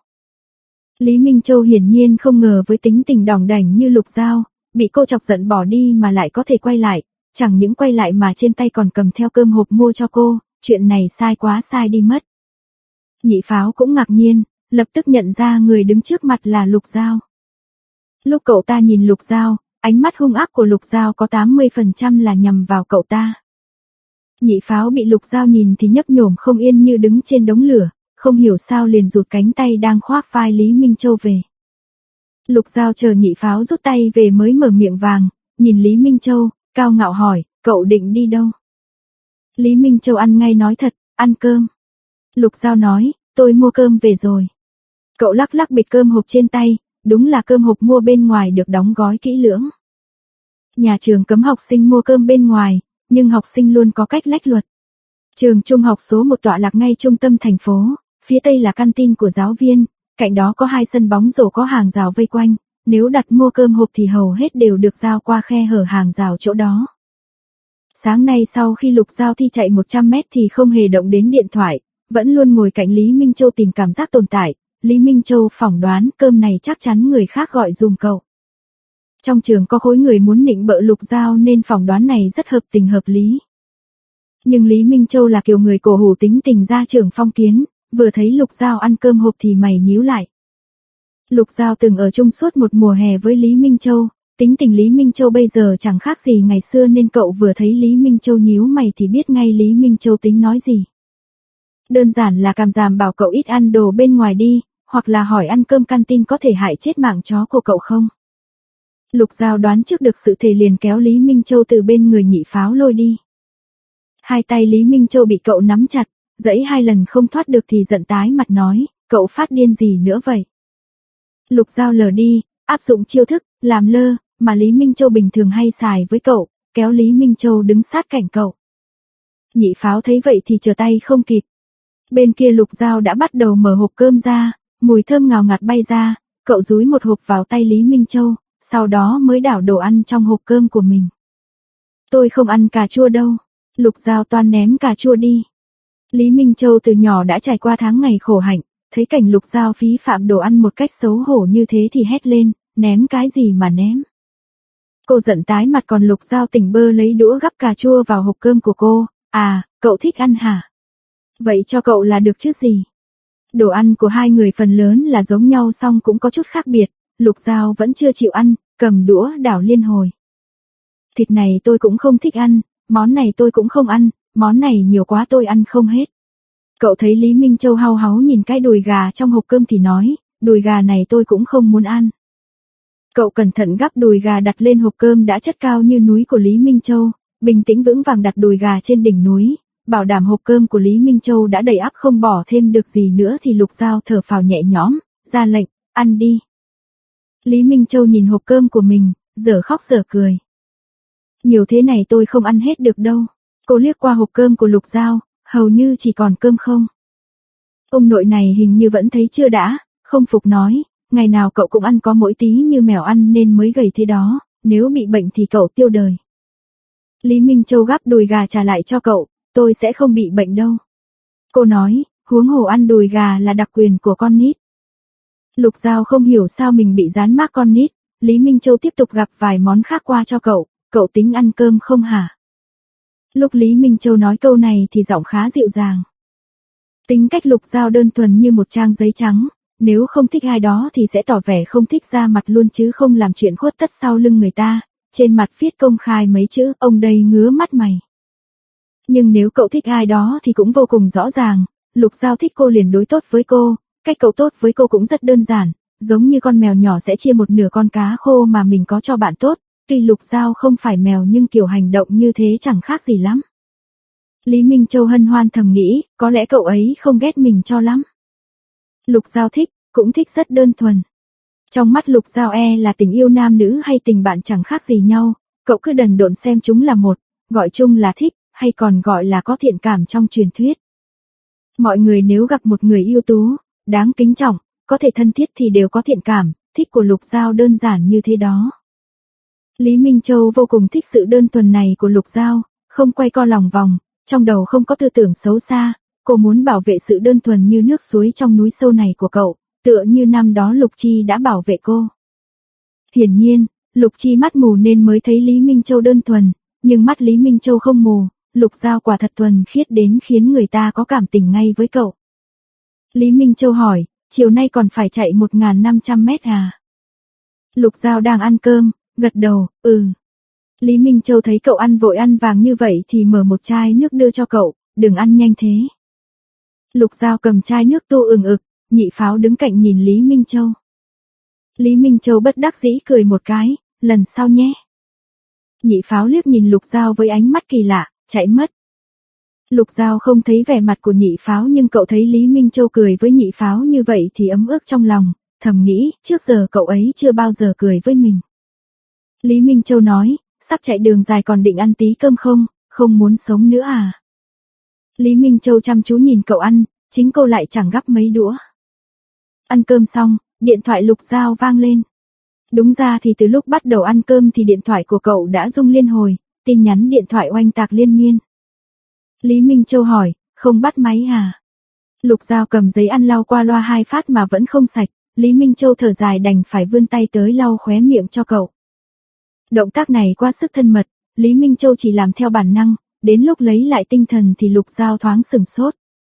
Lý Minh Châu hiển nhiên không ngờ với tính tình đỏng đảnh như Lục Giao, bị cô chọc giận bỏ đi mà lại có thể quay lại, chẳng những quay lại mà trên tay còn cầm theo cơm hộp mua cho cô, chuyện này sai quá sai đi mất. Nhị Pháo cũng ngạc nhiên, lập tức nhận ra người đứng trước mặt là Lục Giao. Lúc cậu ta nhìn Lục Giao, ánh mắt hung ác của Lục Giao có tám mươi phần trăm là nhằm vào cậu ta. Nhị Pháo bị Lục Giao nhìn thì nhấp nhổm không yên như đứng trên đống lửa, không hiểu sao liền rụt cánh tay đang khoác vai Lý Minh Châu về. Lục Giao chờ Nhị Pháo rút tay về mới mở miệng vàng, nhìn Lý Minh Châu, cao ngạo hỏi, cậu định đi đâu? Lý Minh Châu ăn ngay nói thật, ăn cơm. Lục Giao nói, tôi mua cơm về rồi. Cậu lắc lắc bịch cơm hộp trên tay, đúng là cơm hộp mua bên ngoài được đóng gói kỹ lưỡng. Nhà trường cấm học sinh mua cơm bên ngoài, nhưng học sinh luôn có cách lách luật. Trường trung học số một tọa lạc ngay trung tâm thành phố, phía tây là căn tin của giáo viên, cạnh đó có hai sân bóng rổ có hàng rào vây quanh, nếu đặt mua cơm hộp thì hầu hết đều được giao qua khe hở hàng rào chỗ đó. Sáng nay sau khi Lục Giao thi chạy một trăm mét thì không hề động đến điện thoại, vẫn luôn ngồi cạnh Lý Minh Châu tìm cảm giác tồn tại. Lý Minh Châu phỏng đoán cơm này chắc chắn người khác gọi dùm cậu. Trong trường có khối người muốn nịnh bợ Lục Giao nên phỏng đoán này rất hợp tình hợp lý. Nhưng Lý Minh Châu là kiểu người cổ hủ tính tình ra trường phong kiến, vừa thấy Lục Giao ăn cơm hộp thì mày nhíu lại. Lục Giao từng ở chung suốt một mùa hè với Lý Minh Châu, tính tình Lý Minh Châu bây giờ chẳng khác gì ngày xưa nên cậu vừa thấy Lý Minh Châu nhíu mày thì biết ngay Lý Minh Châu tính nói gì. Đơn giản là càm ràm bảo cậu ít ăn đồ bên ngoài đi, hoặc là hỏi ăn cơm canteen có thể hại chết mạng chó của cậu không. Lục Giao đoán trước được sự thể liền kéo Lý Minh Châu từ bên người Nhị Pháo lôi đi. Hai tay Lý Minh Châu bị cậu nắm chặt, dãy hai lần không thoát được thì giận tái mặt nói, cậu phát điên gì nữa vậy? Lục Giao lờ đi, áp dụng chiêu thức, làm lơ, mà Lý Minh Châu bình thường hay xài với cậu, kéo Lý Minh Châu đứng sát cạnh cậu. Nhị Pháo thấy vậy thì trở tay không kịp. Bên kia Lục Giao đã bắt đầu mở hộp cơm ra, mùi thơm ngào ngạt bay ra, cậu dúi một hộp vào tay Lý Minh Châu, sau đó mới đảo đồ ăn trong hộp cơm của mình. Tôi không ăn cà chua đâu. Lục Giao toan ném cà chua đi. Lý Minh Châu từ nhỏ đã trải qua tháng ngày khổ hạnh, thấy cảnh Lục Giao phí phạm đồ ăn một cách xấu hổ như thế thì hét lên, ném cái gì mà ném. Cô giận tái mặt còn Lục Giao tỉnh bơ lấy đũa gắp cà chua vào hộp cơm của cô, à, cậu thích ăn hả? Vậy cho cậu là được chứ gì? Đồ ăn của hai người phần lớn là giống nhau song cũng có chút khác biệt, Lục Giao vẫn chưa chịu ăn, cầm đũa đảo liên hồi. Thịt này tôi cũng không thích ăn, món này tôi cũng không ăn, món này nhiều quá tôi ăn không hết. Cậu thấy Lý Minh Châu hau háu nhìn cái đùi gà trong hộp cơm thì nói, đùi gà này tôi cũng không muốn ăn. Cậu cẩn thận gắp đùi gà đặt lên hộp cơm đã chất cao như núi của Lý Minh Châu, bình tĩnh vững vàng đặt đùi gà trên đỉnh núi, bảo đảm hộp cơm của Lý Minh Châu đã đầy ắp không bỏ thêm được gì nữa thì Lục Giao thở phào nhẹ nhõm, ra lệnh, ăn đi. Lý Minh Châu nhìn hộp cơm của mình, dở khóc dở cười. Nhiều thế này tôi không ăn hết được đâu. Cô liếc qua hộp cơm của Lục Giao, hầu như chỉ còn cơm không. Ông nội này hình như vẫn thấy chưa đã, không phục nói, ngày nào cậu cũng ăn có mỗi tí như mèo ăn nên mới gầy thế đó, nếu bị bệnh thì cậu tiêu đời. Lý Minh Châu gắp đùi gà trả lại cho cậu, tôi sẽ không bị bệnh đâu. Cô nói, huống hồ ăn đùi gà là đặc quyền của con nít. Lục Giao không hiểu sao mình bị dán mác con nít, Lý Minh Châu tiếp tục gặp vài món khác qua cho cậu, cậu tính ăn cơm không hả? Lúc Lý Minh Châu nói câu này thì giọng khá dịu dàng. Tính cách Lục Giao đơn thuần như một trang giấy trắng, nếu không thích ai đó thì sẽ tỏ vẻ không thích ra mặt luôn chứ không làm chuyện khuất tất sau lưng người ta, trên mặt viết công khai mấy chữ ông đây ngứa mắt mày. Nhưng nếu cậu thích ai đó thì cũng vô cùng rõ ràng, Lục Giao thích cô liền đối tốt với cô, cách cậu tốt với cô cũng rất đơn giản, giống như con mèo nhỏ sẽ chia một nửa con cá khô mà mình có cho bạn tốt, tuy Lục Giao không phải mèo nhưng kiểu hành động như thế chẳng khác gì lắm. Lý Minh Châu hân hoan thầm nghĩ, có lẽ cậu ấy không ghét mình cho lắm. Lục Giao thích, cũng thích rất đơn thuần. Trong mắt Lục Giao e là tình yêu nam nữ hay tình bạn chẳng khác gì nhau, cậu cứ đần độn xem chúng là một, gọi chung là thích, hay còn gọi là có thiện cảm trong truyền thuyết. Mọi người nếu gặp một người ưu tú, đáng kính trọng, có thể thân thiết thì đều có thiện cảm, thích của Lục Giao đơn giản như thế đó. Lý Minh Châu vô cùng thích sự đơn thuần này của Lục Giao, không quay co lòng vòng, trong đầu không có tư tưởng xấu xa, cô muốn bảo vệ sự đơn thuần như nước suối trong núi sâu này của cậu, tựa như năm đó Lục Chi đã bảo vệ cô. Hiển nhiên, Lục Chi mắt mù nên mới thấy Lý Minh Châu đơn thuần, nhưng mắt Lý Minh Châu không mù, Lục Giao quả thật thuần khiết đến khiến người ta có cảm tình ngay với cậu. Lý Minh Châu hỏi, chiều nay còn phải chạy một nghìn năm trăm mét à? Lục Giao đang ăn cơm, gật đầu, ừ. Lý Minh Châu thấy cậu ăn vội ăn vàng như vậy thì mở một chai nước đưa cho cậu, đừng ăn nhanh thế. Lục Giao cầm chai nước tu ừng ực, Nhị Pháo đứng cạnh nhìn Lý Minh Châu. Lý Minh Châu bất đắc dĩ cười một cái, lần sau nhé. Nhị Pháo liếc nhìn Lục Giao với ánh mắt kỳ lạ, chạy mất. Lục Giao không thấy vẻ mặt của Nhị Pháo nhưng cậu thấy Lý Minh Châu cười với Nhị Pháo như vậy thì ấm ức trong lòng, thầm nghĩ, trước giờ cậu ấy chưa bao giờ cười với mình. Lý Minh Châu nói, sắp chạy đường dài còn định ăn tí cơm không, không muốn sống nữa à? Lý Minh Châu chăm chú nhìn cậu ăn, chính cô lại chẳng gắp mấy đũa. Ăn cơm xong, điện thoại Lục Giao vang lên. Đúng ra thì từ lúc bắt đầu ăn cơm thì điện thoại của cậu đã rung liên hồi, tin nhắn điện thoại oanh tạc liên miên. Lý Minh Châu hỏi, không bắt máy à? Lục Giao cầm giấy ăn lau qua loa hai phát mà vẫn không sạch, Lý Minh Châu thở dài đành phải vươn tay tới lau khóe miệng cho cậu. Động tác này quá sức thân mật, Lý Minh Châu chỉ làm theo bản năng, đến lúc lấy lại tinh thần thì Lục Giao thoáng sửng sốt.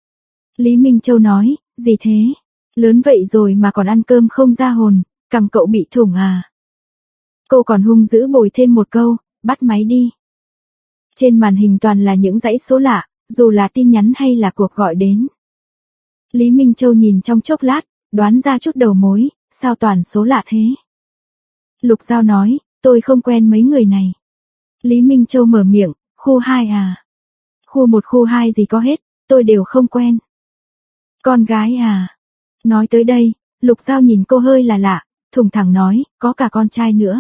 Lý Minh Châu nói, gì thế? Lớn vậy rồi mà còn ăn cơm không ra hồn, cằm cậu bị thủng à? Cô còn hung dữ bồi thêm một câu, bắt máy đi. Trên màn hình toàn là những dãy số lạ, dù là tin nhắn hay là cuộc gọi đến. Lý Minh Châu nhìn trong chốc lát, đoán ra chút đầu mối, sao toàn số lạ thế? Lục Giao nói, tôi không quen mấy người này. Lý Minh Châu mở miệng, khu hai à? Khu một khu hai gì có hết, tôi đều không quen. Con gái à? Nói tới đây, Lục Giao nhìn cô hơi là lạ, thùng thẳng nói, có cả con trai nữa.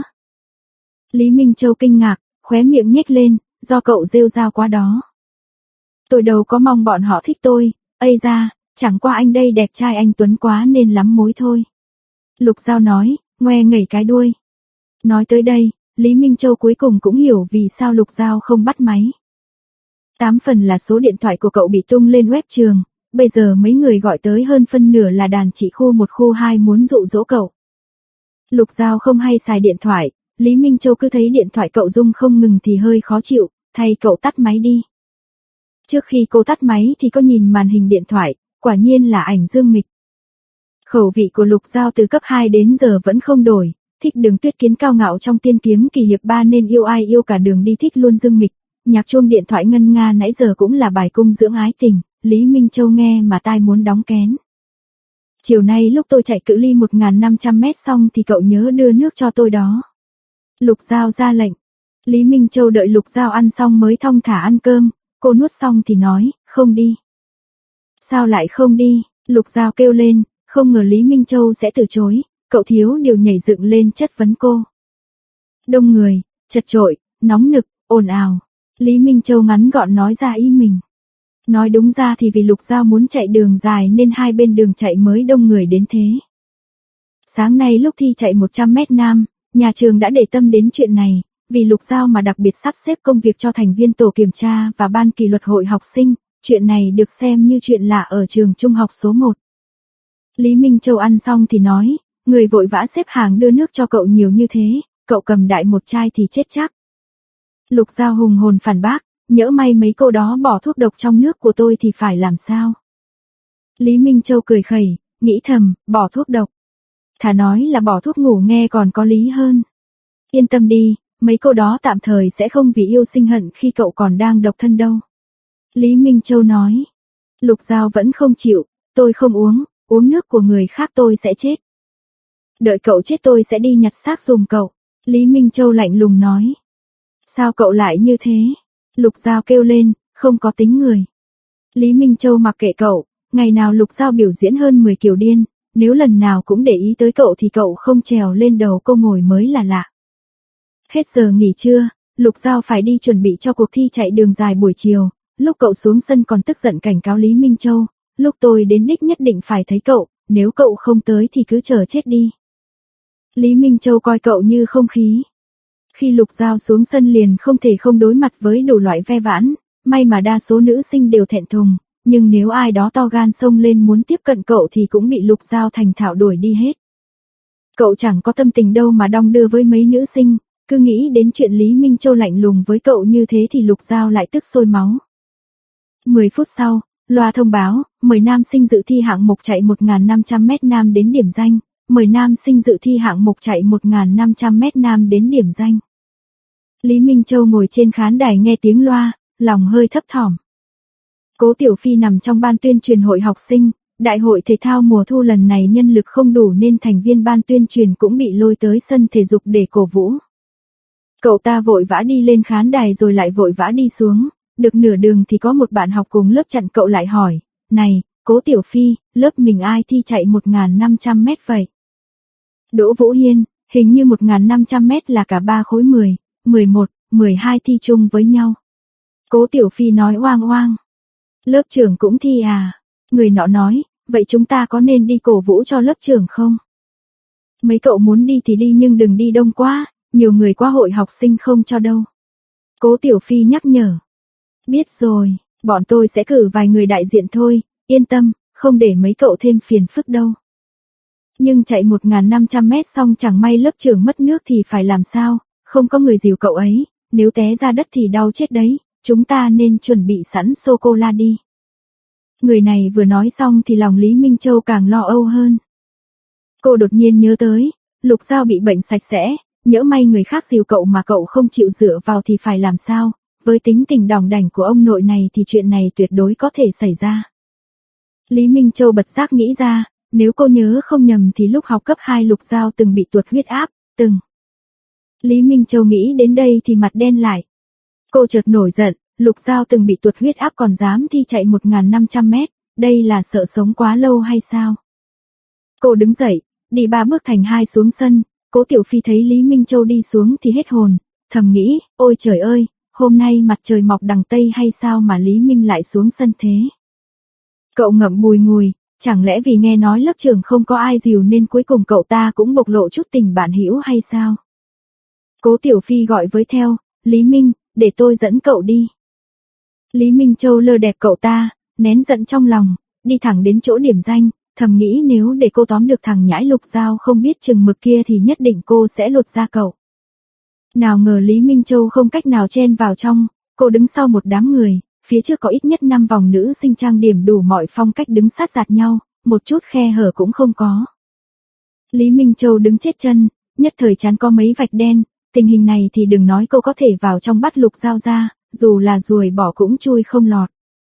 Lý Minh Châu kinh ngạc, khóe miệng nhếch lên, do cậu rêu rao quá đó. Tôi đâu có mong bọn họ thích tôi, ây da, chẳng qua anh đây đẹp trai anh tuấn quá nên lắm mối thôi. Lục Giao nói, ngoe ngẩy cái đuôi. Nói tới đây, Lý Minh Châu cuối cùng cũng hiểu vì sao Lục Giao không bắt máy. Tám phần là số điện thoại của cậu bị tung lên web trường, bây giờ mấy người gọi tới hơn phân nửa là đàn chị khu một khu hai muốn dụ dỗ cậu. Lục Giao không hay xài điện thoại, Lý Minh Châu cứ thấy điện thoại cậu rung không ngừng thì hơi khó chịu, thay cậu tắt máy đi. Trước khi cô tắt máy thì có nhìn màn hình điện thoại, quả nhiên là ảnh Dương Mịch. Khẩu vị của Lục Giao từ cấp hai đến giờ vẫn không đổi, thích Đường Tuyết Kiến cao ngạo trong Tiên Kiếm Kỳ Hiệp ba nên yêu ai yêu cả đường đi, thích luôn Dương Mịch. Nhạc chuông điện thoại ngân nga nãy giờ cũng là bài cung dưỡng ái tình, Lý Minh Châu nghe mà tai muốn đóng kén. Chiều nay lúc tôi chạy cự ly một nghìn năm trăm mét xong thì cậu nhớ đưa nước cho tôi đó. Lục Giao ra lệnh. Lý Minh Châu đợi Lục Giao ăn xong mới thong thả ăn cơm, cô nuốt xong thì nói, không đi. Sao lại không đi? Lục Giao kêu lên, không ngờ Lý Minh Châu sẽ từ chối, cậu thiếu điều nhảy dựng lên chất vấn cô. Đông người, chật chội, nóng nực, ồn ào. Lý Minh Châu ngắn gọn nói ra ý mình. Nói đúng ra thì vì Lục Giao muốn chạy đường dài nên hai bên đường chạy mới đông người đến thế. Sáng nay lúc thi chạy một trăm mét nam, nhà trường đã để tâm đến chuyện này, vì Lục Giao mà đặc biệt sắp xếp công việc cho thành viên tổ kiểm tra và ban kỷ luật hội học sinh, chuyện này được xem như chuyện lạ ở trường trung học số một. Lý Minh Châu ăn xong thì nói, người vội vã xếp hàng đưa nước cho cậu nhiều như thế, cậu cầm đại một chai thì chết chắc. Lục Giao hùng hồn phản bác, nhỡ may mấy cô đó bỏ thuốc độc trong nước của tôi thì phải làm sao? Lý Minh Châu cười khẩy, nghĩ thầm, bỏ thuốc độc. Thà nói là bỏ thuốc ngủ nghe còn có lý hơn. Yên tâm đi, mấy cô đó tạm thời sẽ không vì yêu sinh hận khi cậu còn đang độc thân đâu. Lý Minh Châu nói. Lục Giao vẫn không chịu, tôi không uống, uống nước của người khác tôi sẽ chết. Đợi cậu chết tôi sẽ đi nhặt xác giùm cậu. Lý Minh Châu lạnh lùng nói. Sao cậu lại như thế? Lục Giao kêu lên, không có tính người. Lý Minh Châu mặc kệ cậu, ngày nào Lục Giao biểu diễn hơn mười kiểu điên, nếu lần nào cũng để ý tới cậu thì cậu không trèo lên đầu cô ngồi mới là lạ. Hết giờ nghỉ trưa, Lục Giao phải đi chuẩn bị cho cuộc thi chạy đường dài buổi chiều, lúc cậu xuống sân còn tức giận cảnh cáo Lý Minh Châu, lúc tôi đến đích nhất định phải thấy cậu, nếu cậu không tới thì cứ chờ chết đi. Lý Minh Châu coi cậu như không khí. Khi Lục Giao xuống sân liền không thể không đối mặt với đủ loại ve vãn, may mà đa số nữ sinh đều thẹn thùng, nhưng nếu ai đó to gan xông lên muốn tiếp cận cậu thì cũng bị Lục Giao thành thạo đuổi đi hết. Cậu chẳng có tâm tình đâu mà đong đưa với mấy nữ sinh, cứ nghĩ đến chuyện Lý Minh Châu lạnh lùng với cậu như thế thì Lục Giao lại tức sôi máu. mười phút sau, loa thông báo, mời nam sinh dự thi hạng mục chạy một nghìn năm trăm mét nam đến điểm danh, mời nam sinh dự thi hạng mục chạy một nghìn năm trăm mét nam đến điểm danh. Lý Minh Châu ngồi trên khán đài nghe tiếng loa, lòng hơi thấp thỏm. Cố Tiểu Phi nằm trong ban tuyên truyền hội học sinh, đại hội thể thao mùa thu lần này nhân lực không đủ nên thành viên ban tuyên truyền cũng bị lôi tới sân thể dục để cổ vũ. Cậu ta vội vã đi lên khán đài rồi lại vội vã đi xuống, được nửa đường thì có một bạn học cùng lớp chặn cậu lại hỏi, này, Cố Tiểu Phi, lớp mình ai thi chạy một nghìn năm trăm mét vậy? Đỗ Vũ Hiên, hình như một nghìn năm trăm mét là cả ba khối mười, mười một, mười hai thi chung với nhau. Cố Tiểu Phi nói oang oang. Lớp trưởng cũng thi à? Người nọ nói, vậy chúng ta có nên đi cổ vũ cho lớp trưởng không? Mấy cậu muốn đi thì đi nhưng đừng đi đông quá, nhiều người quá hội học sinh không cho đâu. Cố Tiểu Phi nhắc nhở. Biết rồi, bọn tôi sẽ cử vài người đại diện thôi, yên tâm, không để mấy cậu thêm phiền phức đâu. Nhưng chạy một nghìn năm trăm mét xong chẳng may lớp trưởng mất nước thì phải làm sao, không có người dìu cậu ấy, nếu té ra đất thì đau chết đấy, chúng ta nên chuẩn bị sẵn sô-cô-la đi. Người này vừa nói xong thì lòng Lý Minh Châu càng lo âu hơn. Cô đột nhiên nhớ tới, Lục Giao bị bệnh sạch sẽ, nhỡ may người khác dìu cậu mà cậu không chịu dựa vào thì phải làm sao, với tính tình đỏng đảnh của ông nội này thì chuyện này tuyệt đối có thể xảy ra. Lý Minh Châu bật giác nghĩ ra, nếu cô nhớ không nhầm thì lúc học cấp hai Lục Giao từng bị tuột huyết áp, từng. Lý Minh Châu nghĩ đến đây thì mặt đen lại. Cô chợt nổi giận, Lục Giao từng bị tuột huyết áp còn dám thi chạy một nghìn năm trăm mét, đây là sợ sống quá lâu hay sao? Cô đứng dậy, đi ba bước thành hai xuống sân, Cố Tiểu Phi thấy Lý Minh Châu đi xuống thì hết hồn, thầm nghĩ, ôi trời ơi, hôm nay mặt trời mọc đằng Tây hay sao mà Lý Minh lại xuống sân thế? Cậu ngậm bùi ngùi, chẳng lẽ vì nghe nói lớp trưởng không có ai dìu nên cuối cùng cậu ta cũng bộc lộ chút tình bạn hữu hay sao? Cố Tiểu Phi gọi với theo, Lý Minh, để tôi dẫn cậu đi. Lý Minh Châu lơ đẹp cậu ta, nén giận trong lòng, đi thẳng đến chỗ điểm danh, thầm nghĩ nếu để cô tóm được thằng nhãi Lục Giao không biết chừng mực kia thì nhất định cô sẽ lột da cậu. Nào ngờ Lý Minh Châu không cách nào chen vào trong, cô đứng sau một đám người, phía trước có ít nhất năm vòng nữ sinh trang điểm đủ mọi phong cách đứng sát giạt nhau, một chút khe hở cũng không có. Lý Minh Châu đứng chết chân, nhất thời chán có mấy vạch đen, tình hình này thì đừng nói cô có thể vào trong bắt Lục Giao ra, dù là ruồi bỏ cũng chui không lọt.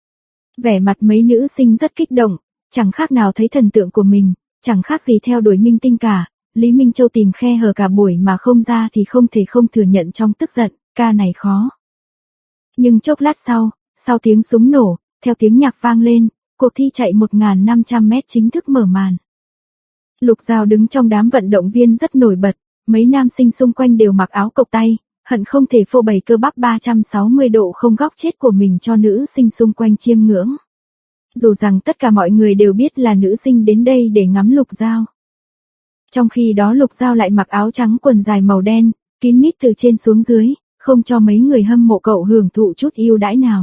Vẻ mặt mấy nữ sinh rất kích động, chẳng khác nào thấy thần tượng của mình, chẳng khác gì theo đuổi minh tinh cả. Lý Minh Châu tìm khe hở cả buổi mà không ra thì không thể không thừa nhận trong tức giận, ca này khó. Nhưng chốc lát sau, sau tiếng súng nổ, theo tiếng nhạc vang lên, cuộc thi chạy một nghìn năm trăm mét chính thức mở màn. Lục Giao đứng trong đám vận động viên rất nổi bật, mấy nam sinh xung quanh đều mặc áo cộc tay, hận không thể phô bày cơ bắp ba trăm sáu mươi độ không góc chết của mình cho nữ sinh xung quanh chiêm ngưỡng. Dù rằng tất cả mọi người đều biết là nữ sinh đến đây để ngắm Lục Giao. Trong khi đó Lục Giao lại mặc áo trắng quần dài màu đen, kín mít từ trên xuống dưới, không cho mấy người hâm mộ cậu hưởng thụ chút ưu đãi nào.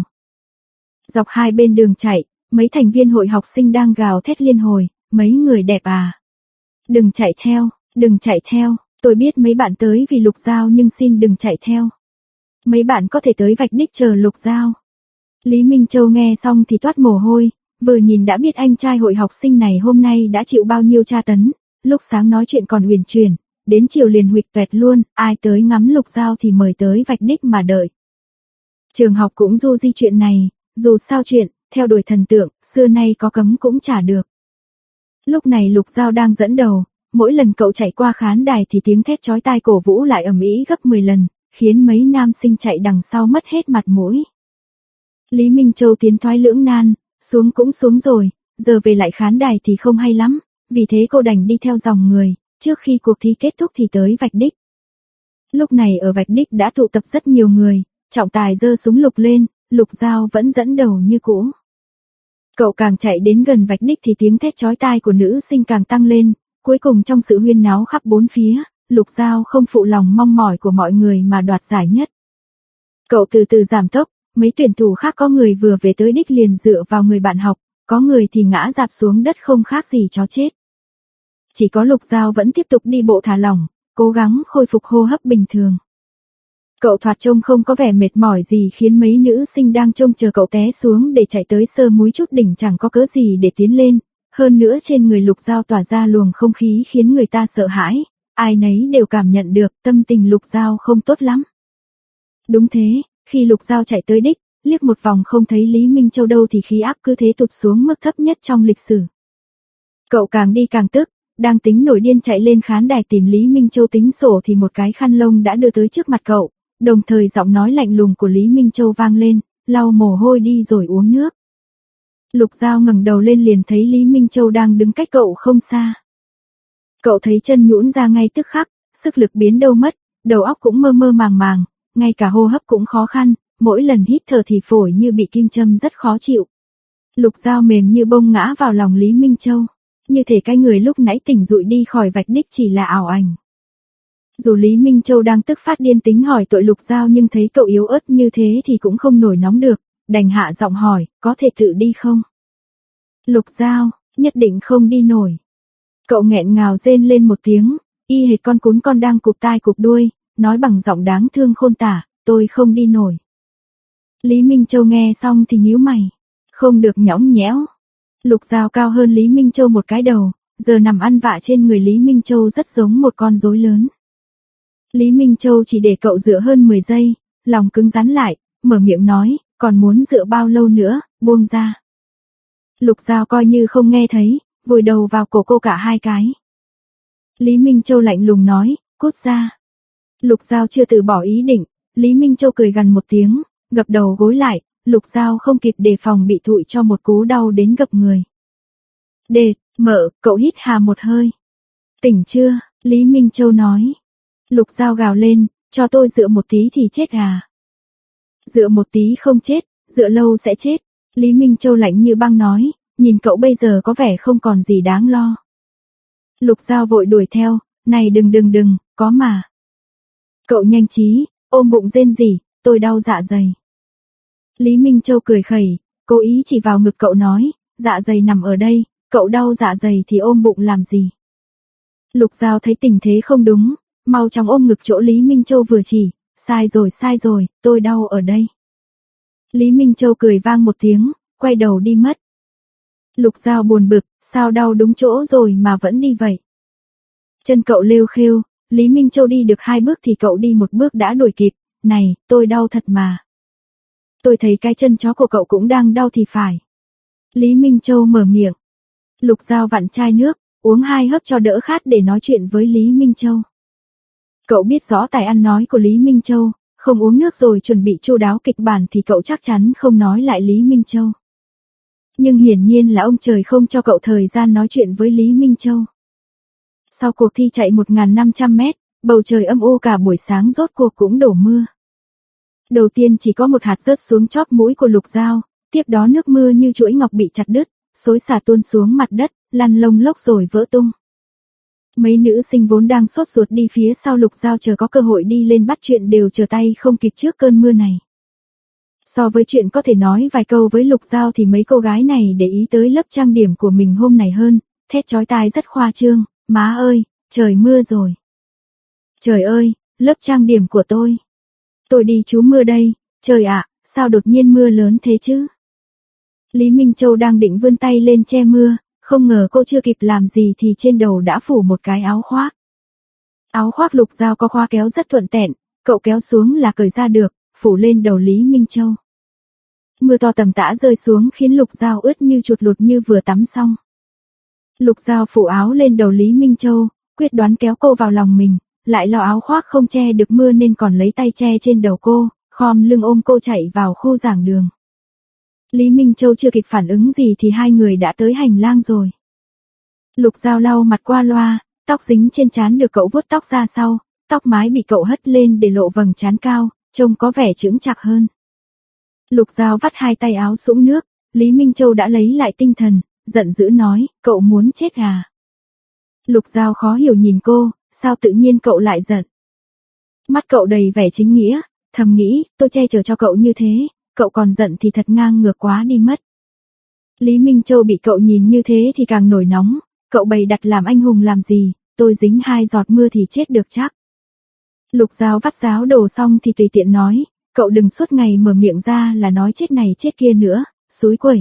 Dọc hai bên đường chạy, mấy thành viên hội học sinh đang gào thét liên hồi, mấy người đẹp à. Đừng chạy theo, đừng chạy theo, tôi biết mấy bạn tới vì Lục Giao nhưng xin đừng chạy theo. Mấy bạn có thể tới vạch đích chờ Lục Giao. Lý Minh Châu nghe xong thì toát mồ hôi, vừa nhìn đã biết anh trai hội học sinh này hôm nay đã chịu bao nhiêu tra tấn, lúc sáng nói chuyện còn uyển chuyển, đến chiều liền huỵch toẹt luôn, ai tới ngắm Lục Giao thì mời tới vạch đích mà đợi. Trường học cũng du di chuyện này, dù sao chuyện, theo đuổi thần tượng, xưa nay có cấm cũng chả được. Lúc này Lục Giao đang dẫn đầu, mỗi lần cậu chạy qua khán đài thì tiếng thét chói tai cổ vũ lại ầm ĩ gấp mười lần, khiến mấy nam sinh chạy đằng sau mất hết mặt mũi. Lý Minh Châu tiến thoái lưỡng nan, xuống cũng xuống rồi, giờ về lại khán đài thì không hay lắm, vì thế cô đành đi theo dòng người, trước khi cuộc thi kết thúc thì tới vạch đích. Lúc này ở vạch đích đã tụ tập rất nhiều người, trọng tài giơ súng lục lên, Lục Giao vẫn dẫn đầu như cũ. Cậu càng chạy đến gần vạch đích thì tiếng thét chói tai của nữ sinh càng tăng lên, cuối cùng trong sự huyên náo khắp bốn phía, Lục Giao không phụ lòng mong mỏi của mọi người mà đoạt giải nhất. Cậu từ từ giảm tốc, mấy tuyển thủ khác có người vừa về tới đích liền dựa vào người bạn học, có người thì ngã rạp xuống đất không khác gì chó chết. Chỉ có Lục Giao vẫn tiếp tục đi bộ thả lỏng, cố gắng khôi phục hô hấp bình thường. Cậu thoạt trông không có vẻ mệt mỏi gì khiến mấy nữ sinh đang trông chờ cậu té xuống để chạy tới sơ múi chút đỉnh chẳng có cớ gì để tiến lên, hơn nữa trên người Lục Giao tỏa ra luồng không khí khiến người ta sợ hãi, ai nấy đều cảm nhận được tâm tình Lục Giao không tốt lắm. Đúng thế, khi Lục Giao chạy tới đích, liếc một vòng không thấy Lý Minh Châu đâu thì khí áp cứ thế tụt xuống mức thấp nhất trong lịch sử. Cậu càng đi càng tức, đang tính nổi điên chạy lên khán đài tìm Lý Minh Châu tính sổ thì một cái khăn lông đã đưa tới trước mặt cậu, đồng thời giọng nói lạnh lùng của Lý Minh Châu vang lên, lau mồ hôi đi rồi uống nước. Lục Giao ngẩng đầu lên liền thấy Lý Minh Châu đang đứng cách cậu không xa. Cậu thấy chân nhũn ra ngay tức khắc, sức lực biến đâu mất, đầu óc cũng mơ mơ màng màng, ngay cả hô hấp cũng khó khăn, mỗi lần hít thở thì phổi như bị kim châm rất khó chịu. Lục Giao mềm như bông ngã vào lòng Lý Minh Châu, như thể cái người lúc nãy tỉnh dụi đi khỏi vạch đích chỉ là ảo ảnh. Dù Lý Minh Châu đang tức phát điên tính hỏi tội Lục Giao nhưng thấy cậu yếu ớt như thế thì cũng không nổi nóng được, đành hạ giọng hỏi, có thể tự đi không? Lục Giao, nhất định không đi nổi. Cậu nghẹn ngào rên lên một tiếng, y hệt con cún con đang cụp tai cụp đuôi, nói bằng giọng đáng thương khôn tả, tôi không đi nổi. Lý Minh Châu nghe xong thì nhíu mày, không được nhõng nhẽo. Lục Giao cao hơn Lý Minh Châu một cái đầu, giờ nằm ăn vạ trên người Lý Minh Châu rất giống một con rối lớn. Lý Minh Châu chỉ để cậu dựa hơn mười giây, lòng cứng rắn lại, mở miệng nói, còn muốn dựa bao lâu nữa, buông ra. Lục Giao coi như không nghe thấy, vùi đầu vào cổ cô cả hai cái. Lý Minh Châu lạnh lùng nói, cút ra. Lục Giao chưa từ bỏ ý định, Lý Minh Châu cười gằn một tiếng, gập đầu gối lại, Lục Giao không kịp đề phòng bị thụi cho một cú đau đến gập người. Đệt, mợ, cậu hít hà một hơi. Tỉnh chưa, Lý Minh Châu nói. Lục Giao gào lên, cho tôi dựa một tí thì chết à. Dựa một tí không chết, dựa lâu sẽ chết. Lý Minh Châu lạnh như băng nói, nhìn cậu bây giờ có vẻ không còn gì đáng lo. Lục Giao vội đuổi theo, này đừng đừng đừng, có mà. Cậu nhanh trí, ôm bụng rên rỉ, tôi đau dạ dày. Lý Minh Châu cười khẩy, cố ý chỉ vào ngực cậu nói, dạ dày nằm ở đây, cậu đau dạ dày thì ôm bụng làm gì. Lục Giao thấy tình thế không đúng, mau chóng ôm ngực chỗ Lý Minh Châu vừa chỉ, sai rồi sai rồi, tôi đau ở đây. Lý Minh Châu cười vang một tiếng, quay đầu đi mất. Lục Giao buồn bực, sao đau đúng chỗ rồi mà vẫn đi vậy. Chân cậu lêu khêu, Lý Minh Châu đi được hai bước thì cậu đi một bước đã đuổi kịp, này, tôi đau thật mà. Tôi thấy cái chân chó của cậu cũng đang đau thì phải. Lý Minh Châu mở miệng. Lục Giao vặn chai nước, uống hai hớp cho đỡ khát để nói chuyện với Lý Minh Châu. Cậu biết rõ tài ăn nói của Lý Minh Châu, không uống nước rồi chuẩn bị chu đáo kịch bản thì cậu chắc chắn không nói lại Lý Minh Châu. Nhưng hiển nhiên là ông trời không cho cậu thời gian nói chuyện với Lý Minh Châu. Sau cuộc thi chạy một nghìn năm trăm mét, bầu trời âm u cả buổi sáng rốt cuộc cũng đổ mưa. Đầu tiên chỉ có một hạt rớt xuống chóp mũi của Lục Giao, tiếp đó nước mưa như chuỗi ngọc bị chặt đứt, xối xả tuôn xuống mặt đất, lăn lông lốc rồi vỡ tung. Mấy nữ sinh vốn đang sốt ruột đi phía sau Lục Giao chờ có cơ hội đi lên bắt chuyện đều chờ tay không kịp trước cơn mưa này. So với chuyện có thể nói vài câu với Lục Giao thì mấy cô gái này để ý tới lớp trang điểm của mình hôm này hơn, thét chói tai rất khoa trương, má ơi, trời mưa rồi. Trời ơi, lớp trang điểm của tôi. Tôi đi trú mưa đây, trời ạ, sao đột nhiên mưa lớn thế chứ? Lý Minh Châu đang định vươn tay lên che mưa, không ngờ cô chưa kịp làm gì thì trên đầu đã phủ một cái áo khoác. Áo khoác Lục Giao có khóa kéo rất thuận tiện, cậu kéo xuống là cởi ra được, phủ lên đầu Lý Minh Châu. Mưa to tầm tã rơi xuống khiến Lục Giao ướt như chuột lụt như vừa tắm xong. Lục Giao phủ áo lên đầu Lý Minh Châu, quyết đoán kéo cô vào lòng mình, lại lo áo khoác không che được mưa nên còn lấy tay che trên đầu cô, khom lưng ôm cô chạy vào khu giảng đường. Lý Minh Châu chưa kịp phản ứng gì thì hai người đã tới hành lang rồi. Lục Giao lau mặt qua loa, tóc dính trên trán được cậu vuốt tóc ra sau, tóc mái bị cậu hất lên để lộ vầng trán cao, trông có vẻ chững chạc hơn. Lục Giao vắt hai tay áo sũng nước, Lý Minh Châu đã lấy lại tinh thần, giận dữ nói, cậu muốn chết à? Lục Giao khó hiểu nhìn cô, sao tự nhiên cậu lại giận? Mắt cậu đầy vẻ chính nghĩa, thầm nghĩ, tôi che chở cho cậu như thế, cậu còn giận thì thật ngang ngược quá đi mất. Lý Minh Châu bị cậu nhìn như thế thì càng nổi nóng, cậu bày đặt làm anh hùng làm gì, tôi dính hai giọt mưa thì chết được chắc. Lục Giao vắt giáo đồ xong thì tùy tiện nói, cậu đừng suốt ngày mở miệng ra là nói chết này chết kia nữa, xúi quẩy.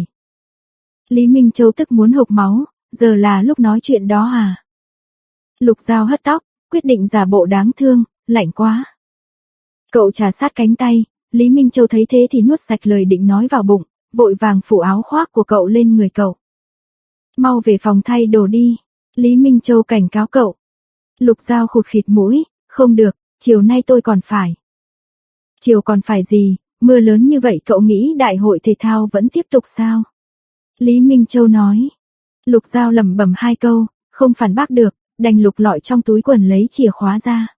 Lý Minh Châu tức muốn hộc máu, giờ là lúc nói chuyện đó à? Lục Giao hất tóc, quyết định giả bộ đáng thương, lạnh quá. Cậu trà sát cánh tay, Lý Minh Châu thấy thế thì nuốt sạch lời định nói vào bụng, vội vàng phủ áo khoác của cậu lên người cậu. Mau về phòng thay đồ đi, Lý Minh Châu cảnh cáo cậu. Lục Giao khụt khịt mũi, không được, chiều nay tôi còn phải. Chiều còn phải gì, mưa lớn như vậy cậu nghĩ đại hội thể thao vẫn tiếp tục sao? Lý Minh Châu nói. Lục Giao lẩm bẩm hai câu, không phản bác được, đành lục lọi trong túi quần lấy chìa khóa ra.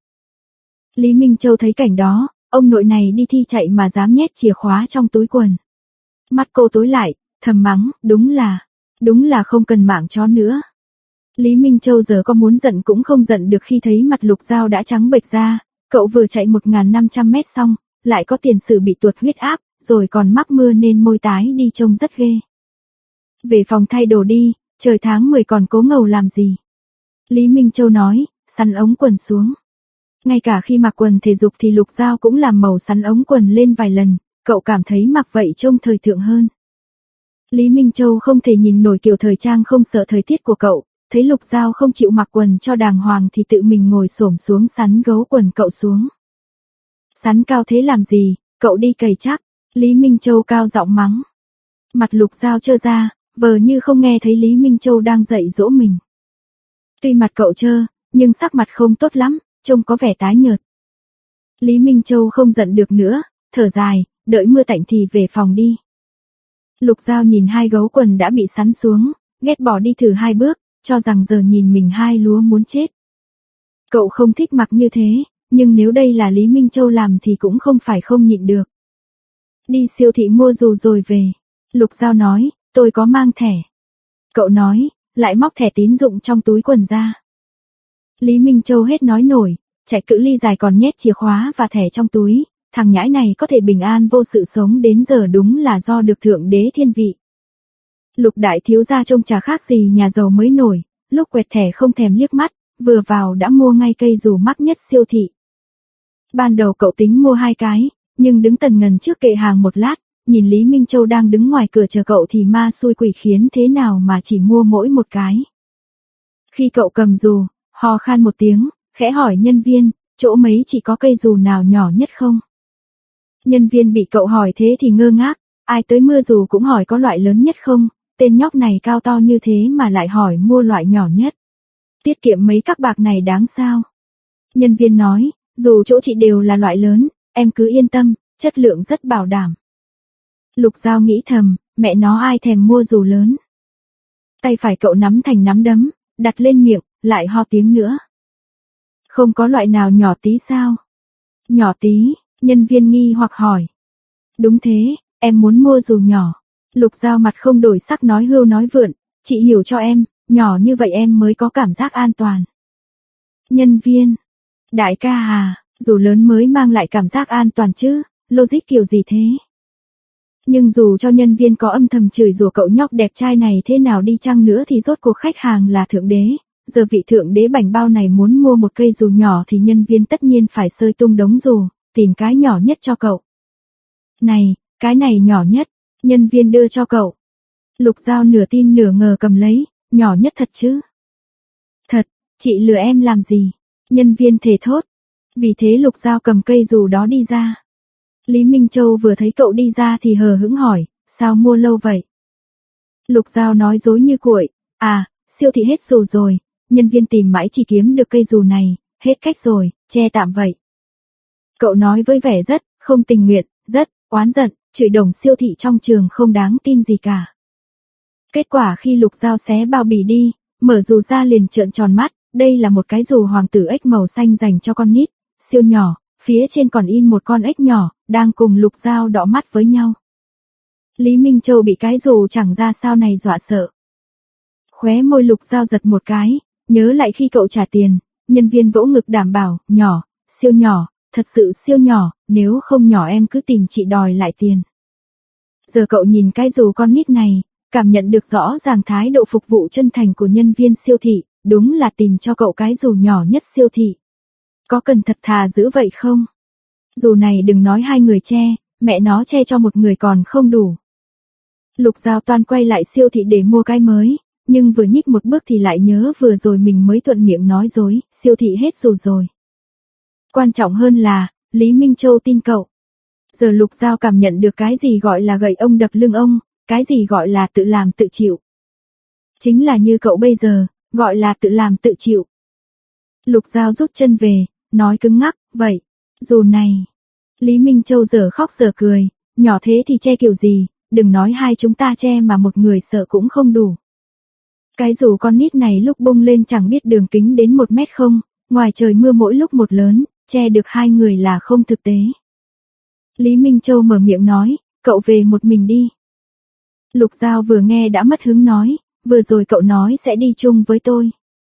Lý Minh Châu thấy cảnh đó, ông nội này đi thi chạy mà dám nhét chìa khóa trong túi quần. Mắt cô tối lại, thầm mắng, đúng là, đúng là không cần mạng chó nữa. Lý Minh Châu giờ có muốn giận cũng không giận được khi thấy mặt Lục Giao đã trắng bệch ra, cậu vừa chạy một nghìn năm trăm mét xong, lại có tiền sử bị tuột huyết áp, rồi còn mắc mưa nên môi tái đi trông rất ghê. Về phòng thay đồ đi, trời tháng mười còn cố ngầu làm gì? Lý Minh Châu nói, sắn ống quần xuống. Ngay cả khi mặc quần thể dục thì Lục Giao cũng làm màu sắn ống quần lên vài lần, cậu cảm thấy mặc vậy trông thời thượng hơn. Lý Minh Châu không thể nhìn nổi kiểu thời trang không sợ thời tiết của cậu, thấy Lục Giao không chịu mặc quần cho đàng hoàng thì tự mình ngồi xổm xuống sắn gấu quần cậu xuống. Sắn cao thế làm gì, cậu đi cày chắc, Lý Minh Châu cao giọng mắng. Mặt Lục Giao trơ ra, vờ như không nghe thấy Lý Minh Châu đang dạy dỗ mình. Tuy mặt cậu trơ, nhưng sắc mặt không tốt lắm, trông có vẻ tái nhợt. Lý Minh Châu không giận được nữa, thở dài, đợi mưa tạnh thì về phòng đi. Lục Giao nhìn hai gấu quần đã bị sắn xuống, ghét bỏ đi thử hai bước, cho rằng giờ nhìn mình hai lúa muốn chết. Cậu không thích mặc như thế, nhưng nếu đây là Lý Minh Châu làm thì cũng không phải không nhịn được. Đi siêu thị mua dù rồi về. Lục Giao nói, tôi có mang thẻ. Cậu nói, lại móc thẻ tín dụng trong túi quần ra. Lý Minh Châu hết nói nổi, chạy cự ly dài còn nhét chìa khóa và thẻ trong túi, thằng nhãi này có thể bình an vô sự sống đến giờ đúng là do được thượng đế thiên vị. Lục đại thiếu gia trông chả khác gì nhà giàu mới nổi, lúc quẹt thẻ không thèm liếc mắt, vừa vào đã mua ngay cây dù mắc nhất siêu thị. Ban đầu cậu tính mua hai cái, nhưng đứng tần ngần trước kệ hàng một lát, nhìn Lý Minh Châu đang đứng ngoài cửa chờ cậu thì ma xui quỷ khiến thế nào mà chỉ mua mỗi một cái. Khi cậu cầm dù, ho khan một tiếng, khẽ hỏi nhân viên, chỗ mấy chỉ có cây dù nào nhỏ nhất không? Nhân viên bị cậu hỏi thế thì ngơ ngác, ai tới mưa dù cũng hỏi có loại lớn nhất không, tên nhóc này cao to như thế mà lại hỏi mua loại nhỏ nhất. Tiết kiệm mấy các bạc này đáng sao? Nhân viên nói, dù chỗ chị đều là loại lớn, em cứ yên tâm, chất lượng rất bảo đảm. Lục Giao nghĩ thầm, mẹ nó ai thèm mua dù lớn. Tay phải cậu nắm thành nắm đấm, đặt lên miệng, lại ho tiếng nữa. Không có loại nào nhỏ tí sao? Nhỏ tí, nhân viên nghi hoặc hỏi. Đúng thế, em muốn mua dù nhỏ. Lục Giao mặt không đổi sắc nói hưu nói vượn, chị hiểu cho em, nhỏ như vậy em mới có cảm giác an toàn. Nhân viên, đại ca à, dù lớn mới mang lại cảm giác an toàn chứ, logic kiểu gì thế? Nhưng dù cho nhân viên có âm thầm chửi rủa cậu nhóc đẹp trai này thế nào đi chăng nữa thì rốt cuộc khách hàng là thượng đế, giờ vị thượng đế bảnh bao này muốn mua một cây dù nhỏ thì nhân viên tất nhiên phải sơi tung đống dù, tìm cái nhỏ nhất cho cậu. Này, cái này nhỏ nhất, nhân viên đưa cho cậu. Lục Giao nửa tin nửa ngờ cầm lấy, nhỏ nhất thật chứ? Thật, chị lừa em làm gì? Nhân viên thề thốt. Vì thế Lục Giao cầm cây dù đó đi ra. Lý Minh Châu vừa thấy cậu đi ra thì hờ hững hỏi, sao mua lâu vậy? Lục Giao nói dối như cuội, à, siêu thị hết dù rồi, nhân viên tìm mãi chỉ kiếm được cây dù này, hết cách rồi, che tạm vậy. Cậu nói với vẻ rất, không tình nguyện, rất, oán giận, chửi đồng siêu thị trong trường không đáng tin gì cả. Kết quả khi Lục Giao xé bao bì đi, mở dù ra liền trợn tròn mắt, đây là một cái dù hoàng tử ếch màu xanh dành cho con nít, siêu nhỏ, phía trên còn in một con ếch nhỏ, đang cùng Lục Giao đỏ mắt với nhau. Lý Minh Châu bị cái dù chẳng ra sao này dọa sợ. Khóe môi Lục Giao giật một cái, nhớ lại khi cậu trả tiền, Nhân viên vỗ ngực đảm bảo, nhỏ, siêu nhỏ, thật sự siêu nhỏ, nếu không nhỏ em cứ tìm chị đòi lại tiền. Giờ cậu nhìn cái dù con nít này, cảm nhận được rõ ràng thái độ phục vụ chân thành của nhân viên siêu thị, đúng là tìm cho cậu cái dù nhỏ nhất siêu thị. Có cần thật thà giữ vậy không? Dù này đừng nói hai người che, mẹ nó che cho một người còn không đủ. Lục Giao toan quay lại siêu thị để mua cái mới, nhưng vừa nhích một bước thì lại nhớ vừa rồi mình mới thuận miệng nói dối, siêu thị hết dù rồi. Quan trọng hơn là, Lý Minh Châu tin cậu. Giờ Lục Giao cảm nhận được cái gì gọi là gậy ông đập lưng ông, cái gì gọi là tự làm tự chịu. Chính là như cậu bây giờ, gọi là tự làm tự chịu. Lục Giao rút chân về, nói cứng ngắc, vậy, dù này. Lý Minh Châu giờ khóc giờ cười, nhỏ thế thì che kiểu gì, đừng nói hai chúng ta che mà một người sợ cũng không đủ. Cái dù con nít này lúc bung lên chẳng biết đường kính đến một mét không, ngoài trời mưa mỗi lúc một lớn, che được hai người là không thực tế. Lý Minh Châu mở miệng nói, cậu về một mình đi. Lục Giao vừa nghe đã mất hứng nói, vừa rồi cậu nói sẽ đi chung với tôi.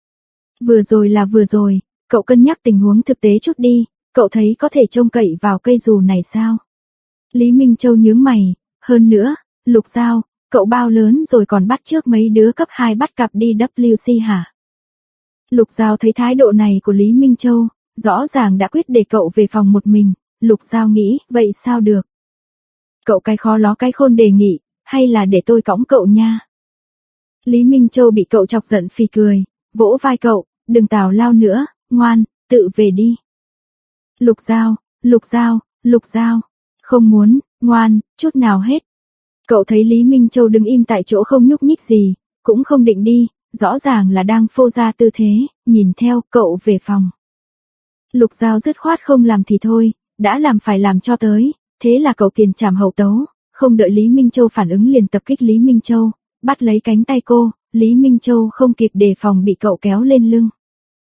Vừa rồi là vừa rồi, cậu cân nhắc tình huống thực tế chút đi, cậu thấy có thể trông cậy vào cây dù này sao? Lý Minh Châu nhướng mày, hơn nữa, Lục Giao, cậu bao lớn rồi còn bắt chước mấy đứa cấp hai bắt cặp đi W C hả? Lục Giao thấy thái độ này của Lý Minh Châu, rõ ràng đã quyết để cậu về phòng một mình, Lục Giao nghĩ, vậy sao được? Cậu cái khó ló cái khôn đề nghị, hay là để tôi cõng cậu nha? Lý Minh Châu bị cậu chọc giận phì cười, vỗ vai cậu, đừng tào lao nữa, ngoan, tự về đi. Lục Giao, Lục Giao, Lục Giao, không muốn, ngoan, chút nào hết. Cậu thấy Lý Minh Châu đứng im tại chỗ không nhúc nhích gì, cũng không định đi, rõ ràng là đang phô ra tư thế, nhìn theo cậu về phòng. Lục Giao dứt khoát không làm thì thôi, đã làm phải làm cho tới, thế là cậu tiền trảm hậu tấu, không đợi Lý Minh Châu phản ứng liền tập kích Lý Minh Châu, bắt lấy cánh tay cô, Lý Minh Châu không kịp đề phòng bị cậu kéo lên lưng.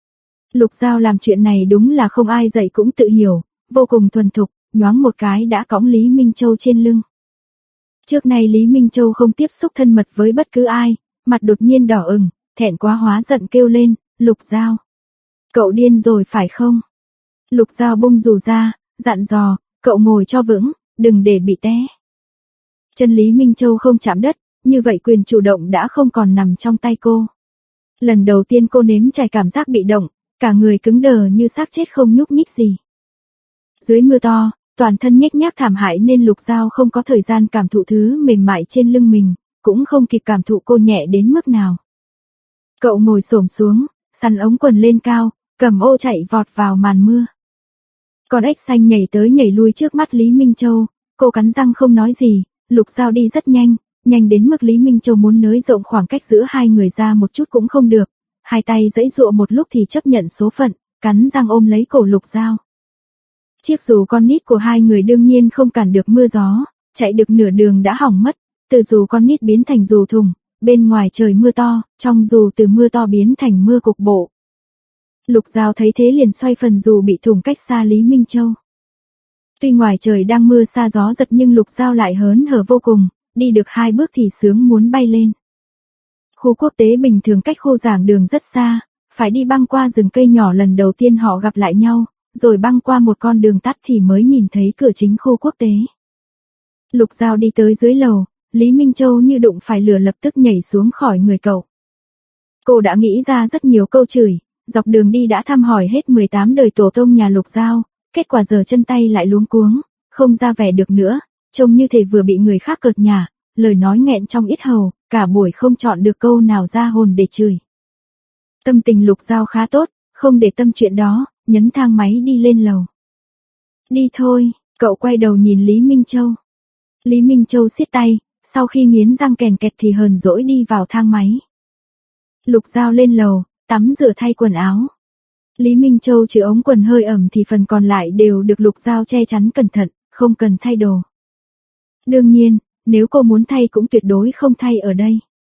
Lục Giao làm chuyện này đúng là không ai dạy cũng tự hiểu, vô cùng thuần thục, nhoáng một cái đã cõng Lý Minh Châu trên lưng. Trước này Lý Minh Châu không tiếp xúc thân mật với bất cứ ai, mặt đột nhiên đỏ ửng, thẹn quá hóa giận kêu lên, Lục Giao. Cậu điên rồi phải không? Lục Giao bung dù ra, dặn dò, cậu ngồi cho vững, đừng để bị té. Chân Lý Minh Châu không chạm đất, như vậy quyền chủ động đã không còn nằm trong tay cô. Lần đầu tiên cô nếm trải cảm giác bị động, cả người cứng đờ như xác chết không nhúc nhích gì. Dưới mưa to, toàn thân nhếch nhác thảm hại nên Lục Giao không có thời gian cảm thụ thứ mềm mại trên lưng mình, cũng không kịp cảm thụ cô nhẹ đến mức nào. Cậu ngồi xổm xuống, sắn ống quần lên cao, cầm ô chạy vọt vào màn mưa. Con ếch xanh nhảy tới nhảy lui trước mắt Lý Minh Châu, cô cắn răng không nói gì, Lục Giao đi rất nhanh, nhanh đến mức Lý Minh Châu muốn nới rộng khoảng cách giữa hai người ra một chút cũng không được, hai tay giãy giụa một lúc thì chấp nhận số phận, cắn răng ôm lấy cổ Lục Giao. Chiếc dù con nít của hai người đương nhiên không cản được mưa gió, chạy được nửa đường đã hỏng mất, từ dù con nít biến thành dù thùng, bên ngoài trời mưa to, trong dù từ mưa to biến thành mưa cục bộ. Lục Giao thấy thế liền xoay phần dù bị thủng cách xa Lý Minh Châu. Tuy ngoài trời đang mưa xa gió giật nhưng Lục Giao lại hớn hở vô cùng, đi được hai bước thì sướng muốn bay lên. Khu quốc tế bình thường cách khu giảng đường rất xa, phải đi băng qua rừng cây nhỏ lần đầu tiên họ gặp lại nhau, rồi băng qua một con đường tắt thì mới nhìn thấy cửa chính khu quốc tế. Lục Giao đi tới dưới lầu, Lý Minh Châu như đụng phải lửa lập tức nhảy xuống khỏi người cậu. Cô đã nghĩ ra rất nhiều câu chửi, dọc đường đi đã thăm hỏi hết mười tám đời tổ tông nhà Lục Giao, kết quả giờ chân tay lại luống cuống, không ra vẻ được nữa, trông như thể vừa bị người khác cợt nhả, lời nói nghẹn trong yết hầu, cả buổi không chọn được câu nào ra hồn để chửi. Tâm tình Lục Giao khá tốt, không để tâm chuyện đó, nhấn thang máy đi lên lầu. Đi thôi, cậu quay đầu nhìn Lý Minh Châu. Lý Minh Châu siết tay, sau khi nghiến răng kèn kẹt thì hờn dỗi đi vào thang máy. Lục Giao lên lầu, tắm rửa thay quần áo. Lý Minh Châu trừ ống quần hơi ẩm thì phần còn lại đều được Lục Giao che chắn cẩn thận, không cần thay đồ. Đương nhiên, nếu cô muốn thay cũng tuyệt đối không thay ở đây.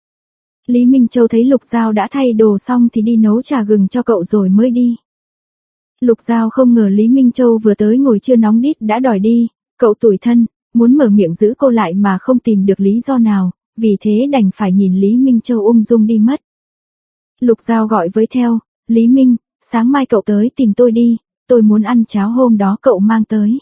Lý Minh Châu thấy Lục Giao đã thay đồ xong thì đi nấu trà gừng cho cậu rồi mới đi. Lục Giao không ngờ Lý Minh Châu vừa tới ngồi chưa nóng đít đã đòi đi, cậu tủi thân, muốn mở miệng giữ cô lại mà không tìm được lý do nào, vì thế đành phải nhìn Lý Minh Châu ung dung đi mất. Lục Giao gọi với theo, Lý Minh, sáng mai cậu tới tìm tôi đi, tôi muốn ăn cháo hôm đó cậu mang tới.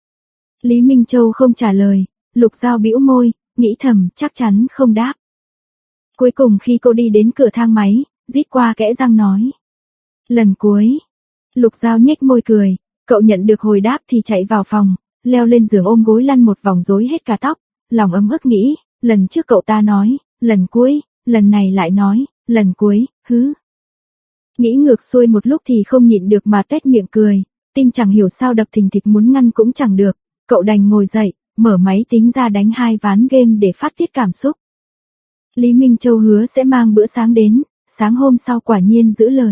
Lý Minh Châu không trả lời, Lục Giao bĩu môi, nghĩ thầm chắc chắn không đáp. Cuối cùng khi cô đi đến cửa thang máy, rít qua kẽ răng nói. Lần cuối. Lục Giao nhếch môi cười, cậu nhận được hồi đáp thì chạy vào phòng, leo lên giường ôm gối lăn một vòng rối hết cả tóc, lòng ấm ức nghĩ, lần trước cậu ta nói, lần cuối, lần này lại nói, lần cuối, hứ. Nghĩ ngược xuôi một lúc thì không nhịn được mà tuét miệng cười, tim chẳng hiểu sao đập thình thịch muốn ngăn cũng chẳng được, cậu đành ngồi dậy, mở máy tính ra đánh hai ván game để phát tiết cảm xúc. Lý Minh Châu hứa sẽ mang bữa sáng đến, sáng hôm sau quả nhiên giữ lời.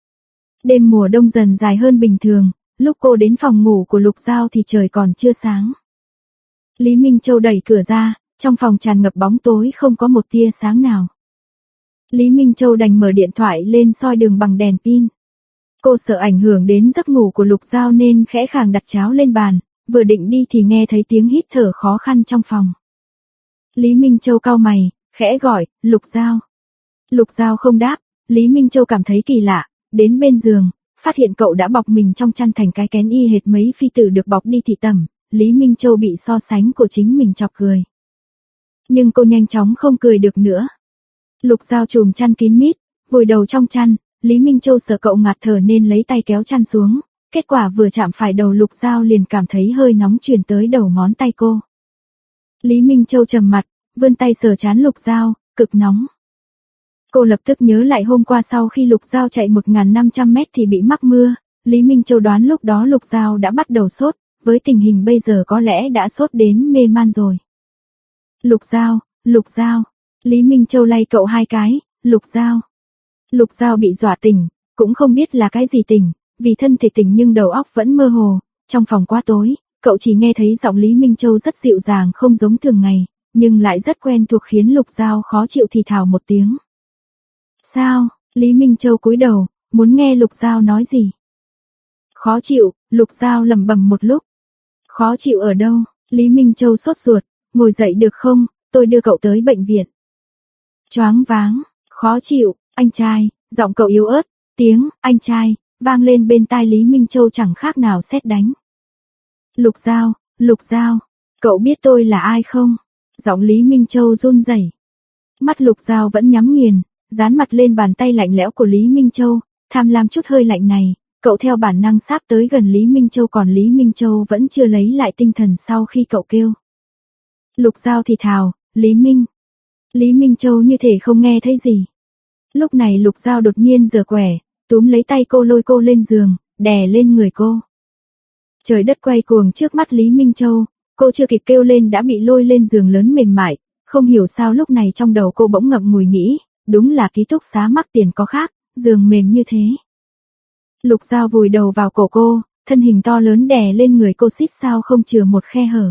Đêm mùa đông dần dài hơn bình thường, lúc cô đến phòng ngủ của Lục Giao thì trời còn chưa sáng. Lý Minh Châu đẩy cửa ra, trong phòng tràn ngập bóng tối không có một tia sáng nào. Lý Minh Châu đành mở điện thoại lên soi đường bằng đèn pin. Cô sợ ảnh hưởng đến giấc ngủ của Lục Giao nên khẽ khàng đặt cháo lên bàn, vừa định đi thì nghe thấy tiếng hít thở khó khăn trong phòng. Lý Minh Châu cau mày, khẽ gọi, Lục Giao. Lục Giao không đáp, Lý Minh Châu cảm thấy kỳ lạ, đến bên giường, phát hiện cậu đã bọc mình trong chăn thành cái kén y hệt mấy phi tử được bọc đi thị tẩm, Lý Minh Châu bị so sánh của chính mình chọc cười. Nhưng cô nhanh chóng không cười được nữa. Lục Giao chùm chăn kín mít, vùi đầu trong chăn, Lý Minh Châu sợ cậu ngạt thở nên lấy tay kéo chăn xuống, kết quả vừa chạm phải đầu Lục Giao liền cảm thấy hơi nóng truyền tới đầu ngón tay cô. Lý Minh Châu trầm mặt, vươn tay sờ trán Lục Giao, cực nóng. Cô lập tức nhớ lại hôm qua sau khi Lục Giao chạy một nghìn năm trăm mét thì bị mắc mưa, Lý Minh Châu đoán lúc đó Lục Giao đã bắt đầu sốt, với tình hình bây giờ có lẽ đã sốt đến mê man rồi. Lục Giao, Lục Giao, Lý Minh Châu lay cậu hai cái, Lục Giao. Lục Giao bị dọa tỉnh, cũng không biết là cái gì tỉnh, vì thân thể tỉnh nhưng đầu óc vẫn mơ hồ, trong phòng quá tối, cậu chỉ nghe thấy giọng Lý Minh Châu rất dịu dàng không giống thường ngày, nhưng lại rất quen thuộc khiến Lục Giao khó chịu thì thào một tiếng. Sao? Lý Minh Châu cúi đầu, muốn nghe Lục Giao nói gì. Khó chịu, Lục Giao lẩm bẩm một lúc. Khó chịu ở đâu? Lý Minh Châu sốt ruột, ngồi dậy được không, tôi đưa cậu tới bệnh viện. Choáng váng, khó chịu, anh trai, giọng cậu yếu ớt, tiếng, anh trai, vang lên bên tai Lý Minh Châu chẳng khác nào sét đánh. Lục Giao, Lục Giao, cậu biết tôi là ai không? Giọng Lý Minh Châu run rẩy. Mắt Lục Giao vẫn nhắm nghiền, dán mặt lên bàn tay lạnh lẽo của Lý Minh Châu, tham lam chút hơi lạnh này, cậu theo bản năng sáp tới gần Lý Minh Châu còn Lý Minh Châu vẫn chưa lấy lại tinh thần sau khi cậu kêu. Lục Giao thì thào, Lý Minh. Lý Minh Châu như thể không nghe thấy gì. Lúc này Lục Giao đột nhiên giở quẻ, túm lấy tay cô lôi cô lên giường, đè lên người cô. Trời đất quay cuồng trước mắt Lý Minh Châu, cô chưa kịp kêu lên đã bị lôi lên giường lớn mềm mại, không hiểu sao lúc này trong đầu cô bỗng ngậm ngùi nghĩ, đúng là ký túc xá mắc tiền có khác, giường mềm như thế. Lục Giao vùi đầu vào cổ cô, thân hình to lớn đè lên người cô xít sao không chừa một khe hở.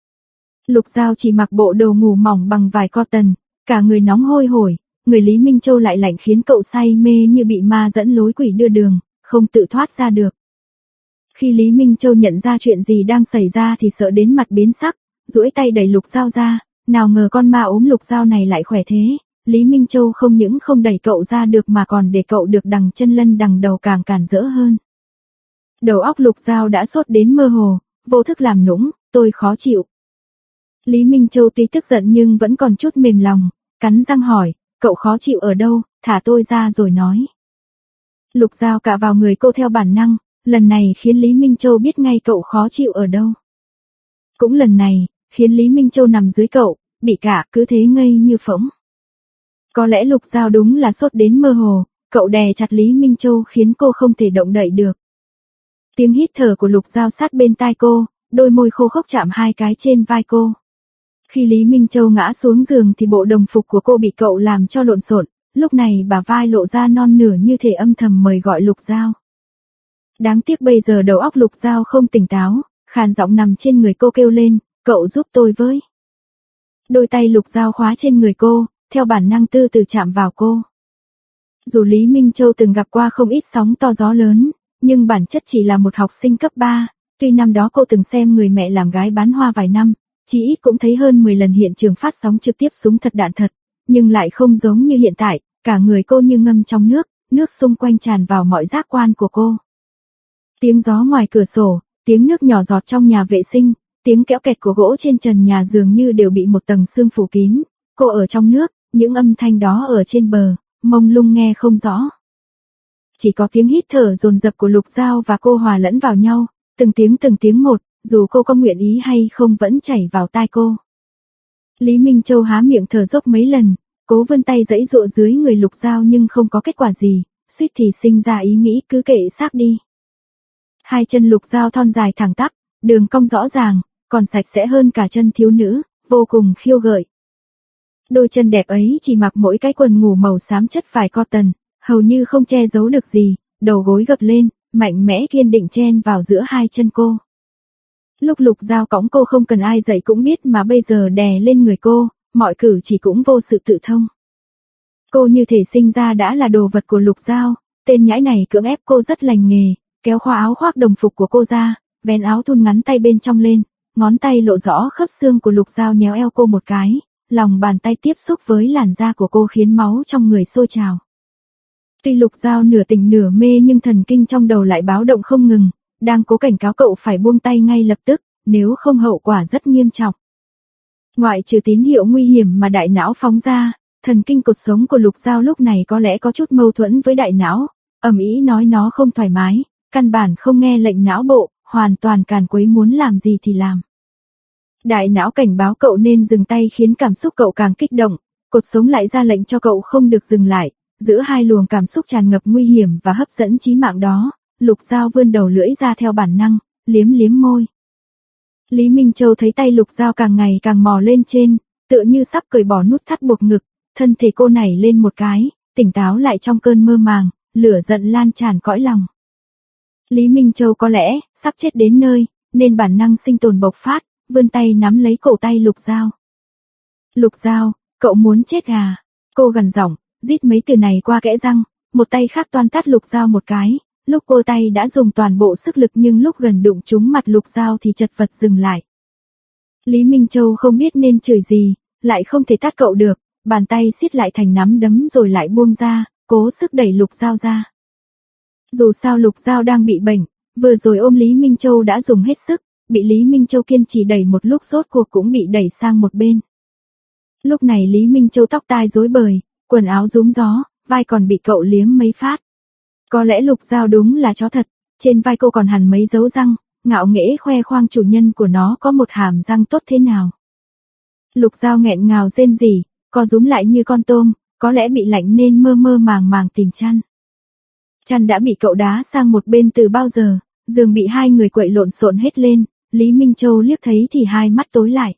Lục Giao chỉ mặc bộ đồ ngủ mỏng bằng vải cotton, cả người nóng hôi hổi, người Lý Minh Châu lại lạnh khiến cậu say mê như bị ma dẫn lối quỷ đưa đường, không tự thoát ra được. Khi Lý Minh Châu nhận ra chuyện gì đang xảy ra thì sợ đến mặt biến sắc, duỗi tay đẩy Lục Giao ra, nào ngờ con ma ốm Lục Giao này lại khỏe thế. Lý Minh Châu không những không đẩy cậu ra được mà còn để cậu được đằng chân lân đằng đầu càng cản rỡ hơn. Đầu óc Lục Giao đã sốt đến mơ hồ, vô thức làm nũng, tôi khó chịu. Lý Minh Châu tuy tức giận nhưng vẫn còn chút mềm lòng, cắn răng hỏi, cậu khó chịu ở đâu, thả tôi ra rồi nói. Lục Giao cạ vào người cô theo bản năng, lần này khiến Lý Minh Châu biết ngay cậu khó chịu ở đâu. Cũng lần này, khiến Lý Minh Châu nằm dưới cậu, bị cạ cứ thế ngây như phỗng. Có lẽ Lục Giao đúng là sốt đến mơ hồ, cậu đè chặt Lý Minh Châu khiến cô không thể động đậy được. Tiếng hít thở của Lục Giao sát bên tai cô, đôi môi khô khốc chạm hai cái trên vai cô. Khi Lý Minh Châu ngã xuống giường thì bộ đồng phục của cô bị cậu làm cho lộn xộn, lúc này bả vai lộ ra non nửa như thể âm thầm mời gọi Lục Giao. Đáng tiếc bây giờ đầu óc Lục Giao không tỉnh táo, khàn giọng nằm trên người cô kêu lên, cậu giúp tôi với. Đôi tay Lục Giao khóa trên người cô, theo bản năng từ từ chạm vào cô. Dù Lý Minh Châu từng gặp qua không ít sóng to gió lớn, nhưng bản chất chỉ là một học sinh cấp ba, tuy năm đó cô từng xem người mẹ làm gái bán hoa vài năm, chỉ ít cũng thấy hơn mười lần hiện trường phát sóng trực tiếp súng thật đạn thật, nhưng lại không giống như hiện tại, cả người cô như ngâm trong nước, nước xung quanh tràn vào mọi giác quan của cô. Tiếng gió ngoài cửa sổ, tiếng nước nhỏ giọt trong nhà vệ sinh, tiếng kéo kẹt của gỗ trên trần nhà dường như đều bị một tầng sương phủ kín. Cô ở trong nước, những âm thanh đó ở trên bờ, mông lung nghe không rõ. Chỉ có tiếng hít thở dồn dập của Lục Giao và cô hòa lẫn vào nhau, từng tiếng từng tiếng một, dù cô có nguyện ý hay không vẫn chảy vào tai cô. Lý Minh Châu há miệng thở dốc mấy lần, cố vươn tay giãy giụa dưới người Lục Giao nhưng không có kết quả gì, suýt thì sinh ra ý nghĩ cứ kệ xác đi. Hai chân Lục Giao thon dài thẳng tắp, đường cong rõ ràng, còn sạch sẽ hơn cả chân thiếu nữ, vô cùng khiêu gợi. Đôi chân đẹp ấy chỉ mặc mỗi cái quần ngủ màu xám chất vải cotton, hầu như không che giấu được gì, đầu gối gập lên, mạnh mẽ kiên định chen vào giữa hai chân cô. Lúc Lục Giao cõng cô không cần ai dạy cũng biết mà bây giờ đè lên người cô, mọi cử chỉ cũng vô sự tự thông. Cô như thể sinh ra đã là đồ vật của Lục Giao, tên nhãi này cưỡng ép cô rất lành nghề, kéo khoa áo khoác đồng phục của cô ra, vén áo thun ngắn tay bên trong lên, ngón tay lộ rõ khớp xương của Lục Giao nhéo eo cô một cái, lòng bàn tay tiếp xúc với làn da của cô khiến máu trong người sôi trào. Tuy Lục Giao nửa tỉnh nửa mê nhưng thần kinh trong đầu lại báo động không ngừng, đang cố cảnh cáo cậu phải buông tay ngay lập tức, nếu không hậu quả rất nghiêm trọng. Ngoại trừ tín hiệu nguy hiểm mà đại não phóng ra, thần kinh cột sống của Lục Giao lúc này có lẽ có chút mâu thuẫn với đại não, ầm ĩ nói nó không thoải mái, căn bản không nghe lệnh não bộ, hoàn toàn càn quấy muốn làm gì thì làm. Đại não cảnh báo cậu nên dừng tay khiến cảm xúc cậu càng kích động, cột sống lại ra lệnh cho cậu không được dừng lại, giữa hai luồng cảm xúc tràn ngập nguy hiểm và hấp dẫn chí mạng đó, Lục Giao vươn đầu lưỡi ra theo bản năng, liếm liếm môi. Lý Minh Châu thấy tay Lục Giao càng ngày càng mò lên trên, tựa như sắp cởi bỏ nút thắt buộc ngực, thân thể cô nảy lên một cái, tỉnh táo lại trong cơn mơ màng, lửa giận lan tràn cõi lòng. Lý Minh Châu có lẽ sắp chết đến nơi, nên bản năng sinh tồn bộc phát, vươn tay nắm lấy cổ tay Lục Giao. Lục Giao, cậu muốn chết à? Cô gằn giọng, rít mấy từ này qua kẽ răng, một tay khác toan tát Lục Giao một cái, lúc cô tay đã dùng toàn bộ sức lực nhưng lúc gần đụng trúng mặt Lục Giao thì chật vật dừng lại. Lý Minh Châu không biết nên chửi gì, lại không thể tát cậu được, bàn tay siết lại thành nắm đấm rồi lại buông ra, cố sức đẩy Lục Giao ra. Dù sao Lục Giao đang bị bệnh, vừa rồi ôm Lý Minh Châu đã dùng hết sức, bị Lý Minh Châu kiên trì đẩy một lúc rốt cuộc cũng bị đẩy sang một bên. Lúc này Lý Minh Châu tóc tai rối bời, quần áo rúm gió, vai còn bị cậu liếm mấy phát. Có lẽ Lục Giao đúng là chó thật, trên vai cô còn hằn mấy dấu răng, ngạo nghễ khoe khoang chủ nhân của nó có một hàm răng tốt thế nào. Lục Giao nghẹn ngào rên rỉ, co rúm lại như con tôm, có lẽ bị lạnh nên mơ mơ màng màng tìm chăn. Chăn đã bị cậu đá sang một bên từ bao giờ, giường bị hai người quậy lộn xộn hết lên, Lý Minh Châu liếc thấy thì hai mắt tối lại.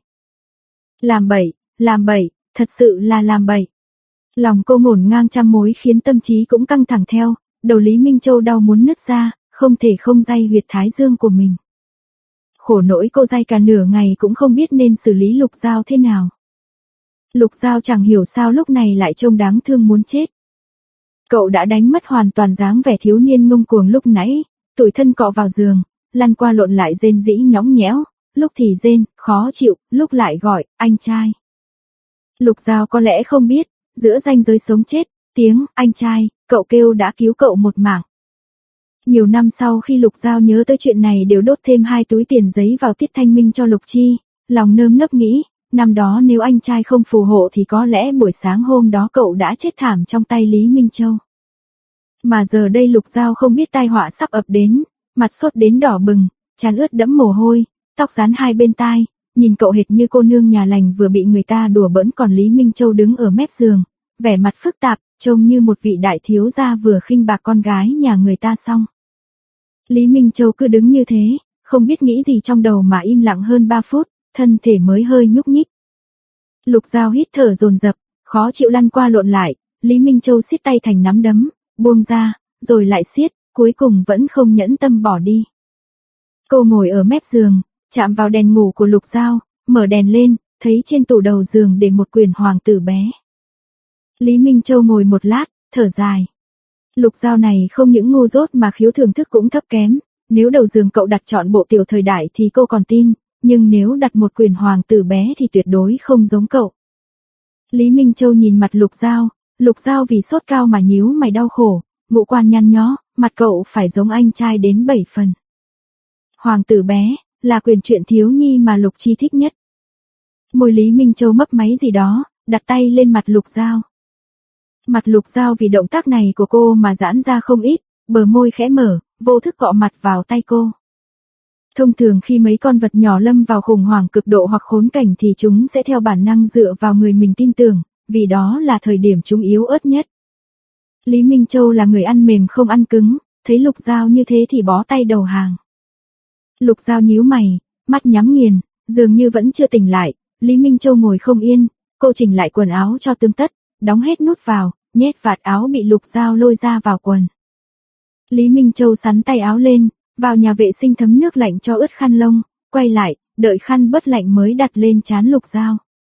Làm bậy, làm bậy, thật sự là làm bậy. Lòng cô ngổn ngang trăm mối khiến tâm trí cũng căng thẳng theo, đầu Lý Minh Châu đau muốn nứt ra, không thể không day huyệt thái dương của mình. Khổ nỗi cô day cả nửa ngày cũng không biết nên xử lý Lục Giao thế nào. Lục Giao chẳng hiểu sao lúc này lại trông đáng thương muốn chết. Cậu đã đánh mất hoàn toàn dáng vẻ thiếu niên ngông cuồng lúc nãy, tủi thân cọ vào giường, lăn qua lộn lại rên rĩ nhõng nhẽo, lúc thì rên, khó chịu, lúc lại gọi, anh trai. Lục Giao có lẽ không biết, giữa ranh giới sống chết, tiếng, anh trai, cậu kêu đã cứu cậu một mạng. Nhiều năm sau khi Lục Giao nhớ tới chuyện này đều đốt thêm hai túi tiền giấy vào tiết thanh minh cho Lục Chi, lòng nơm nớp nghĩ, năm đó nếu anh trai không phù hộ thì có lẽ buổi sáng hôm đó cậu đã chết thảm trong tay Lý Minh Châu. Mà giờ đây Lục Giao không biết tai họa sắp ập đến, mặt sốt đến đỏ bừng, trán ướt đẫm mồ hôi, tóc rán hai bên tai, nhìn cậu hệt như cô nương nhà lành vừa bị người ta đùa bỡn, còn Lý Minh Châu đứng ở mép giường, vẻ mặt phức tạp, trông như một vị đại thiếu gia vừa khinh bạc con gái nhà người ta xong. Lý Minh Châu cứ đứng như thế, không biết nghĩ gì trong đầu mà im lặng hơn ba phút, thân thể mới hơi nhúc nhích. Lục Giao hít thở dồn dập, khó chịu lăn qua lộn lại, Lý Minh Châu siết tay thành nắm đấm, buông ra, rồi lại siết, cuối cùng vẫn không nhẫn tâm bỏ đi. Cô ngồi ở mép giường, chạm vào đèn ngủ của Lục Giao, mở đèn lên, thấy trên tủ đầu giường để một quyển hoàng tử bé. Lý Minh Châu ngồi một lát, thở dài. Lục Giao này không những ngu dốt mà khiếu thưởng thức cũng thấp kém, nếu đầu giường cậu đặt chọn bộ tiểu thời đại thì cô còn tin, nhưng nếu đặt một quyển hoàng tử bé thì tuyệt đối không giống cậu. Lý Minh Châu nhìn mặt Lục Giao, Lục Giao vì sốt cao mà nhíu mày đau khổ, ngũ quan nhăn nhó, mặt cậu phải giống anh trai đến bảy phần. Hoàng tử bé, là quyển truyện thiếu nhi mà Lục Chi thích nhất. Môi Lý Minh Châu mấp máy gì đó, đặt tay lên mặt Lục Giao. Mặt Lục Giao vì động tác này của cô mà giãn ra không ít, bờ môi khẽ mở, vô thức cọ mặt vào tay cô. Thông thường khi mấy con vật nhỏ lâm vào khủng hoảng cực độ hoặc khốn cảnh thì chúng sẽ theo bản năng dựa vào người mình tin tưởng, vì đó là thời điểm chúng yếu ớt nhất. Lý Minh Châu là người ăn mềm không ăn cứng, thấy Lục Giao như thế thì bó tay đầu hàng. Lục Giao nhíu mày, mắt nhắm nghiền, dường như vẫn chưa tỉnh lại. Lý Minh Châu ngồi không yên, cô chỉnh lại quần áo cho tươm tất, đóng hết nút vào, nhét vạt áo bị Lục Giao lôi ra vào quần. Lý Minh Châu sắn tay áo lên, vào nhà vệ sinh thấm nước lạnh cho ướt khăn lông, quay lại, đợi khăn bớt lạnh mới đặt lên trán Lục Giao.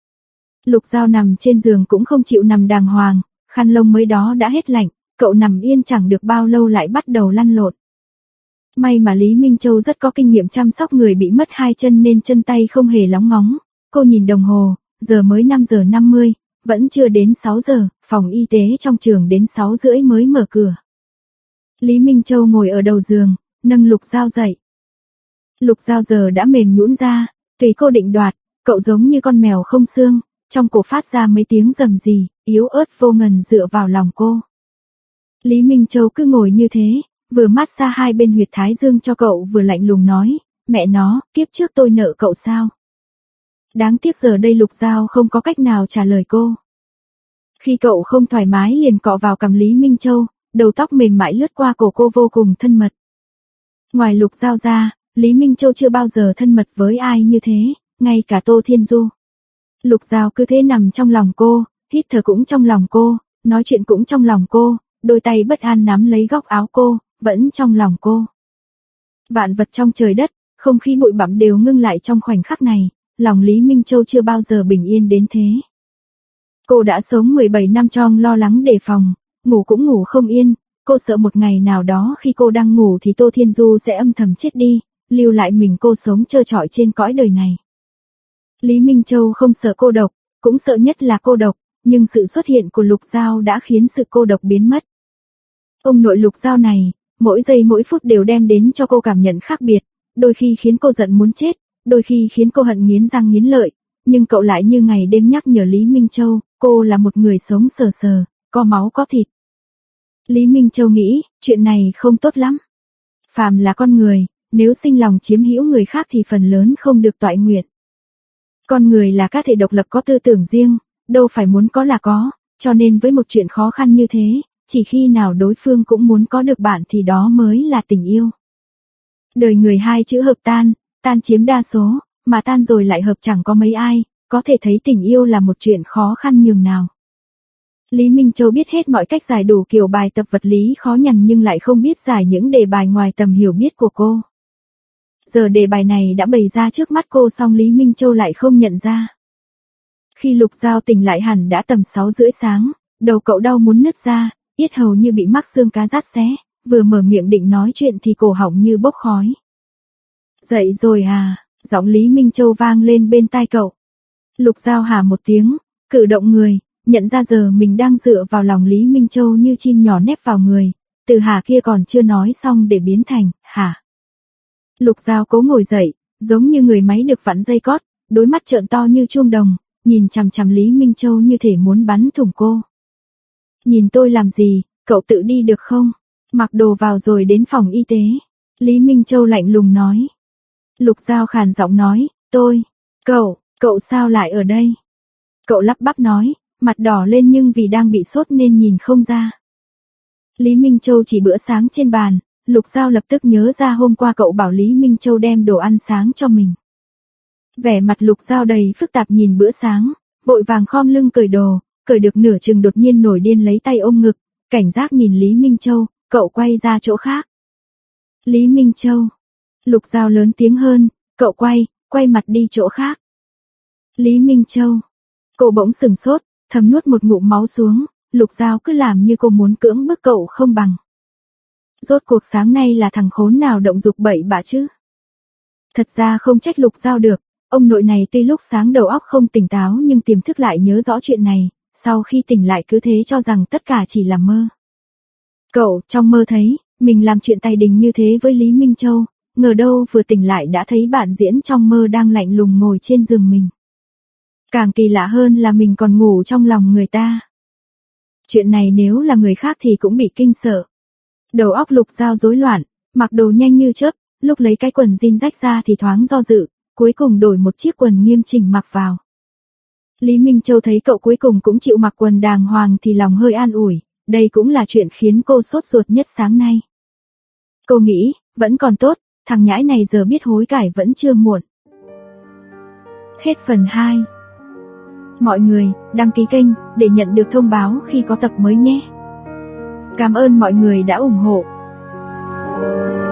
Lục Giao nằm trên giường cũng không chịu nằm đàng hoàng, khăn lông mới đó đã hết lạnh, cậu nằm yên chẳng được bao lâu lại bắt đầu lăn lộn. May mà Lý Minh Châu rất có kinh nghiệm chăm sóc người bị mất hai chân nên chân tay không hề lóng ngóng. Cô nhìn đồng hồ, giờ mới năm giờ năm mươi, vẫn chưa đến sáu giờ, phòng y tế trong trường đến sáu rưỡi mới mở cửa. Lý Minh Châu ngồi ở đầu giường, nâng Lục Giao dậy. Lục Giao giờ đã mềm nhũn ra, tùy cô định đoạt, cậu giống như con mèo không xương, trong cổ phát ra mấy tiếng rầm rì, yếu ớt vô ngần dựa vào lòng cô. Lý Minh Châu cứ ngồi như thế, vừa mát xa hai bên huyệt thái dương cho cậu vừa lạnh lùng nói, mẹ nó, kiếp trước tôi nợ cậu sao? Đáng tiếc giờ đây Lục Giao không có cách nào trả lời cô. Khi cậu không thoải mái liền cọ vào cằm Lý Minh Châu, đầu tóc mềm mại lướt qua cổ cô vô cùng thân mật. Ngoài Lục Giao ra, Lý Minh Châu chưa bao giờ thân mật với ai như thế, ngay cả Tô Thiên Du. Lục Giao cứ thế nằm trong lòng cô, hít thở cũng trong lòng cô, nói chuyện cũng trong lòng cô, đôi tay bất an nắm lấy góc áo cô, vẫn trong lòng cô. Vạn vật trong trời đất, không khí bụi bặm đều ngưng lại trong khoảnh khắc này, lòng Lý Minh Châu chưa bao giờ bình yên đến thế. Cô đã sống mười bảy năm trong lo lắng đề phòng, ngủ cũng ngủ không yên, cô sợ một ngày nào đó khi cô đang ngủ thì Tô Thiên Du sẽ âm thầm chết đi, lưu lại mình cô sống trơ trọi trên cõi đời này. Lý Minh Châu không sợ cô độc, cũng sợ nhất là cô độc, nhưng sự xuất hiện của Lục Giao đã khiến sự cô độc biến mất. Ông nội Lục Giao này, mỗi giây mỗi phút đều đem đến cho cô cảm nhận khác biệt, đôi khi khiến cô giận muốn chết, đôi khi khiến cô hận nghiến răng nghiến lợi, nhưng cậu lại như ngày đêm nhắc nhở Lý Minh Châu, cô là một người sống sờ sờ, có máu có thịt. Lý Minh Châu nghĩ, chuyện này không tốt lắm. Phàm là con người, nếu sinh lòng chiếm hữu người khác thì phần lớn không được toại nguyện. Con người là cá thể độc lập có tư tưởng riêng, đâu phải muốn có là có, cho nên với một chuyện khó khăn như thế, chỉ khi nào đối phương cũng muốn có được bạn thì đó mới là tình yêu. Đời người hai chữ hợp tan, tan chiếm đa số, mà tan rồi lại hợp chẳng có mấy ai, có thể thấy tình yêu là một chuyện khó khăn nhường nào. Lý Minh Châu biết hết mọi cách giải đủ kiểu bài tập vật lý khó nhằn nhưng lại không biết giải những đề bài ngoài tầm hiểu biết của cô. Giờ đề bài này đã bày ra trước mắt cô song Lý Minh Châu lại không nhận ra. Khi Lục Giao tỉnh lại hẳn đã tầm sáu rưỡi sáng, đầu cậu đau muốn nứt ra, yết hầu như bị mắc xương cá rát xé, vừa mở miệng định nói chuyện thì cổ họng như bốc khói. Dậy rồi à, giọng Lý Minh Châu vang lên bên tai cậu. Lục Giao hả một tiếng, cử động người, nhận ra giờ mình đang dựa vào lòng Lý Minh Châu như chim nhỏ nép vào người, từ hả kia còn chưa nói xong để biến thành, hả. Lục Giao cố ngồi dậy, giống như người máy được vặn dây cót, đôi mắt trợn to như chuông đồng, nhìn chằm chằm Lý Minh Châu như thể muốn bắn thủng cô. Nhìn tôi làm gì, cậu tự đi được không? Mặc đồ vào rồi đến phòng y tế. Lý Minh Châu lạnh lùng nói. Lục Giao khàn giọng nói, tôi, cậu, cậu sao lại ở đây? Cậu lắp bắp nói, mặt đỏ lên nhưng vì đang bị sốt nên nhìn không ra. Lý Minh Châu chỉ bữa sáng trên bàn, Lục Giao lập tức nhớ ra hôm qua cậu bảo Lý Minh Châu đem đồ ăn sáng cho mình. Vẻ mặt Lục Giao đầy phức tạp nhìn bữa sáng, vội vàng khom lưng cởi đồ, cởi được nửa chừng đột nhiên nổi điên lấy tay ôm ngực, cảnh giác nhìn Lý Minh Châu, cậu quay ra chỗ khác. Lý Minh Châu. Lục Giao lớn tiếng hơn, cậu quay, quay mặt đi chỗ khác. Lý Minh Châu. Cô bỗng sừng sốt, thầm nuốt một ngụm máu xuống, Lục Giao cứ làm như cô muốn cưỡng bức cậu không bằng. Rốt cuộc sáng nay là thằng khốn nào động dục bậy bạ chứ? Thật ra không trách Lục Giao được, ông nội này tuy lúc sáng đầu óc không tỉnh táo nhưng tiềm thức lại nhớ rõ chuyện này, sau khi tỉnh lại cứ thế cho rằng tất cả chỉ là mơ. Cậu trong mơ thấy, mình làm chuyện tài đình như thế với Lý Minh Châu, ngờ đâu vừa tỉnh lại đã thấy bạn diễn trong mơ đang lạnh lùng ngồi trên giường mình. Càng kỳ lạ hơn là mình còn ngủ trong lòng người ta. Chuyện này nếu là người khác thì cũng bị kinh sợ. Đầu óc Lục Giao rối loạn, mặc đồ nhanh như chớp, lúc lấy cái quần jean rách ra thì thoáng do dự, cuối cùng đổi một chiếc quần nghiêm chỉnh mặc vào. Lý Minh Châu thấy cậu cuối cùng cũng chịu mặc quần đàng hoàng thì lòng hơi an ủi, đây cũng là chuyện khiến cô sốt ruột nhất sáng nay. Cô nghĩ, vẫn còn tốt, thằng nhãi này giờ biết hối cải vẫn chưa muộn. Hết phần hai. Mọi người, đăng ký kênh để nhận được thông báo khi có tập mới nhé. Cảm ơn mọi người đã ủng hộ.